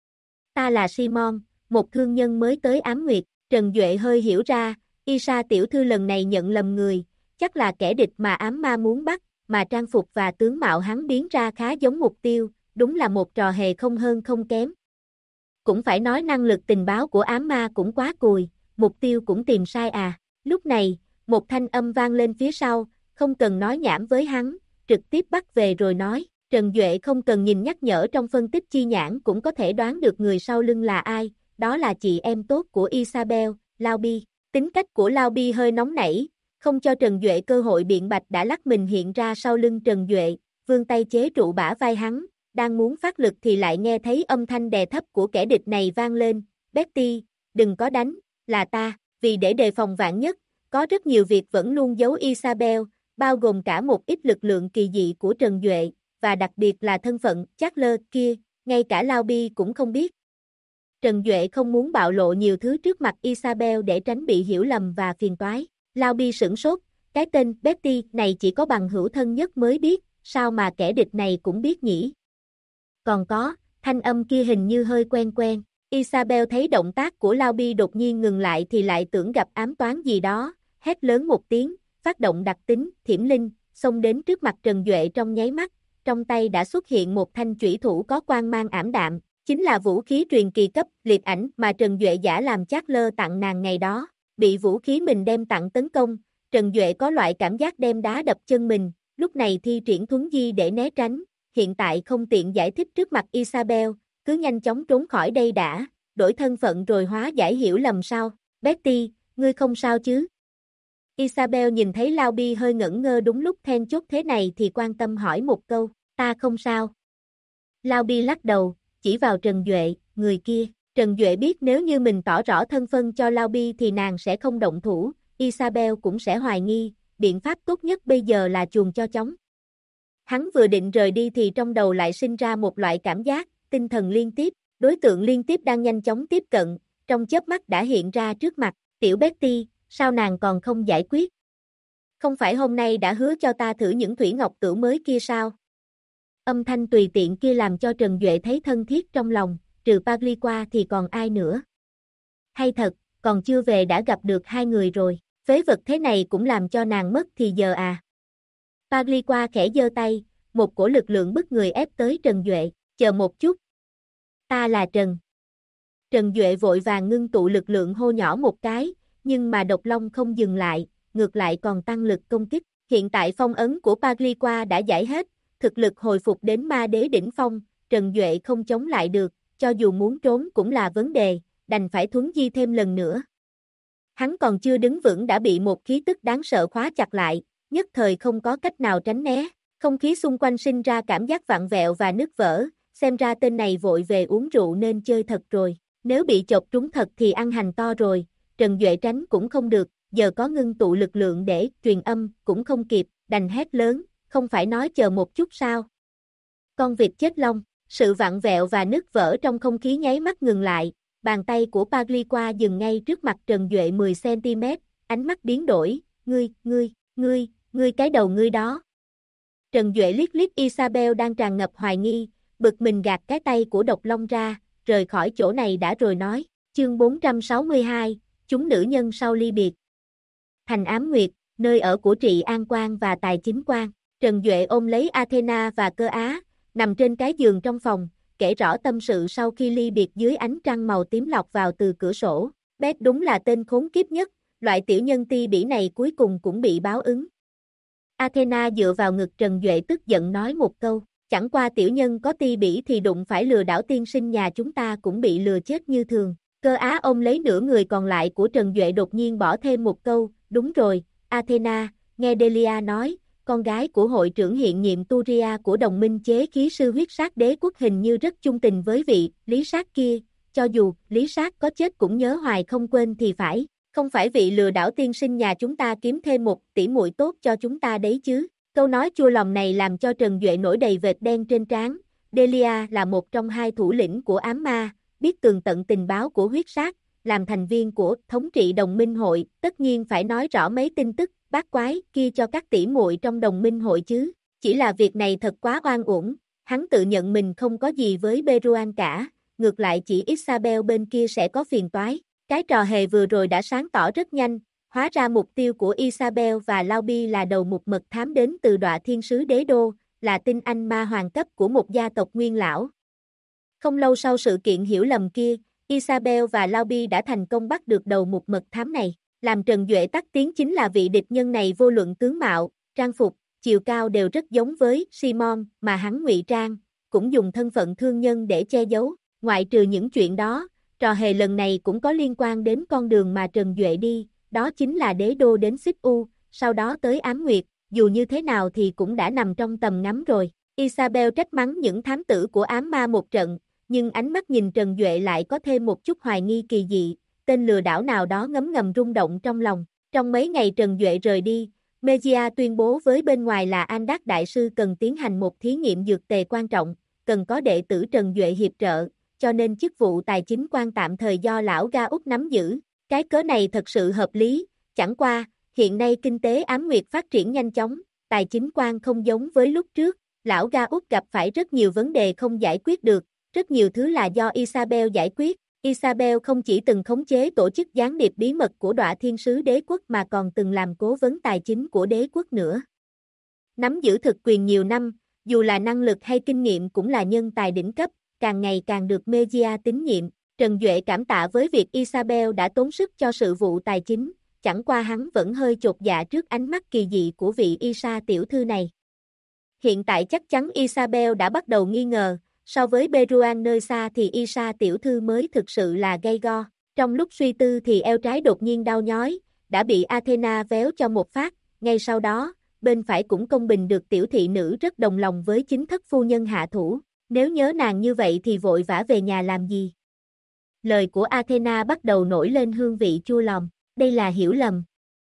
Ta là Simon, một thương nhân mới tới Ám Nguyệt, Trần Duệ hơi hiểu ra, Isa tiểu thư lần này nhận lầm người, chắc là kẻ địch mà ám ma muốn bắt, mà trang phục và tướng mạo hắn biến ra khá giống mục tiêu, đúng là một trò hề không hơn không kém. Cũng phải nói năng lực tình báo của ám ma cũng quá cùi, mục tiêu cũng tìm sai à. Lúc này, một thanh âm vang lên phía sau, không cần nói nhảm với hắn, trực tiếp bắt về rồi nói, Trần Duệ không cần nhìn nhắc nhở trong phân tích chi nhãn cũng có thể đoán được người sau lưng là ai, đó là chị em tốt của Isabel, Lao Bi. Tính cách của Lao Bi hơi nóng nảy, không cho Trần Duệ cơ hội biện bạch đã lắc mình hiện ra sau lưng Trần Duệ, vươn tay chế trụ bả vai hắn, đang muốn phát lực thì lại nghe thấy âm thanh đè thấp của kẻ địch này vang lên, Betty, đừng có đánh, là ta, vì để đề phòng vạn nhất, có rất nhiều việc vẫn luôn giấu Isabel, bao gồm cả một ít lực lượng kỳ dị của Trần Duệ, và đặc biệt là thân phận Charles kia, ngay cả Lao Bi cũng không biết. Trần Duệ không muốn bạo lộ nhiều thứ trước mặt Isabel để tránh bị hiểu lầm và phiền toái. Lao Bi sửng sốt, cái tên Betty này chỉ có bằng hữu thân nhất mới biết, sao mà kẻ địch này cũng biết nhỉ? Còn có, thanh âm kia hình như hơi quen quen. Isabel thấy động tác của Lao Bi đột nhiên ngừng lại thì lại tưởng gặp ám toán gì đó, hét lớn một tiếng, phát động đặc tính, thiểm linh, xông đến trước mặt Trần Duệ trong nháy mắt, trong tay đã xuất hiện một thanh chủy thủ có quang mang ảm đạm, chính là vũ khí truyền kỳ cấp, liệt ảnh mà Trần Duệ giả làm Charles tặng nàng ngày đó. Bị vũ khí mình đem tặng tấn công, Trần Duệ có loại cảm giác đem đá đập chân mình, lúc này thi triển thuấn di để né tránh, hiện tại không tiện giải thích trước mặt Isabel, cứ nhanh chóng trốn khỏi đây đã, đổi thân phận rồi hóa giải hiểu lầm sao, Betty, ngươi không sao chứ? Isabel nhìn thấy Lao Bi hơi ngẩn ngơ đúng lúc then chốt thế này thì quan tâm hỏi một câu, ta không sao. Lao Bi lắc đầu, chỉ vào Trần Duệ, người kia. Trần Duệ biết nếu như mình tỏ rõ thân phân cho Lao Bi thì nàng sẽ không động thủ, Isabel cũng sẽ hoài nghi, biện pháp tốt nhất bây giờ là chuồn cho chóng. Hắn vừa định rời đi thì trong đầu lại sinh ra một loại cảm giác, tinh thần liên tiếp, đối tượng liên tiếp đang nhanh chóng tiếp cận, trong chớp mắt đã hiện ra trước mặt, tiểu Betty, sao nàng còn không giải quyết? Không phải hôm nay đã hứa cho ta thử những thủy ngọc tửu mới kia sao? Âm thanh tùy tiện kia làm cho Trần Duệ thấy thân thiết trong lòng, trừ Pagliqua thì còn ai nữa? Hay thật, còn chưa về đã gặp được hai người rồi, phế vật thế này cũng làm cho nàng mất thì giờ à? Pagliqua khẽ giơ tay, một cổ lực lượng bức người ép tới Trần Duệ, chờ một chút. Ta là Trần. Trần Duệ vội vàng ngưng tụ lực lượng hô nhỏ một cái, nhưng mà độc long không dừng lại, ngược lại còn tăng lực công kích. Hiện tại phong ấn của Pagliqua đã giải hết, thực lực hồi phục đến ma đế đỉnh phong, Trần Duệ không chống lại được, cho dù muốn trốn cũng là vấn đề, đành phải thuấn di thêm lần nữa. Hắn còn chưa đứng vững đã bị một khí tức đáng sợ khóa chặt lại, nhất thời không có cách nào tránh né, không khí xung quanh sinh ra cảm giác vặn vẹo và nứt vỡ, xem ra tên này vội về uống rượu nên chơi thật rồi, nếu bị chộp trúng thật thì ăn hành to rồi, Trần Duệ tránh cũng không được, giờ có ngưng tụ lực lượng để truyền âm cũng không kịp, đành hét lớn, không phải nói chờ một chút sao? Con vịt chết lông, sự vặn vẹo và nứt vỡ trong không khí nháy mắt ngừng lại, bàn tay của Pagliqua dừng ngay trước mặt Trần Duệ 10cm, ánh mắt biến đổi, ngươi cái đầu ngươi đó. Trần Duệ liếc liếc Isabel đang tràn ngập hoài nghi, bực mình gạt cái tay của Độc Long ra, rời khỏi chỗ này đã rồi nói, chương 462, chúng nữ nhân sau ly biệt. Thành Ám Nguyệt, nơi ở của Trị An Quan và Tài Chính Quan, Trần Duệ ôm lấy Athena và Cơ Á, nằm trên cái giường trong phòng, kể rõ tâm sự sau khi ly biệt dưới ánh trăng màu tím lọt vào từ cửa sổ. Beth đúng là tên khốn kiếp nhất, loại tiểu nhân ti bỉ này cuối cùng cũng bị báo ứng. Athena dựa vào ngực Trần Duệ tức giận nói một câu, chẳng qua tiểu nhân có ti bỉ thì đụng phải lừa đảo tiên sinh nhà chúng ta cũng bị lừa chết như thường. Cơ Á ôm lấy nửa người còn lại của Trần Duệ đột nhiên bỏ thêm một câu, đúng rồi, Athena, nghe Delia nói, con gái của hội trưởng hiện nhiệm Turia của đồng minh chế khí sư huyết sát đế quốc hình như rất chung tình với vị Lý Sát kia, cho dù Lý Sát có chết cũng nhớ hoài không quên thì phải, Không phải vị lừa đảo tiên sinh nhà chúng ta kiếm thêm một tỷ muội tốt cho chúng ta đấy chứ. Câu nói chua lòng này làm cho Trần Duệ nổi đầy vệt đen trên trán. Delia là một trong hai thủ lĩnh của ám ma, biết tường tận tình báo của huyết sát, làm thành viên của thống trị đồng minh hội, tất nhiên phải nói rõ mấy tin tức bát quái kia cho các tỷ muội trong đồng minh hội chứ. Chỉ là việc này thật quá oan uổng, hắn tự nhận mình không có gì với Beruan cả, ngược lại chỉ Isabel bên kia sẽ có phiền toái. Cái trò hề vừa rồi đã sáng tỏ rất nhanh, hóa ra mục tiêu của Isabel và Laubi là đầu mục mật thám đến từ Đọa Thiên Sứ Đế Đô, là tinh anh ma hoàng cấp của một gia tộc nguyên lão. Không lâu sau sự kiện hiểu lầm kia, Isabel và Laubi đã thành công bắt được đầu mục mật thám này. Làm Trần Duệ tắt tiếng chính là vị địch nhân này vô luận tướng mạo, trang phục, chiều cao đều rất giống với Simon mà hắn ngụy trang, cũng dùng thân phận thương nhân để che giấu. Ngoại trừ những chuyện đó, trò hề lần này cũng có liên quan đến con đường mà Trần Duệ đi, đó chính là đế đô đến Xích U, sau đó tới Ám Nguyệt, dù như thế nào thì cũng đã nằm trong tầm ngắm rồi. Isabel trách mắng những thám tử của ám ma một trận, nhưng ánh mắt nhìn Trần Duệ lại có thêm một chút hoài nghi kỳ dị, tên lừa đảo nào đó ngấm ngầm rung động trong lòng. Trong mấy ngày Trần Duệ rời đi, Mejia tuyên bố với bên ngoài là Andak Đại sư cần tiến hành một thí nghiệm dược tề quan trọng, cần có đệ tử Trần Duệ hiệp trợ, cho nên chức vụ tài chính quan tạm thời do lão Ga Úc nắm giữ. Cái cớ này thật sự hợp lý, chẳng qua, hiện nay kinh tế Ám Nguyệt phát triển nhanh chóng, tài chính quan không giống với lúc trước, lão Ga Úc gặp phải rất nhiều vấn đề không giải quyết được, rất nhiều thứ là do Isabel giải quyết. Isabel không chỉ từng khống chế tổ chức gián điệp bí mật của Đọa Thiên Sứ Đế Quốc mà còn từng làm cố vấn tài chính của đế quốc nữa. Nắm giữ thực quyền nhiều năm, dù là năng lực hay kinh nghiệm cũng là nhân tài đỉnh cấp, càng ngày càng được Mejia tín nhiệm. Trần Duệ cảm tạ với việc Isabel đã tốn sức cho sự vụ tài chính, chẳng qua hắn vẫn hơi chột dạ trước ánh mắt kỳ dị của vị Isa tiểu thư này. Hiện tại chắc chắn Isabel đã bắt đầu nghi ngờ, so với Beruan nơi xa thì Isa tiểu thư mới thực sự là gay go. Trong lúc suy tư thì eo trái đột nhiên đau nhói, đã bị Athena véo cho một phát, ngay sau đó, bên phải cũng công bình được tiểu thị nữ rất đồng lòng với chính thất phu nhân hạ thủ, nếu nhớ nàng như vậy thì vội vã về nhà làm gì. Lời của Athena bắt đầu nổi lên hương vị chua lòng, đây là hiểu lầm.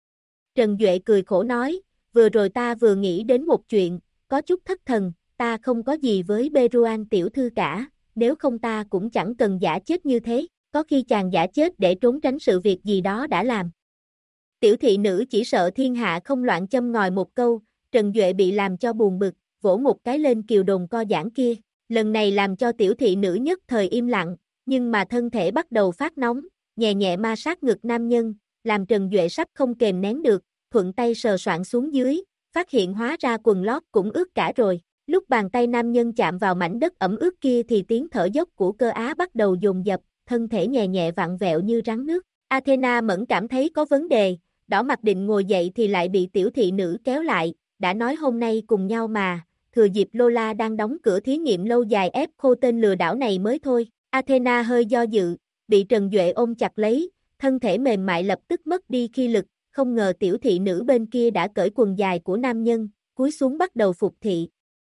Trần Duệ cười khổ nói, vừa rồi ta vừa nghĩ đến một chuyện, có chút thất thần, ta không có gì với Beruan tiểu thư cả, nếu không ta cũng chẳng cần giả chết như thế, có khi chàng giả chết để trốn tránh sự việc gì đó đã làm. Tiểu thị nữ chỉ sợ thiên hạ không loạn châm ngòi một câu, Trần Duệ bị làm cho buồn bực, vỗ một cái lên kiều đồn co giãn kia, lần này làm cho tiểu thị nữ nhất thời im lặng, nhưng mà thân thể bắt đầu phát nóng, nhẹ nhẹ ma sát ngực nam nhân, làm Trần Duệ sắp không kềm nén được, thuận tay sờ soạng xuống dưới, phát hiện hóa ra quần lót cũng ướt cả rồi. Lúc bàn tay nam nhân chạm vào mảnh đất ẩm ướt kia thì tiếng thở dốc của cơ á bắt đầu dồn dập, thân thể nhẹ nhẹ vặn vẹo như rắn nước. Athena mẫn cảm thấy có vấn đề, đỏ mặt định ngồi dậy thì lại bị tiểu thị nữ kéo lại, đã nói hôm nay cùng nhau mà, thừa dịp Lola đang đóng cửa thí nghiệm lâu dài ép khô tên lừa đảo này mới thôi. Athena hơi do dự, bị Trần Duệ ôm chặt lấy, thân thể mềm mại lập tức mất đi khí lực, không ngờ tiểu thị nữ bên kia đã cởi quần dài của nam nhân, cúi xuống bắt đầu phục thị.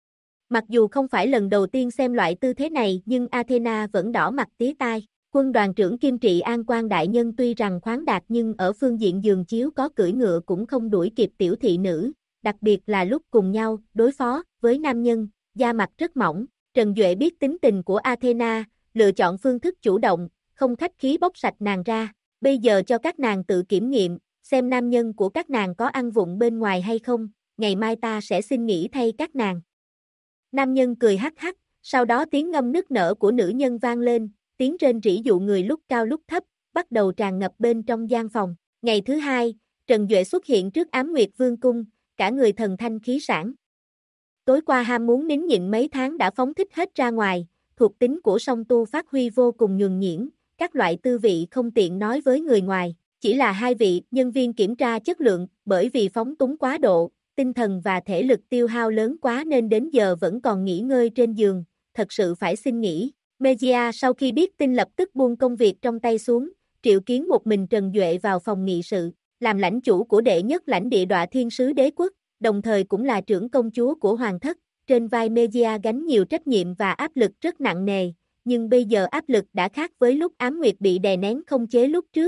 Mặc dù không phải lần đầu tiên xem loại tư thế này nhưng Athena vẫn đỏ mặt tía tai. Quân đoàn trưởng Kim Trị An Quan đại nhân tuy rằng khoáng đạt nhưng ở phương diện giường chiếu có cưỡi ngựa cũng không đuổi kịp tiểu thị nữ, đặc biệt là lúc cùng nhau đối phó với nam nhân, da mặt rất mỏng. Trần Duệ biết tính tình của Athena, lựa chọn phương thức chủ động, không khách khí bóc sạch nàng ra. Bây giờ cho các nàng tự kiểm nghiệm, xem nam nhân của các nàng có ăn vụng bên ngoài hay không, ngày mai ta sẽ xin nghỉ thay các nàng. Nam nhân cười hắc hắc, sau đó tiếng ngâm nức nở của nữ nhân vang lên, tiếng rên rỉ dụ người lúc cao lúc thấp, bắt đầu tràn ngập bên trong gian phòng. Ngày thứ hai, Trần Duệ xuất hiện trước Ám Nguyệt Vương cung, cả người thần thanh khí sảng. Tối qua ham muốn nín nhịn mấy tháng đã phóng thích hết ra ngoài, thuộc tính của song tu phát huy vô cùng nhuần nhuyễn, các loại tư vị không tiện nói với người ngoài, chỉ là hai vị nhân viên kiểm tra chất lượng, bởi vì phóng túng quá độ, tinh thần và thể lực tiêu hao lớn quá nên đến giờ vẫn còn nghỉ ngơi trên giường, thật sự phải xin nghỉ. Mejia sau khi biết tin lập tức buông công việc trong tay xuống, triệu kiến một mình Trần Duệ vào phòng nghị sự, làm lãnh chủ của đệ nhất lãnh địa Đọa Thiên Sứ Đế Quốc, đồng thời cũng là trưởng công chúa của Hoàng thất, trên vai Mejia gánh nhiều trách nhiệm và áp lực rất nặng nề, nhưng bây giờ áp lực đã khác với lúc Ám Nguyệt bị đè nén không chế lúc trước,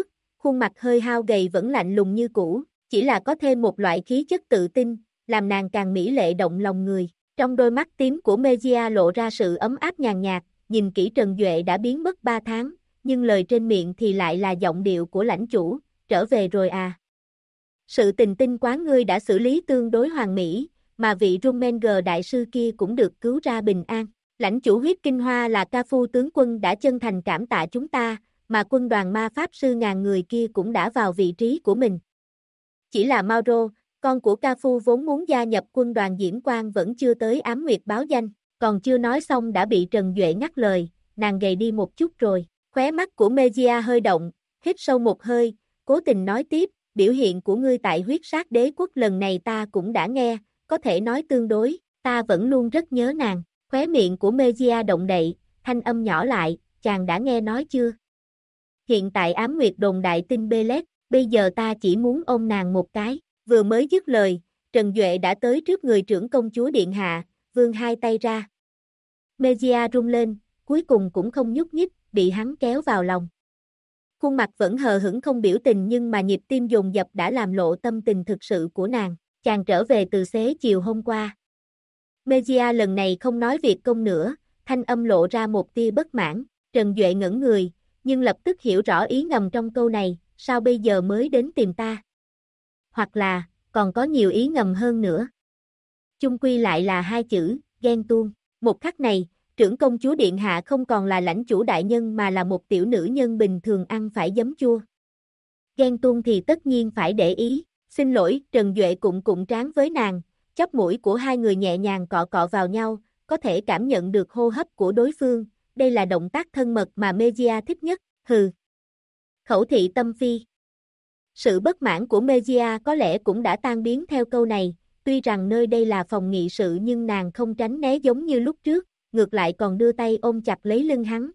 khuôn mặt hơi hao gầy vẫn lạnh lùng như cũ, chỉ là có thêm một loại khí chất tự tin, làm nàng càng mỹ lệ động lòng người. Trong đôi mắt tím của Mejia lộ ra sự ấm áp nhàn nhạt, nhìn kỹ Trần Duệ đã biến mất 3 tháng, nhưng lời trên miệng thì lại là giọng điệu của lãnh chủ, trở về rồi à. Sự tình tinh quán ngươi đã xử lý tương đối hoàn mỹ, mà vị Rumenger đại sư kia cũng được cứu ra bình an. Lãnh chủ huyết kinh hoa là Ca Phu tướng quân đã chân thành cảm tạ chúng ta, mà quân đoàn ma pháp sư ngàn người kia cũng đã vào vị trí của mình. Chỉ là Mauro, con của Ca Phu vốn muốn gia nhập quân đoàn Diễm Quang vẫn chưa tới Ám Nguyệt báo danh, còn chưa nói xong đã bị Trần Duệ ngắt lời, nàng gầy đi một chút rồi. Khóe mắt của Mejia hơi động, hít sâu một hơi, cố tình nói tiếp, biểu hiện của ngươi tại huyết sát đế quốc lần này ta cũng đã nghe, có thể nói tương đối, ta vẫn luôn rất nhớ nàng. Khóe miệng của Mejia động đậy, thanh âm nhỏ lại, chàng đã nghe nói chưa? Hiện tại Ám Nguyệt đồn đại tin Belet, bây giờ ta chỉ muốn ôm nàng một cái. Vừa mới dứt lời, Trần Duệ đã tới trước người trưởng công chúa điện hạ, vươn hai tay ra. Mejia rung lên, cuối cùng cũng không nhúc nhích, bị hắn kéo vào lòng. Khuôn mặt vẫn hờ hững không biểu tình nhưng mà nhịp tim dồn dập đã làm lộ tâm tình thực sự của nàng. Chàng trở về từ xế chiều hôm qua. Mejia lần này không nói việc công nữa, thanh âm lộ ra một tia bất mãn. Trần Duệ ngẩn người, nhưng lập tức hiểu rõ ý ngầm trong câu này, sao bây giờ mới đến tìm ta? Hoặc là, còn có nhiều ý ngầm hơn nữa. Chung quy lại là hai chữ, ghen tuông. Một khắc này, trưởng công chúa điện hạ không còn là lãnh chủ đại nhân mà là một tiểu nữ nhân bình thường ăn phải giấm chua. Ghen tuông thì tất nhiên phải để ý. Xin lỗi, Trần Duệ cụng trán với nàng, chóp mũi của hai người nhẹ nhàng cọ cọ vào nhau, có thể cảm nhận được hô hấp của đối phương, đây là động tác thân mật mà Mejia thích nhất, hừ. Khẩu thị tâm phi. Sự bất mãn của Mejia có lẽ cũng đã tan biến theo câu này, tuy rằng nơi đây là phòng nghị sự nhưng nàng không tránh né giống như lúc trước, ngược lại còn đưa tay ôm chặt lấy lưng hắn.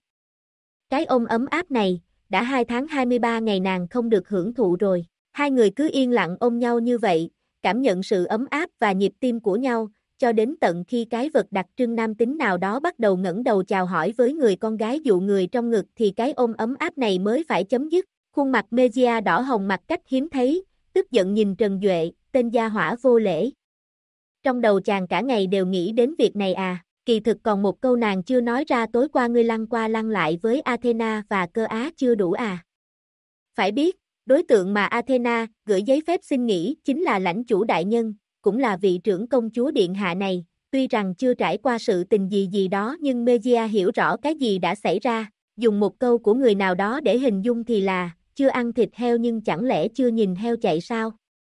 Cái ôm ấm áp này, đã 2 tháng 23 ngày nàng không được hưởng thụ rồi. Hai người cứ yên lặng ôm nhau như vậy, cảm nhận sự ấm áp và nhịp tim của nhau, cho đến tận khi cái vật đặc trưng nam tính nào đó bắt đầu ngẩng đầu chào hỏi với người con gái dụ người trong ngực thì cái ôm ấm áp này mới phải chấm dứt. Khuôn mặt Mejia đỏ hồng mặt cách hiếm thấy, tức giận nhìn Trần Duệ, tên gia hỏa vô lễ. Trong đầu chàng cả ngày đều nghĩ đến việc này à, kỳ thực còn một câu nàng chưa nói ra tối qua ngươi lăn qua lăn lại với Athena và Cơ Á chưa đủ à. Phải biết, đối tượng mà Athena gửi giấy phép xin nghỉ chính là lãnh chủ đại nhân, cũng là vị trưởng công chúa điện hạ này, tuy rằng chưa trải qua sự tình gì đó nhưng Mejia hiểu rõ cái gì đã xảy ra, dùng một câu của người nào đó để hình dung thì là, chưa ăn thịt heo nhưng chẳng lẽ chưa nhìn heo chạy sao?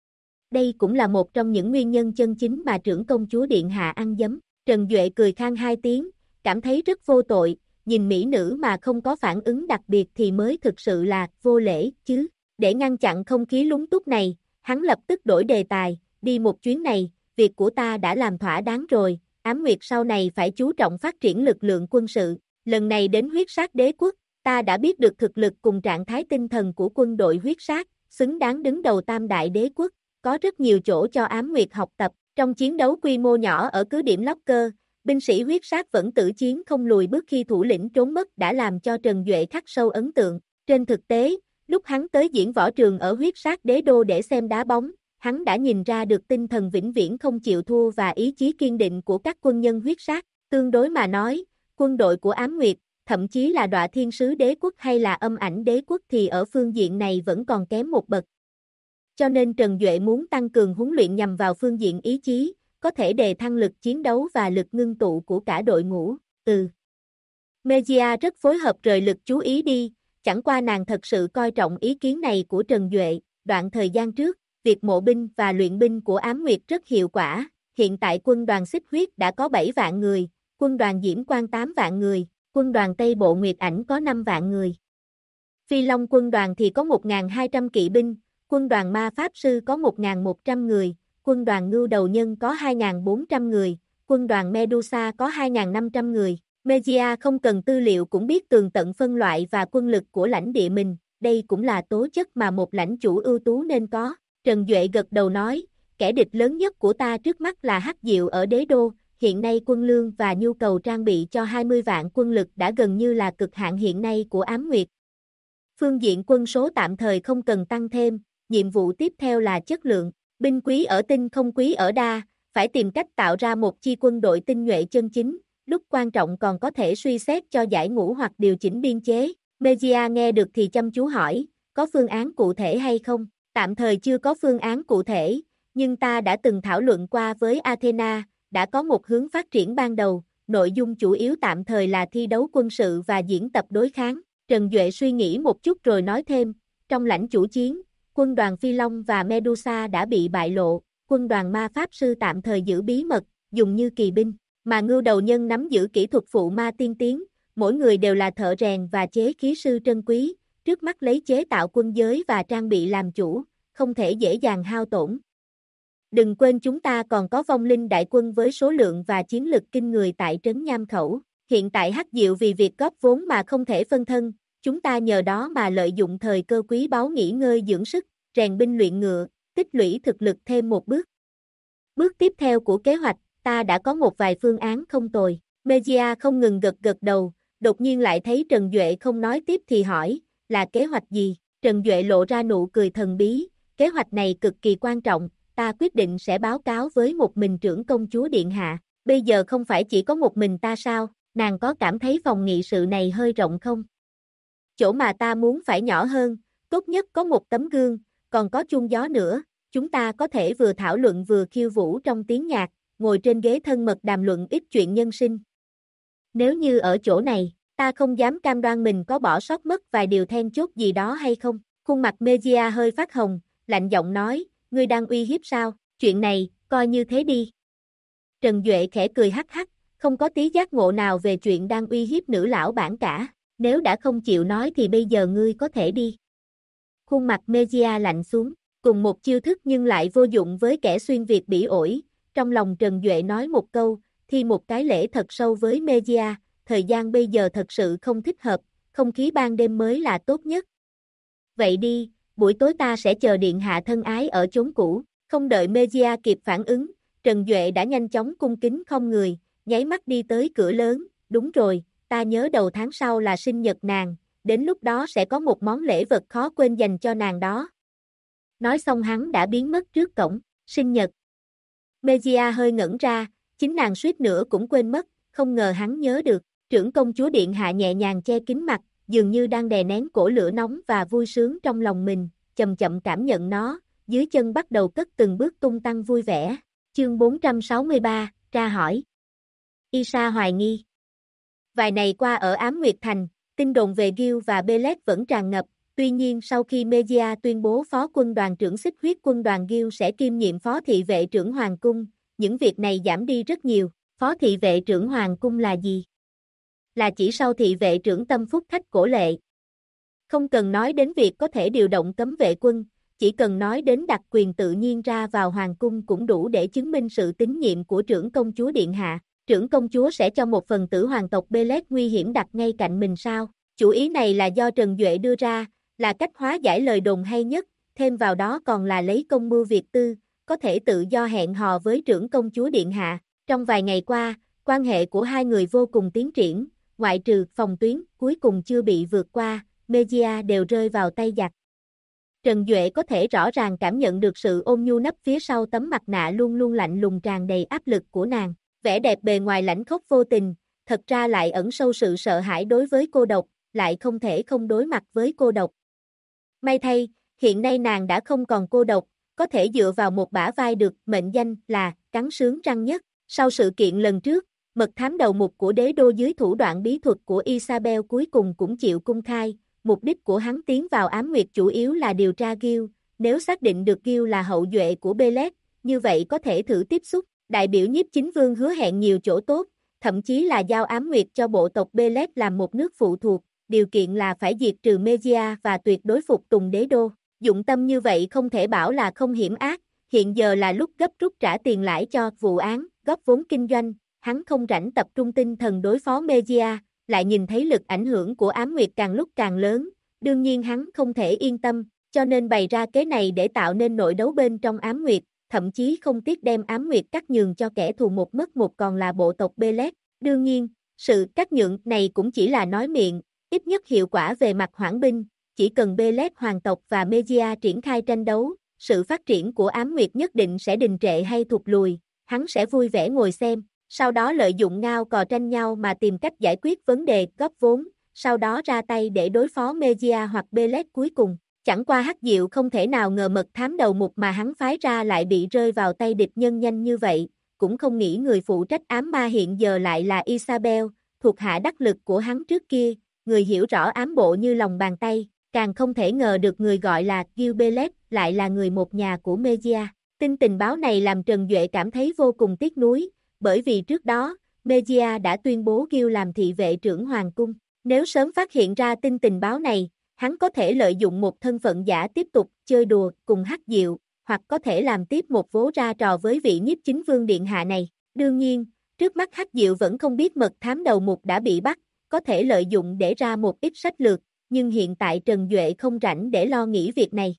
Đây cũng là một trong những nguyên nhân chân chính mà trưởng công chúa điện hạ ăn giấm. Trần Duệ cười khan 2 tiếng, cảm thấy rất vô tội, nhìn mỹ nữ mà không có phản ứng đặc biệt thì mới thực sự là vô lễ chứ. Để ngăn chặn không khí lúng túc này, hắn lập tức đổi đề tài, đi một chuyến này, việc của ta đã làm thỏa đáng rồi, Ám Nguyệt sau này phải chú trọng phát triển lực lượng quân sự. Lần này đến huyết sát đế quốc, ta đã biết được thực lực cùng trạng thái tinh thần của quân đội huyết sát, xứng đáng đứng đầu tam đại đế quốc, có rất nhiều chỗ cho Ám Nguyệt học tập. Trong chiến đấu quy mô nhỏ ở cứ điểm Locker, binh sĩ huyết sát vẫn tử chiến không lùi bước khi thủ lĩnh trốn mất đã làm cho Trần Duệ khắc sâu ấn tượng. Trên thực tế, lúc hắn tới diễn võ trường ở huyết sát đế đô để xem đá bóng, hắn đã nhìn ra được tinh thần vĩnh viễn không chịu thua và ý chí kiên định của các quân nhân huyết sát. Tương đối mà nói, quân đội của Ám Nguyệt, thậm chí là Đọa Thiên Sứ đế quốc hay là Âm Ảnh đế quốc thì ở phương diện này vẫn còn kém một bậc. Cho nên Trần Duệ muốn tăng cường huấn luyện nhằm vào phương diện ý chí, có thể đề thăng lực chiến đấu và lực ngưng tụ của cả đội ngũ. Mejia rất phối hợp rời lực chú ý đi, chẳng qua nàng thật sự coi trọng ý kiến này của Trần Duệ. Đoạn thời gian trước, việc mộ binh và luyện binh của Ám Nguyệt rất hiệu quả, hiện tại quân đoàn Xích Huyết đã có 7 vạn người, quân đoàn Diễm Quang 8 vạn người, quân đoàn Tây Bộ Nguyệt Ảnh có 5 vạn người. Phi Long quân đoàn thì có 1.200 kỵ binh, quân đoàn Ma Pháp Sư có 1.100 người, quân đoàn Ngưu Đầu Nhân có 2.400 người, quân đoàn Medusa có 2.500 người. Mejia không cần tư liệu cũng biết tường tận phân loại và quân lực của lãnh địa mình, đây cũng là tố chất mà một lãnh chủ ưu tú nên có. Trần Duệ gật đầu nói, kẻ địch lớn nhất của ta trước mắt là Hắc Diệu ở đế đô, hiện nay quân lương và nhu cầu trang bị cho 20 vạn quân lực đã gần như là cực hạn hiện nay của Ám Nguyệt. Phương diện quân số tạm thời không cần tăng thêm, nhiệm vụ tiếp theo là chất lượng. Binh quý ở tinh không quý ở đa, phải tìm cách tạo ra một chi quân đội tinh nhuệ chân chính, lúc quan trọng còn có thể suy xét cho giải ngũ hoặc điều chỉnh biên chế. Mejia nghe được thì chăm chú hỏi, có phương án cụ thể hay không? Tạm thời chưa có phương án cụ thể, nhưng ta đã từng thảo luận qua với Athena, đã có một hướng phát triển ban đầu, nội dung chủ yếu tạm thời là thi đấu quân sự và diễn tập đối kháng. Trần Duệ suy nghĩ một chút rồi nói thêm, trong lãnh chủ chiến, quân đoàn Phi Long và Medusa đã bị bại lộ, quân đoàn ma pháp sư tạm thời giữ bí mật, dùng như kỳ binh, mà ngưu đầu nhân nắm giữ kỹ thuật phụ ma tiên tiến, mỗi người đều là thợ rèn và chế khí sư trân quý, trước mắt lấy chế tạo quân giới và trang bị làm chủ, không thể dễ dàng hao tổn. Đừng quên chúng ta còn có vong linh đại quân với số lượng và chiến lực kinh người tại trấn Nham Khẩu. Hiện tại Hắc Diệu vì việc góp vốn mà không thể phân thân, chúng ta nhờ đó mà lợi dụng thời cơ quý báu nghỉ ngơi dưỡng sức, rèn binh luyện ngựa, tích lũy thực lực thêm một bước. Bước tiếp theo của kế hoạch, ta đã có một vài phương án không tồi. Mejia không ngừng gật gật đầu, đột nhiên lại thấy Trần Duệ không nói tiếp thì hỏi, là kế hoạch gì? Trần Duệ lộ ra nụ cười thần bí, kế hoạch này cực kỳ quan trọng, ta quyết định sẽ báo cáo với một mình trưởng công chúa Điện Hạ. Bây giờ không phải chỉ có một mình ta sao, nàng có cảm thấy phòng nghị sự này hơi rộng không? Chỗ mà ta muốn phải nhỏ hơn, tốt nhất có một tấm gương, còn có chuông gió nữa, chúng ta có thể vừa thảo luận vừa khiêu vũ trong tiếng nhạc, ngồi trên ghế thân mật đàm luận ít chuyện nhân sinh. Nếu như ở chỗ này, ta không dám cam đoan mình có bỏ sót mất vài điều then chốt gì đó hay không. Khuôn mặt Mejia hơi phát hồng, lạnh giọng nói, ngươi đang uy hiếp sao, chuyện này, coi như thế đi. Trần Duệ khẽ cười hắc hắc, không có tí giác ngộ nào về chuyện đang uy hiếp nữ lão bản cả, nếu đã không chịu nói thì bây giờ ngươi có thể đi. Khuôn mặt Mejia lạnh xuống, cùng một chiêu thức nhưng lại vô dụng với kẻ xuyên Việt bỉ ổi, trong lòng Trần Duệ nói một câu, thi một cái lễ thật sâu với Mejia, thời gian bây giờ thật sự không thích hợp, không khí ban đêm mới là tốt nhất. Vậy đi, buổi tối ta sẽ chờ điện hạ thân ái ở chốn cũ, không đợi Mejia kịp phản ứng, Trần Duệ đã nhanh chóng cung kính không người, nháy mắt đi tới cửa lớn, đúng rồi, ta nhớ đầu tháng sau là sinh nhật nàng, đến lúc đó sẽ có một món lễ vật khó quên dành cho nàng đó. Nói xong hắn đã biến mất trước cổng, sinh nhật. Mejia hơi ngẩn ra, chính nàng suýt nữa cũng quên mất, không ngờ hắn nhớ được, trưởng công chúa Điện Hạ nhẹ nhàng che kín mặt, dường như đang đè nén cổ lửa nóng và vui sướng trong lòng mình, chậm chậm cảm nhận nó, dưới chân bắt đầu cất từng bước tung tăng vui vẻ. Chương 463, tra hỏi. Isa hoài nghi. Vài ngày qua ở Ám Nguyệt Thành, tin đồn về Gil và Belet vẫn tràn ngập, tuy nhiên sau khi Mejia tuyên bố phó quân đoàn trưởng xích huyết quân đoàn Gil sẽ kiêm nhiệm phó thị vệ trưởng Hoàng cung, những việc này giảm đi rất nhiều. Phó thị vệ trưởng Hoàng cung là gì? Là chỉ sau thị vệ trưởng Tâm Phúc Khách Cổ Lệ. Không cần nói đến việc có thể điều động cấm vệ quân, chỉ cần nói đến đặc quyền tự nhiên ra vào Hoàng cung cũng đủ để chứng minh sự tín nhiệm của trưởng công chúa Điện Hạ. Trưởng công chúa sẽ cho một phần tử hoàng tộc Belet nguy hiểm đặt ngay cạnh mình sao? Chủ ý này là do Trần Duệ đưa ra, là cách hóa giải lời đồn hay nhất, thêm vào đó còn là lấy công mưu việc tư, có thể tự do hẹn hò với trưởng công chúa Điện Hạ. Trong vài ngày qua, quan hệ của hai người vô cùng tiến triển, ngoại trừ phòng tuyến cuối cùng chưa bị vượt qua, Mejia đều rơi vào tay giặc. Trần Duệ có thể rõ ràng cảm nhận được sự ôn nhu nấp phía sau tấm mặt nạ luôn luôn lạnh lùng tràn đầy áp lực của nàng. Vẻ đẹp bề ngoài lãnh khốc vô tình, thật ra lại ẩn sâu sự sợ hãi đối với cô độc, lại không thể không đối mặt với cô độc. May thay, hiện nay nàng đã không còn cô độc, có thể dựa vào một bả vai được mệnh danh là cắn sướng răng nhất. Sau sự kiện lần trước, mật thám đầu mục của đế đô dưới thủ đoạn bí thuật của Isabel cuối cùng cũng chịu cung khai, mục đích của hắn tiến vào Ám Nguyệt chủ yếu là điều tra Gil, nếu xác định được Gil là hậu duệ của Belet, như vậy có thể thử tiếp xúc. Đại biểu Nhiếp Chính Vương hứa hẹn nhiều chỗ tốt, thậm chí là giao Ám Nguyệt cho bộ tộc Belet làm một nước phụ thuộc, điều kiện là phải diệt trừ Mejia và tuyệt đối phục tùng đế đô. Dụng tâm như vậy không thể bảo là không hiểm ác, hiện giờ là lúc gấp rút trả tiền lãi cho vụ án, góp vốn kinh doanh, hắn không rảnh tập trung tinh thần đối phó Mejia, lại nhìn thấy lực ảnh hưởng của Ám Nguyệt càng lúc càng lớn, đương nhiên hắn không thể yên tâm, cho nên bày ra kế này để tạo nên nội đấu bên trong Ám Nguyệt, thậm chí không tiếc đem Ám Nguyệt cắt nhường cho kẻ thù một mất một còn là bộ tộc Belet. Đương nhiên, sự cắt nhượng này cũng chỉ là nói miệng, ít nhất hiệu quả về mặt hoãn binh, chỉ cần Belet hoàng tộc và Megia triển khai tranh đấu, sự phát triển của ám nguyệt nhất định sẽ đình trệ hay thụt lùi, hắn sẽ vui vẻ ngồi xem, sau đó lợi dụng ngao cò tranh nhau mà tìm cách giải quyết vấn đề góp vốn, sau đó ra tay để đối phó Megia hoặc Belet cuối cùng. Chẳng qua Hắc Diệu không thể nào ngờ mật thám đầu mục mà hắn phái ra lại bị rơi vào tay địch nhân nhanh như vậy, cũng không nghĩ người phụ trách ám ma hiện giờ lại là Isabel, thuộc hạ đắc lực của hắn trước kia, người hiểu rõ ám bộ như lòng bàn tay, càng không thể ngờ được người gọi là Gilbelet lại là người một nhà của Megia. Tin tình báo này làm Trần Duệ cảm thấy vô cùng tiếc nuối, bởi vì trước đó, Megia đã tuyên bố Gil làm thị vệ trưởng hoàng cung. Nếu sớm phát hiện ra tin tình báo này, hắn có thể lợi dụng một thân phận giả tiếp tục chơi đùa cùng Hắc Diệu, hoặc có thể làm tiếp một vố ra trò với vị nhiếp chính vương điện hạ này. Đương nhiên, trước mắt Hắc Diệu vẫn không biết mật thám đầu mục đã bị bắt, có thể lợi dụng để ra một ít sách lược, nhưng hiện tại Trần Duệ không rảnh để lo nghĩ việc này.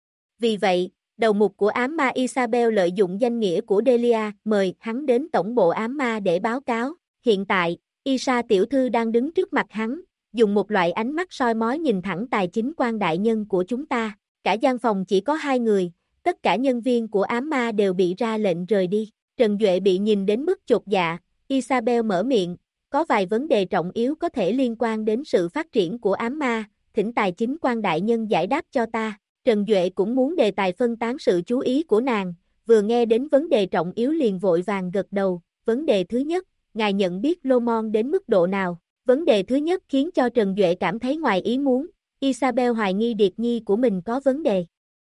Vì vậy, đầu mục của ám ma Isabel lợi dụng danh nghĩa của Delia mời hắn đến tổng bộ ám ma để báo cáo. Hiện tại, Isa tiểu thư đang đứng trước mặt hắn, dùng một loại ánh mắt soi mói nhìn thẳng tài chính quan đại nhân của chúng ta. Cả gian phòng chỉ có 2 người, tất cả nhân viên của ám ma đều bị ra lệnh rời đi. Trần Duệ bị nhìn đến mức chột dạ, Isabel mở miệng, có vài vấn đề trọng yếu có thể liên quan đến sự phát triển của ám ma, thỉnh tài chính quan đại nhân giải đáp cho ta. Trần Duệ cũng muốn đề tài phân tán sự chú ý của nàng, vừa nghe đến vấn đề trọng yếu liền vội vàng gật đầu. Vấn đề thứ nhất, ngài nhận biết Lomon đến mức độ nào? Vấn đề thứ nhất khiến cho Trần Duệ cảm thấy ngoài ý muốn, Isabel hoài nghi Điệp Nhi của mình có vấn đề.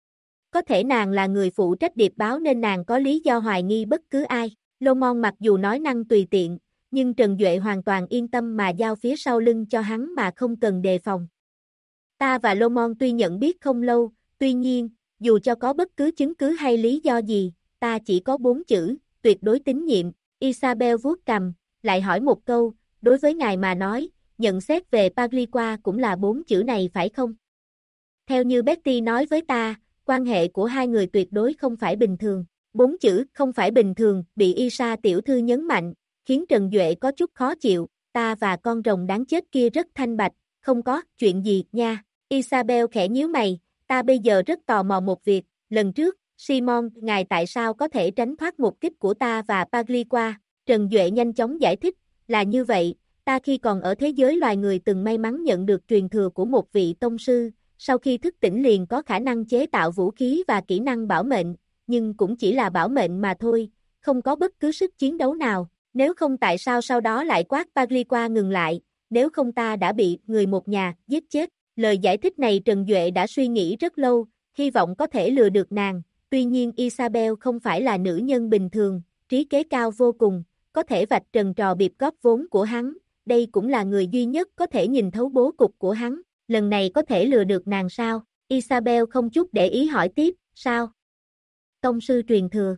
Có thể nàng là người phụ trách điệp báo nên nàng có lý do hoài nghi bất cứ ai. Lomon mặc dù nói năng tùy tiện, nhưng Trần Duệ hoàn toàn yên tâm mà giao phía sau lưng cho hắn mà không cần đề phòng. Ta và Lomon tuy nhận biết không lâu, tuy nhiên, dù cho có bất cứ chứng cứ hay lý do gì, ta chỉ có 4 chữ, tuyệt đối tín nhiệm. Isabel vuốt cằm, lại hỏi một câu, đối với ngài mà nói, nhận xét về Pagliqua cũng là 4 chữ này phải không? Theo như Betty nói với ta, quan hệ của hai người tuyệt đối không phải bình thường. 4 chữ không phải bình thường bị Isa tiểu thư nhấn mạnh, khiến Trần Duệ có chút khó chịu. Ta và con rồng đáng chết kia rất thanh bạch, không có chuyện gì nha. Isabel khẽ nhíu mày, ta bây giờ rất tò mò một việc, lần trước, Simon, ngài tại sao có thể tránh thoát một kích của ta và Pagliqua? Trần Duệ nhanh chóng giải thích, là như vậy, ta khi còn ở thế giới loài người từng may mắn nhận được truyền thừa của một vị tông sư, sau khi thức tỉnh liền có khả năng chế tạo vũ khí và kỹ năng bảo mệnh, nhưng cũng chỉ là bảo mệnh mà thôi, không có bất cứ sức chiến đấu nào, nếu không tại sao sau đó lại quát Pagliqua ngừng lại, nếu không ta đã bị người một nhà giết chết. Lời giải thích này Trần Duệ đã suy nghĩ rất lâu, hy vọng có thể lừa được nàng, tuy nhiên Isabel không phải là nữ nhân bình thường, trí kế cao vô cùng, có thể vạch trần trò bịp góp vốn của hắn, đây cũng là người duy nhất có thể nhìn thấu bố cục của hắn, lần này có thể lừa được nàng sao? Isabel không chút để ý hỏi tiếp, sao? Tông sư truyền thừa.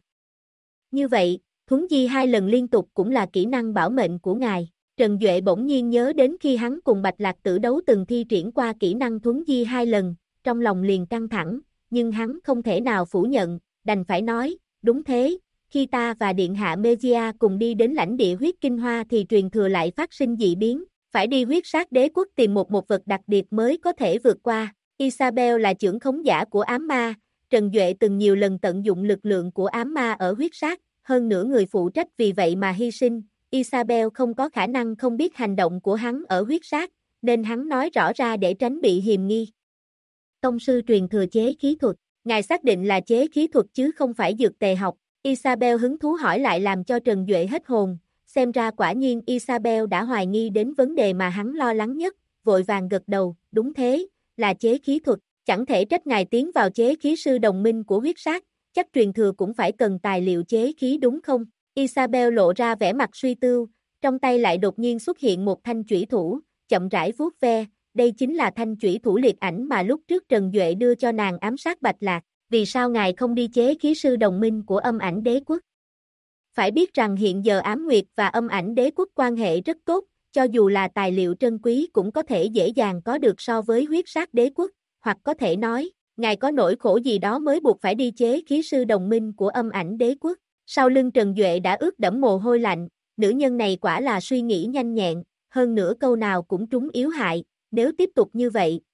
Như vậy, thuấn di 2 lần liên tục cũng là kỹ năng bảo mệnh của ngài. Trần Duệ bỗng nhiên nhớ đến khi hắn cùng Bạch Lạc Tử đấu từng thi triển qua kỹ năng thuấn di 2 lần, trong lòng liền căng thẳng, nhưng hắn không thể nào phủ nhận, đành phải nói, đúng thế, khi ta và Điện hạ Megia cùng đi đến lãnh địa huyết kinh hoa thì truyền thừa lại phát sinh dị biến, phải đi huyết sát đế quốc tìm một vật đặc biệt mới có thể vượt qua. Isabel là trưởng khống giả của ám ma, Trần Duệ từng nhiều lần tận dụng lực lượng của ám ma ở huyết sát, hơn nữa người phụ trách vì vậy mà hy sinh. Isabel không có khả năng không biết hành động của hắn ở huyết sát, nên hắn nói rõ ra để tránh bị hiềm nghi. Tông sư truyền thừa chế khí thuật, ngài xác định là chế khí thuật chứ không phải dược tề học. Isabel hứng thú hỏi lại làm cho Trần Duệ hết hồn, xem ra quả nhiên Isabel đã hoài nghi đến vấn đề mà hắn lo lắng nhất, vội vàng gật đầu, đúng thế, là chế khí thuật, chẳng thể trách ngài tiến vào chế khí sư đồng minh của huyết sát, chắc truyền thừa cũng phải cần tài liệu chế khí đúng không? Isabel lộ ra vẻ mặt suy tư, trong tay lại đột nhiên xuất hiện một thanh chủy thủ, chậm rãi vuốt ve, đây chính là thanh chủy thủ liệt ảnh mà lúc trước Trần Duệ đưa cho nàng ám sát Bạch Lạc, vì sao ngài không đi chế khí sư đồng minh của âm ảnh đế quốc? Phải biết rằng hiện giờ Ám Nguyệt và âm ảnh đế quốc quan hệ rất tốt, cho dù là tài liệu trân quý cũng có thể dễ dàng có được so với huyết sát đế quốc, hoặc có thể nói, ngài có nỗi khổ gì đó mới buộc phải đi chế khí sư đồng minh của âm ảnh đế quốc. Sau lưng Trần Duệ đã ướt đẫm mồ hôi lạnh, nữ nhân này quả là suy nghĩ nhanh nhẹn, hơn nữa câu nào cũng trúng yếu hại, nếu tiếp tục như vậy,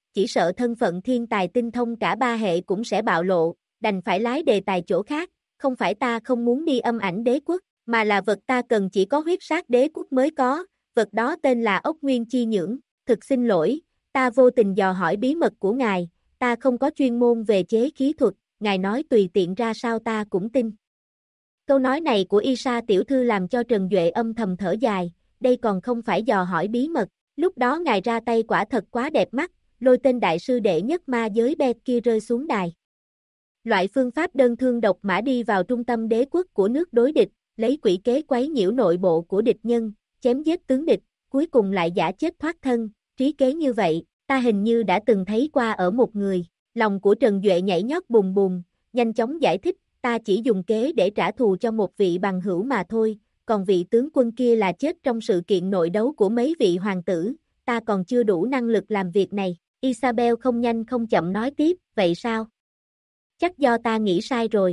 chỉ sợ thân phận thiên tài tinh thông cả ba hệ cũng sẽ bạo lộ, đành phải lái đề tài chỗ khác, không phải ta không muốn đi âm ảnh đế quốc, mà là vật ta cần chỉ có huyết sát đế quốc mới có, vật đó tên là ốc nguyên chi nhưỡng, thực xin lỗi, ta vô tình dò hỏi bí mật của ngài, ta không có chuyên môn về chế khí thuật, ngài nói tùy tiện ra sao ta cũng tin. Câu nói này của Isa tiểu thư làm cho Trần Duệ âm thầm thở dài, đây còn không phải dò hỏi bí mật, lúc đó ngài ra tay quả thật quá đẹp mắt, lôi tên đại sư đệ nhất ma giới Beth kia rơi xuống đài. Loại phương pháp đơn thương độc mã đi vào trung tâm đế quốc của nước đối địch, lấy quỷ kế quấy nhiễu nội bộ của địch nhân, chém giết tướng địch, cuối cùng lại giả chết thoát thân, trí kế như vậy, ta hình như đã từng thấy qua ở một người. Lòng của Trần Duệ nhảy nhót bùm bùm, nhanh chóng giải thích, ta chỉ dùng kế để trả thù cho một vị bằng hữu mà thôi, còn vị tướng quân kia là chết trong sự kiện nội đấu của mấy vị hoàng tử, ta còn chưa đủ năng lực làm việc này. Isabel không nhanh không chậm nói tiếp, vậy sao? Chắc do ta nghĩ sai rồi.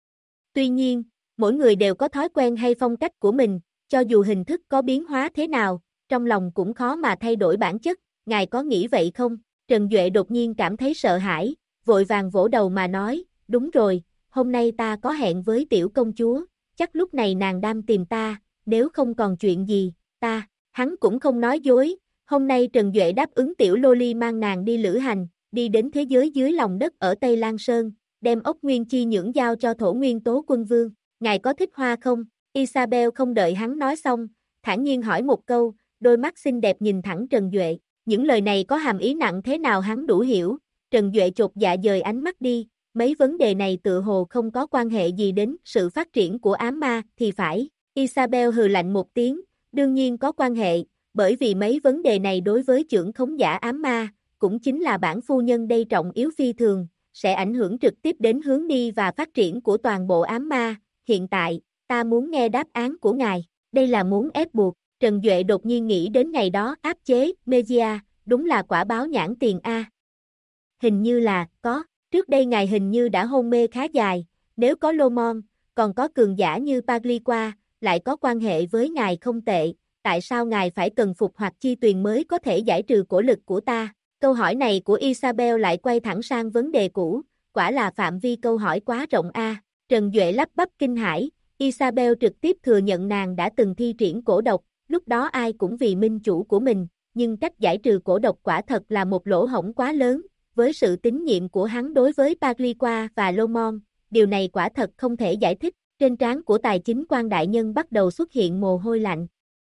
Tuy nhiên, mỗi người đều có thói quen hay phong cách của mình, cho dù hình thức có biến hóa thế nào, trong lòng cũng khó mà thay đổi bản chất, ngài có nghĩ vậy không? Trần Duệ đột nhiên cảm thấy sợ hãi, vội vàng vỗ đầu mà nói, đúng rồi, hôm nay ta có hẹn với tiểu công chúa, chắc lúc này nàng đang tìm ta, nếu không còn chuyện gì, hắn cũng không nói dối, hôm nay Trần Duệ đáp ứng tiểu Loli mang nàng đi lữ hành, đi đến thế giới dưới lòng đất ở Tây Lan Sơn, đem ốc nguyên chi nhưỡng giao cho Thổ Nguyên Tố Quân Vương, ngài có thích hoa không? Isabel không đợi hắn nói xong, thản nhiên hỏi một câu, đôi mắt xinh đẹp nhìn thẳng Trần Duệ, những lời này có hàm ý nặng thế nào hắn đủ hiểu, Trần Duệ chột dạ dời ánh mắt đi, mấy vấn đề này tự hồ không có quan hệ gì đến sự phát triển của ám ma thì phải, Isabel hừ lạnh một tiếng, đương nhiên có quan hệ, bởi vì mấy vấn đề này đối với chưởng khống giả ám ma, cũng chính là bản phu nhân đây trọng yếu phi thường, sẽ ảnh hưởng trực tiếp đến hướng đi và phát triển của toàn bộ ám ma, hiện tại, ta muốn nghe đáp án của ngài, đây là muốn ép buộc, Trần Duệ đột nhiên nghĩ đến ngày đó áp chế, Megia, đúng là quả báo nhãn tiền A. Hình như là, có, trước đây ngài hình như đã hôn mê khá dài, nếu có Lomon, còn có cường giả như Pagliqua, lại có quan hệ với ngài không tệ, tại sao ngài phải cần phục hoặc chi tuyền mới có thể giải trừ cổ lực của ta? Câu hỏi này của Isabel lại quay thẳng sang vấn đề cũ, quả là phạm vi câu hỏi quá rộng A. Trần Duệ lắp bắp kinh hãi, Isabel trực tiếp thừa nhận nàng đã từng thi triển cổ độc, lúc đó ai cũng vì minh chủ của mình, nhưng cách giải trừ cổ độc quả thật là một lỗ hổng quá lớn, với sự tín nhiệm của hắn đối với Pagliqua và Lomon, điều này quả thật không thể giải thích, trên trán của tài chính quan đại nhân bắt đầu xuất hiện mồ hôi lạnh.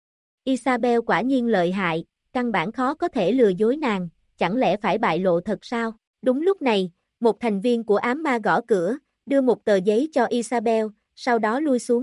Isabel quả nhiên lợi hại, căn bản khó có thể lừa dối nàng, chẳng lẽ phải bại lộ thật sao? Đúng lúc này, một thành viên của ám ma gõ cửa, đưa một tờ giấy cho Isabel, sau đó lui xuống.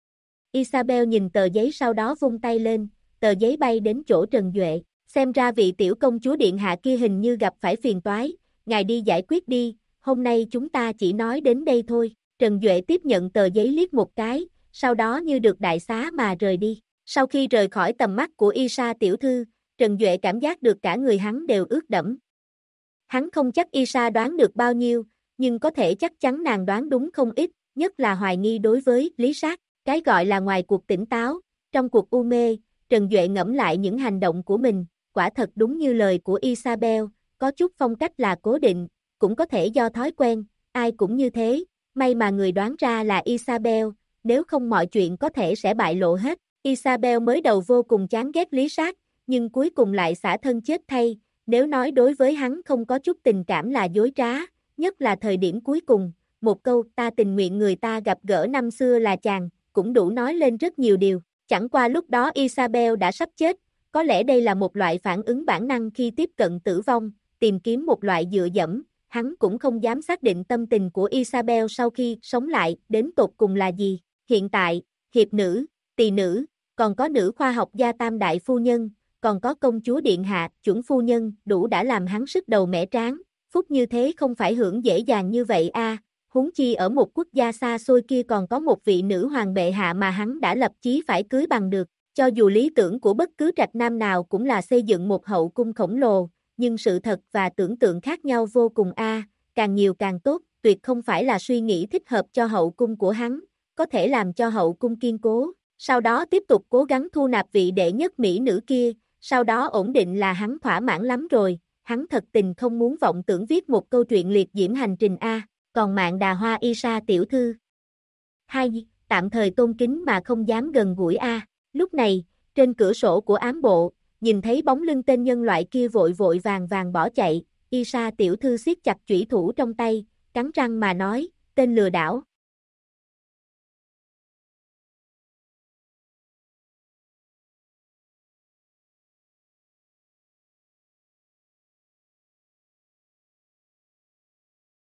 Isabel nhìn tờ giấy sau đó vung tay lên, tờ giấy bay đến chỗ Trần Duệ, xem ra vị tiểu công chúa điện hạ kia hình như gặp phải phiền toái, ngài đi giải quyết đi, hôm nay chúng ta chỉ nói đến đây thôi. Trần Duệ tiếp nhận tờ giấy liếc một cái, sau đó như được đại xá mà rời đi. Sau khi rời khỏi tầm mắt của Isa tiểu thư, Trần Duệ cảm giác được cả người hắn đều ướt đẫm. Hắn không chắc Isa đoán được bao nhiêu, nhưng có thể chắc chắn nàng đoán đúng không ít, nhất là hoài nghi đối với Lý Sát. Cái gọi là ngoài cuộc tỉnh táo, trong cuộc u mê, Trần Duệ ngẫm lại những hành động của mình, quả thật đúng như lời của Isabel, có chút phong cách là cố định, cũng có thể do thói quen, ai cũng như thế, may mà người đoán ra là Isabel, nếu không mọi chuyện có thể sẽ bại lộ hết. Isabel mới đầu vô cùng chán ghét Lý Sát, nhưng cuối cùng lại xả thân chết thay, nếu nói đối với hắn không có chút tình cảm là dối trá, nhất là thời điểm cuối cùng, một câu ta tình nguyện người ta gặp gỡ năm xưa là chàng, cũng đủ nói lên rất nhiều điều, chẳng qua lúc đó Isabel đã sắp chết, có lẽ đây là một loại phản ứng bản năng khi tiếp cận tử vong, tìm kiếm một loại dựa dẫm, hắn cũng không dám xác định tâm tình của Isabel sau khi sống lại đến tột cùng là gì, hiện tại, hiệp nữ, tỳ nữ, còn có nữ khoa học gia tam đại phu nhân, còn có công chúa điện hạ, chuẩn phu nhân, đủ đã làm hắn sức đầu mẻ trán, phúc như thế không phải hưởng dễ dàng như vậy a. Huống chi ở một quốc gia xa xôi kia còn có một vị nữ hoàng bệ hạ mà hắn đã lập chí phải cưới bằng được, cho dù lý tưởng của bất cứ trạch nam nào cũng là xây dựng một hậu cung khổng lồ, nhưng sự thật và tưởng tượng khác nhau vô cùng a, càng nhiều càng tốt, tuyệt không phải là suy nghĩ thích hợp cho hậu cung của hắn, có thể làm cho hậu cung kiên cố, sau đó tiếp tục cố gắng thu nạp vị đệ nhất mỹ nữ kia, sau đó ổn định là hắn thỏa mãn lắm rồi, hắn thật tình không muốn vọng tưởng viết một câu truyện liệt diễm hành trình A, còn Mạn Đà Hoa y sa tiểu thư. Hai, tạm thời tôn kính mà không dám gần gũi A. Lúc này, trên cửa sổ của ám bộ, nhìn thấy bóng lưng tên nhân loại kia vội vội vàng vàng bỏ chạy, y sa tiểu thư siết chặt chủy thủ trong tay, cắn răng mà nói, tên lừa đảo,